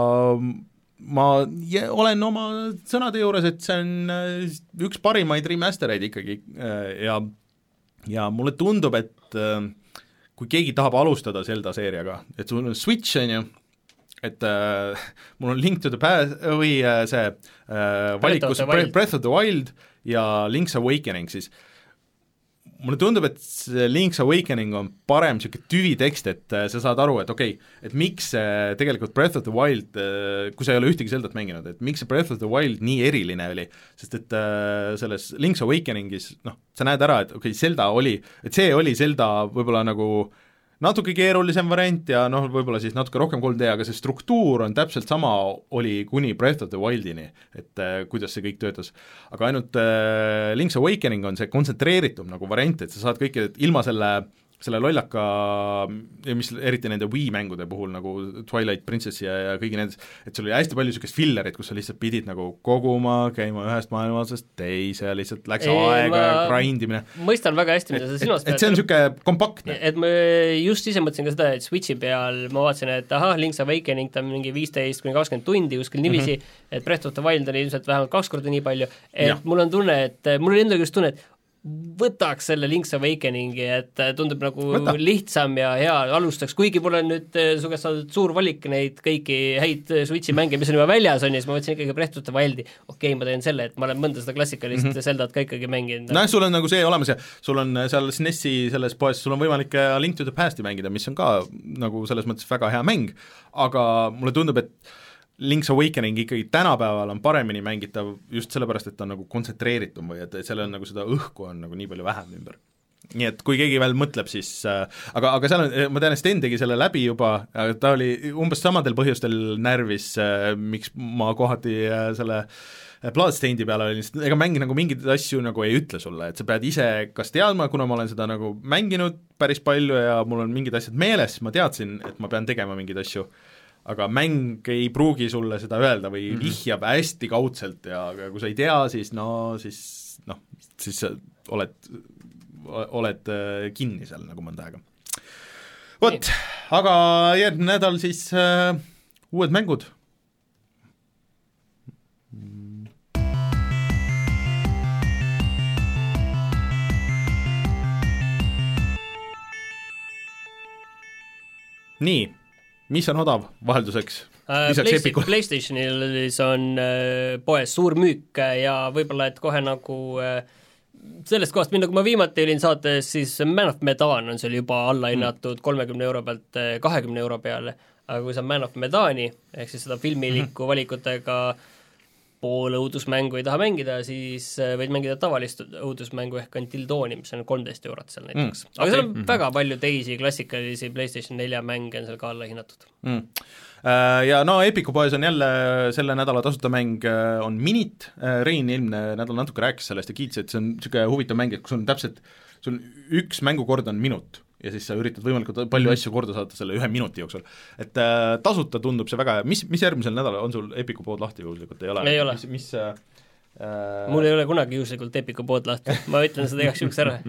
ma olen oma sõnade juures, et see on üks parimaid remastereid ikkagi ja ja mulle tundub, et äh, kui keegi tahab alustada Zelda seeriaga, et sul on Switch, on ju, et äh, mul on Link to the Past või äh, see äh, valikus Breath, Breath of the Wild ja Link's Awakening, siis mulle tundub, et Link's Awakening on parem niisugune tüvitekst, et sa saad aru, et okei okay,, et miks tegelikult Breath of the Wild, kui sa ei ole ühtegi Zeldat mänginud, et miks see Breath of the Wild nii eriline oli, sest et selles Link's Awakeningis, noh, sa näed ära, et okei okay,, Zelda oli, et see oli Zelda võib-olla nagu natuke keerulisem variant ja noh, võib-olla siis natuke rohkem kolm D, aga see struktuur on täpselt sama, oli kuni Breath of the Wildini, et äh, kuidas see kõik töötas. aga ainult äh, Link's Awakening on see kontsentreeritum nagu variant, et sa saad kõike ilma selle selle lollaka, mis eriti nende Wii-mängude puhul, nagu Twilight Princess ja, ja kõigi nendes, et sul oli hästi palju niisugust fillerit, kus sa lihtsalt pidid nagu koguma, käima ühest maailma otsast teise ja lihtsalt läks ei, aega ja grindimine. Mõistan väga hästi, mida sa silmas pead. Et see on niisugune kompaktne. Et ma just ise mõtlesin ka seda, et Switchi peal ma vaatasin, et ahah, Link's Awakening, ta on mingi viisteist kuni kakskümmend tundi kuskil niiviisi, mm -hmm. et Breath of the Wild oli ilmselt vähemalt kaks korda nii palju, et ja. mul on tunne, et mul oli endal just tunne, et võtaks selle Link's Awakeningi, et tundub nagu Võta. lihtsam ja hea alustaks, kuigi mul on nüüd su käest saadud suur valik neid kõiki häid Switchi mänge, mis on juba väljas on ja siis ma võtsin ikkagi Breath of the Wildi, okei okay,, ma teen selle, et ma olen mõnda seda klassikalist mm -hmm. Zeldat ka ikkagi mänginud. noh, sul on nagu see olemas ja sul on seal S N E S-i selles poes, sul on võimalik Link to the Pasti mängida, mis on ka nagu selles mõttes väga hea mäng, aga mulle tundub, et Link's Awakening ikkagi tänapäeval on paremini mängitav just sellepärast, et ta on nagu kontsentreeritum või et seal on nagu seda õhku on nagu nii palju vähem ümber. Nii et kui keegi veel mõtleb, siis äh, aga, aga seal on, ma tean, et Sten tegi selle läbi juba, ta oli umbes samadel põhjustel närvis äh,, miks ma kohati äh, selle Bloodstainedi peale olin, sest ega mäng nagu mingeid asju nagu ei ütle sulle, et sa pead ise kas teadma, kuna ma olen seda nagu mänginud päris palju ja mul on mingid asjad meeles, ma teadsin, et ma pean tegema mingeid asju, aga mäng ei pruugi sulle seda öelda või mm -hmm. vihjab hästi kaudselt ja kui sa ei tea, siis no siis noh, siis sa oled, oled kinni seal nagu mõnda aega. Vot, aga järgmine nädal siis äh, uued mängud. nii, mis on odav vahelduseks? PlayStation, PlayStationil on äh, poes suur müük ja võib-olla, et kohe nagu äh, sellest kohast, mida kui ma viimati olin saates, siis Man of Medan on seal juba alla hinnatud kolmekümne euro pealt kahekümne euro peale, aga kui sa Man of Medani, ehk siis seda filmiliku valikutega pool õudusmängu ei taha mängida, siis võid mängida tavalist õudusmängu ehk Until Dawni, mis on kolmteist eurot seal näiteks mm,. aga okay. seal on mm -hmm. väga palju teisi klassikalisi PlayStation nelja mänge on seal ka alla hinnatud mm.. Ja no Epicu poes on jälle selle nädala tasuta mäng, on Minit, Rein eelmine nädal natuke rääkis sellest ja kiitsi, et see on niisugune huvitav mäng, et kui sul on täpselt, sul on üks mängukord on minut ja siis sa üritad võimalikult palju mm -hmm. asju korda saada selle ühe minuti jooksul. Et äh, tasuta tundub see väga hea, mis, mis järgmisel nädalal on sul Epicu pood lahti juhuslikult, ei ole? ei ole. mis, mis äh, mul ei ole kunagi juhuslikult Epicu pood lahti, ma ütlen seda igaks juhuks ära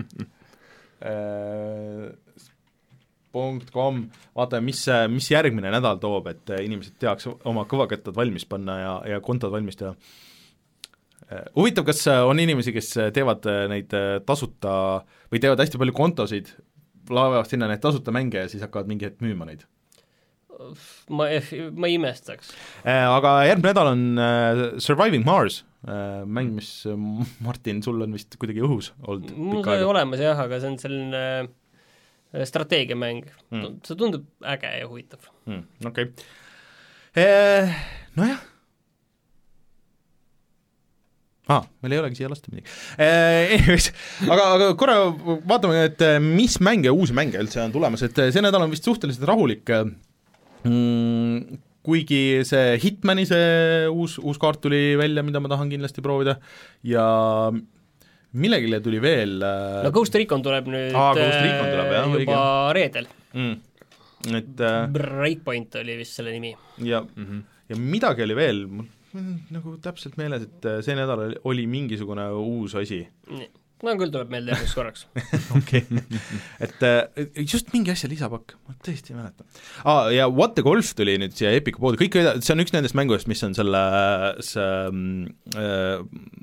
äh, punkt kom, vaata, mis, mis järgmine nädal toob, et inimesed teaks oma kõvakettad valmis panna ja, ja kontod valmis teha. Huvitav, kas on inimesi, kes teevad neid tasuta või teevad hästi palju kontosid, laevad sinna neid tasuta mänge ja siis hakkavad mingi hetk müüma neid? Ma, ma ei imestaks. Aga järgmine nädal on Surviving Mars, mäng, mis Martin, sul on vist kuidagi õhus olnud mul see olemas jah, aga see on selline strateegiamäng mm., see tundub äge ja huvitav mm,. Okei okay. Nojah ah, meil ei olegi siia lasta midagi eh,. aga, aga korra vaatame, et mis mänge, uusi mänge üldse on tulemas, et see nädal on vist suhteliselt rahulik mm, kuigi see Hitmani see uus, uus kaart tuli välja, mida ma tahan kindlasti proovida ja millegile tuli veel no Ghost Recon tuleb nüüd Aa, Recon tuleb, jah, juba õige. Reedel mm. et äh, Breakpoint oli vist selle nimi ja mm, -hmm. ja midagi oli veel, mul nagu täpselt meeles, et see nädal oli mingisugune uus asi. No küll tuleb meelde järgmiseks korraks. Okei, et just mingi asja lisapakk, ma tõesti ei mäleta ah,. Ja What the Golf tuli nüüd siia Epicu poodi, kõik, see on üks nendest mängudest, mis on selle see, äh,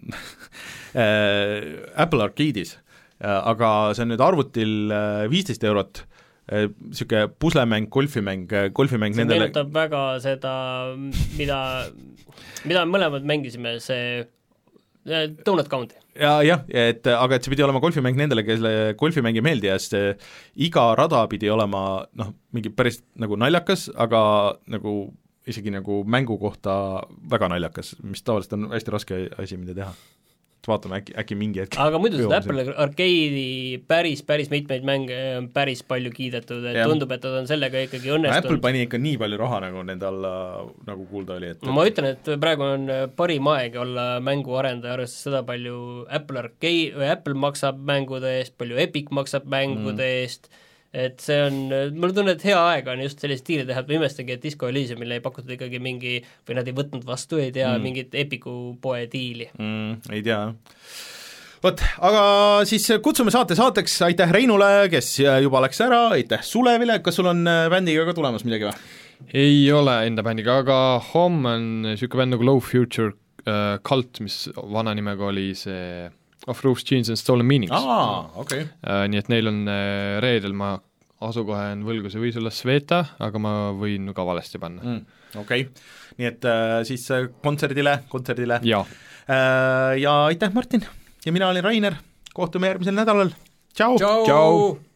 äh, Apple Arcade'is, aga see on nüüd arvutil viisteist eurot, niisugune puslemäng, golfimäng, golfimäng see nendele meenutab väga seda, mida, mida mõlemad mängisime, see Donut County. ja jah, et aga et see pidi olema golfimäng nendele, kelle golfimäng ei meeldi ja see iga rada pidi olema noh, mingi päris nagu naljakas, aga nagu isegi nagu mängu kohta väga naljakas, mis tavaliselt on hästi raske asi, mida teha. Vaatame, äkki, äkki mingi hetk aga muidu seda Apple Arcade'i päris, päris mitmeid mänge on päris palju kiidetud, et ja. Tundub, et ta on sellega ikkagi õnnestunud. Apple pani ikka nii palju raha, nagu nende alla nagu kuulda oli, et no, ma ütlen, et praegu on parim aeg olla mänguarendaja, arvestades seda palju Apple Arcade või Apple maksab mängude eest, palju Epic maksab mängude mm. eest, et see on, mul tunnen, et hea aeg on just sellist stiili teha, et ma imestagi, et Disco Elysiumile ei pakutud ikkagi mingi, või nad ei võtnud vastu, ei tea mm., mingit Epicu poe diili mm,. Ei tea. Vot, aga siis kutsume saate saateks, aitäh Reinule, kes juba läks ära, aitäh Sulevile, kas sul on bändiga ka tulemas midagi või? Ei ole enda bändiga, aga homme on niisugune bänd nagu Low Future uh, Cult, mis vana nimega oli see Of Roofs, Jeans and Stolen Meanings aa, okei okay. uh, nii et neil on uh, reedel, ma asukoha on võlgu, see võis olla Sveta, aga ma võin ka valesti panna mm,. Okei okay., nii et uh, siis kontserdile, kontserdile ja. Uh, ja aitäh, Martin! Ja mina olin Rainer, kohtume järgmisel nädalal, tšau! Tšau!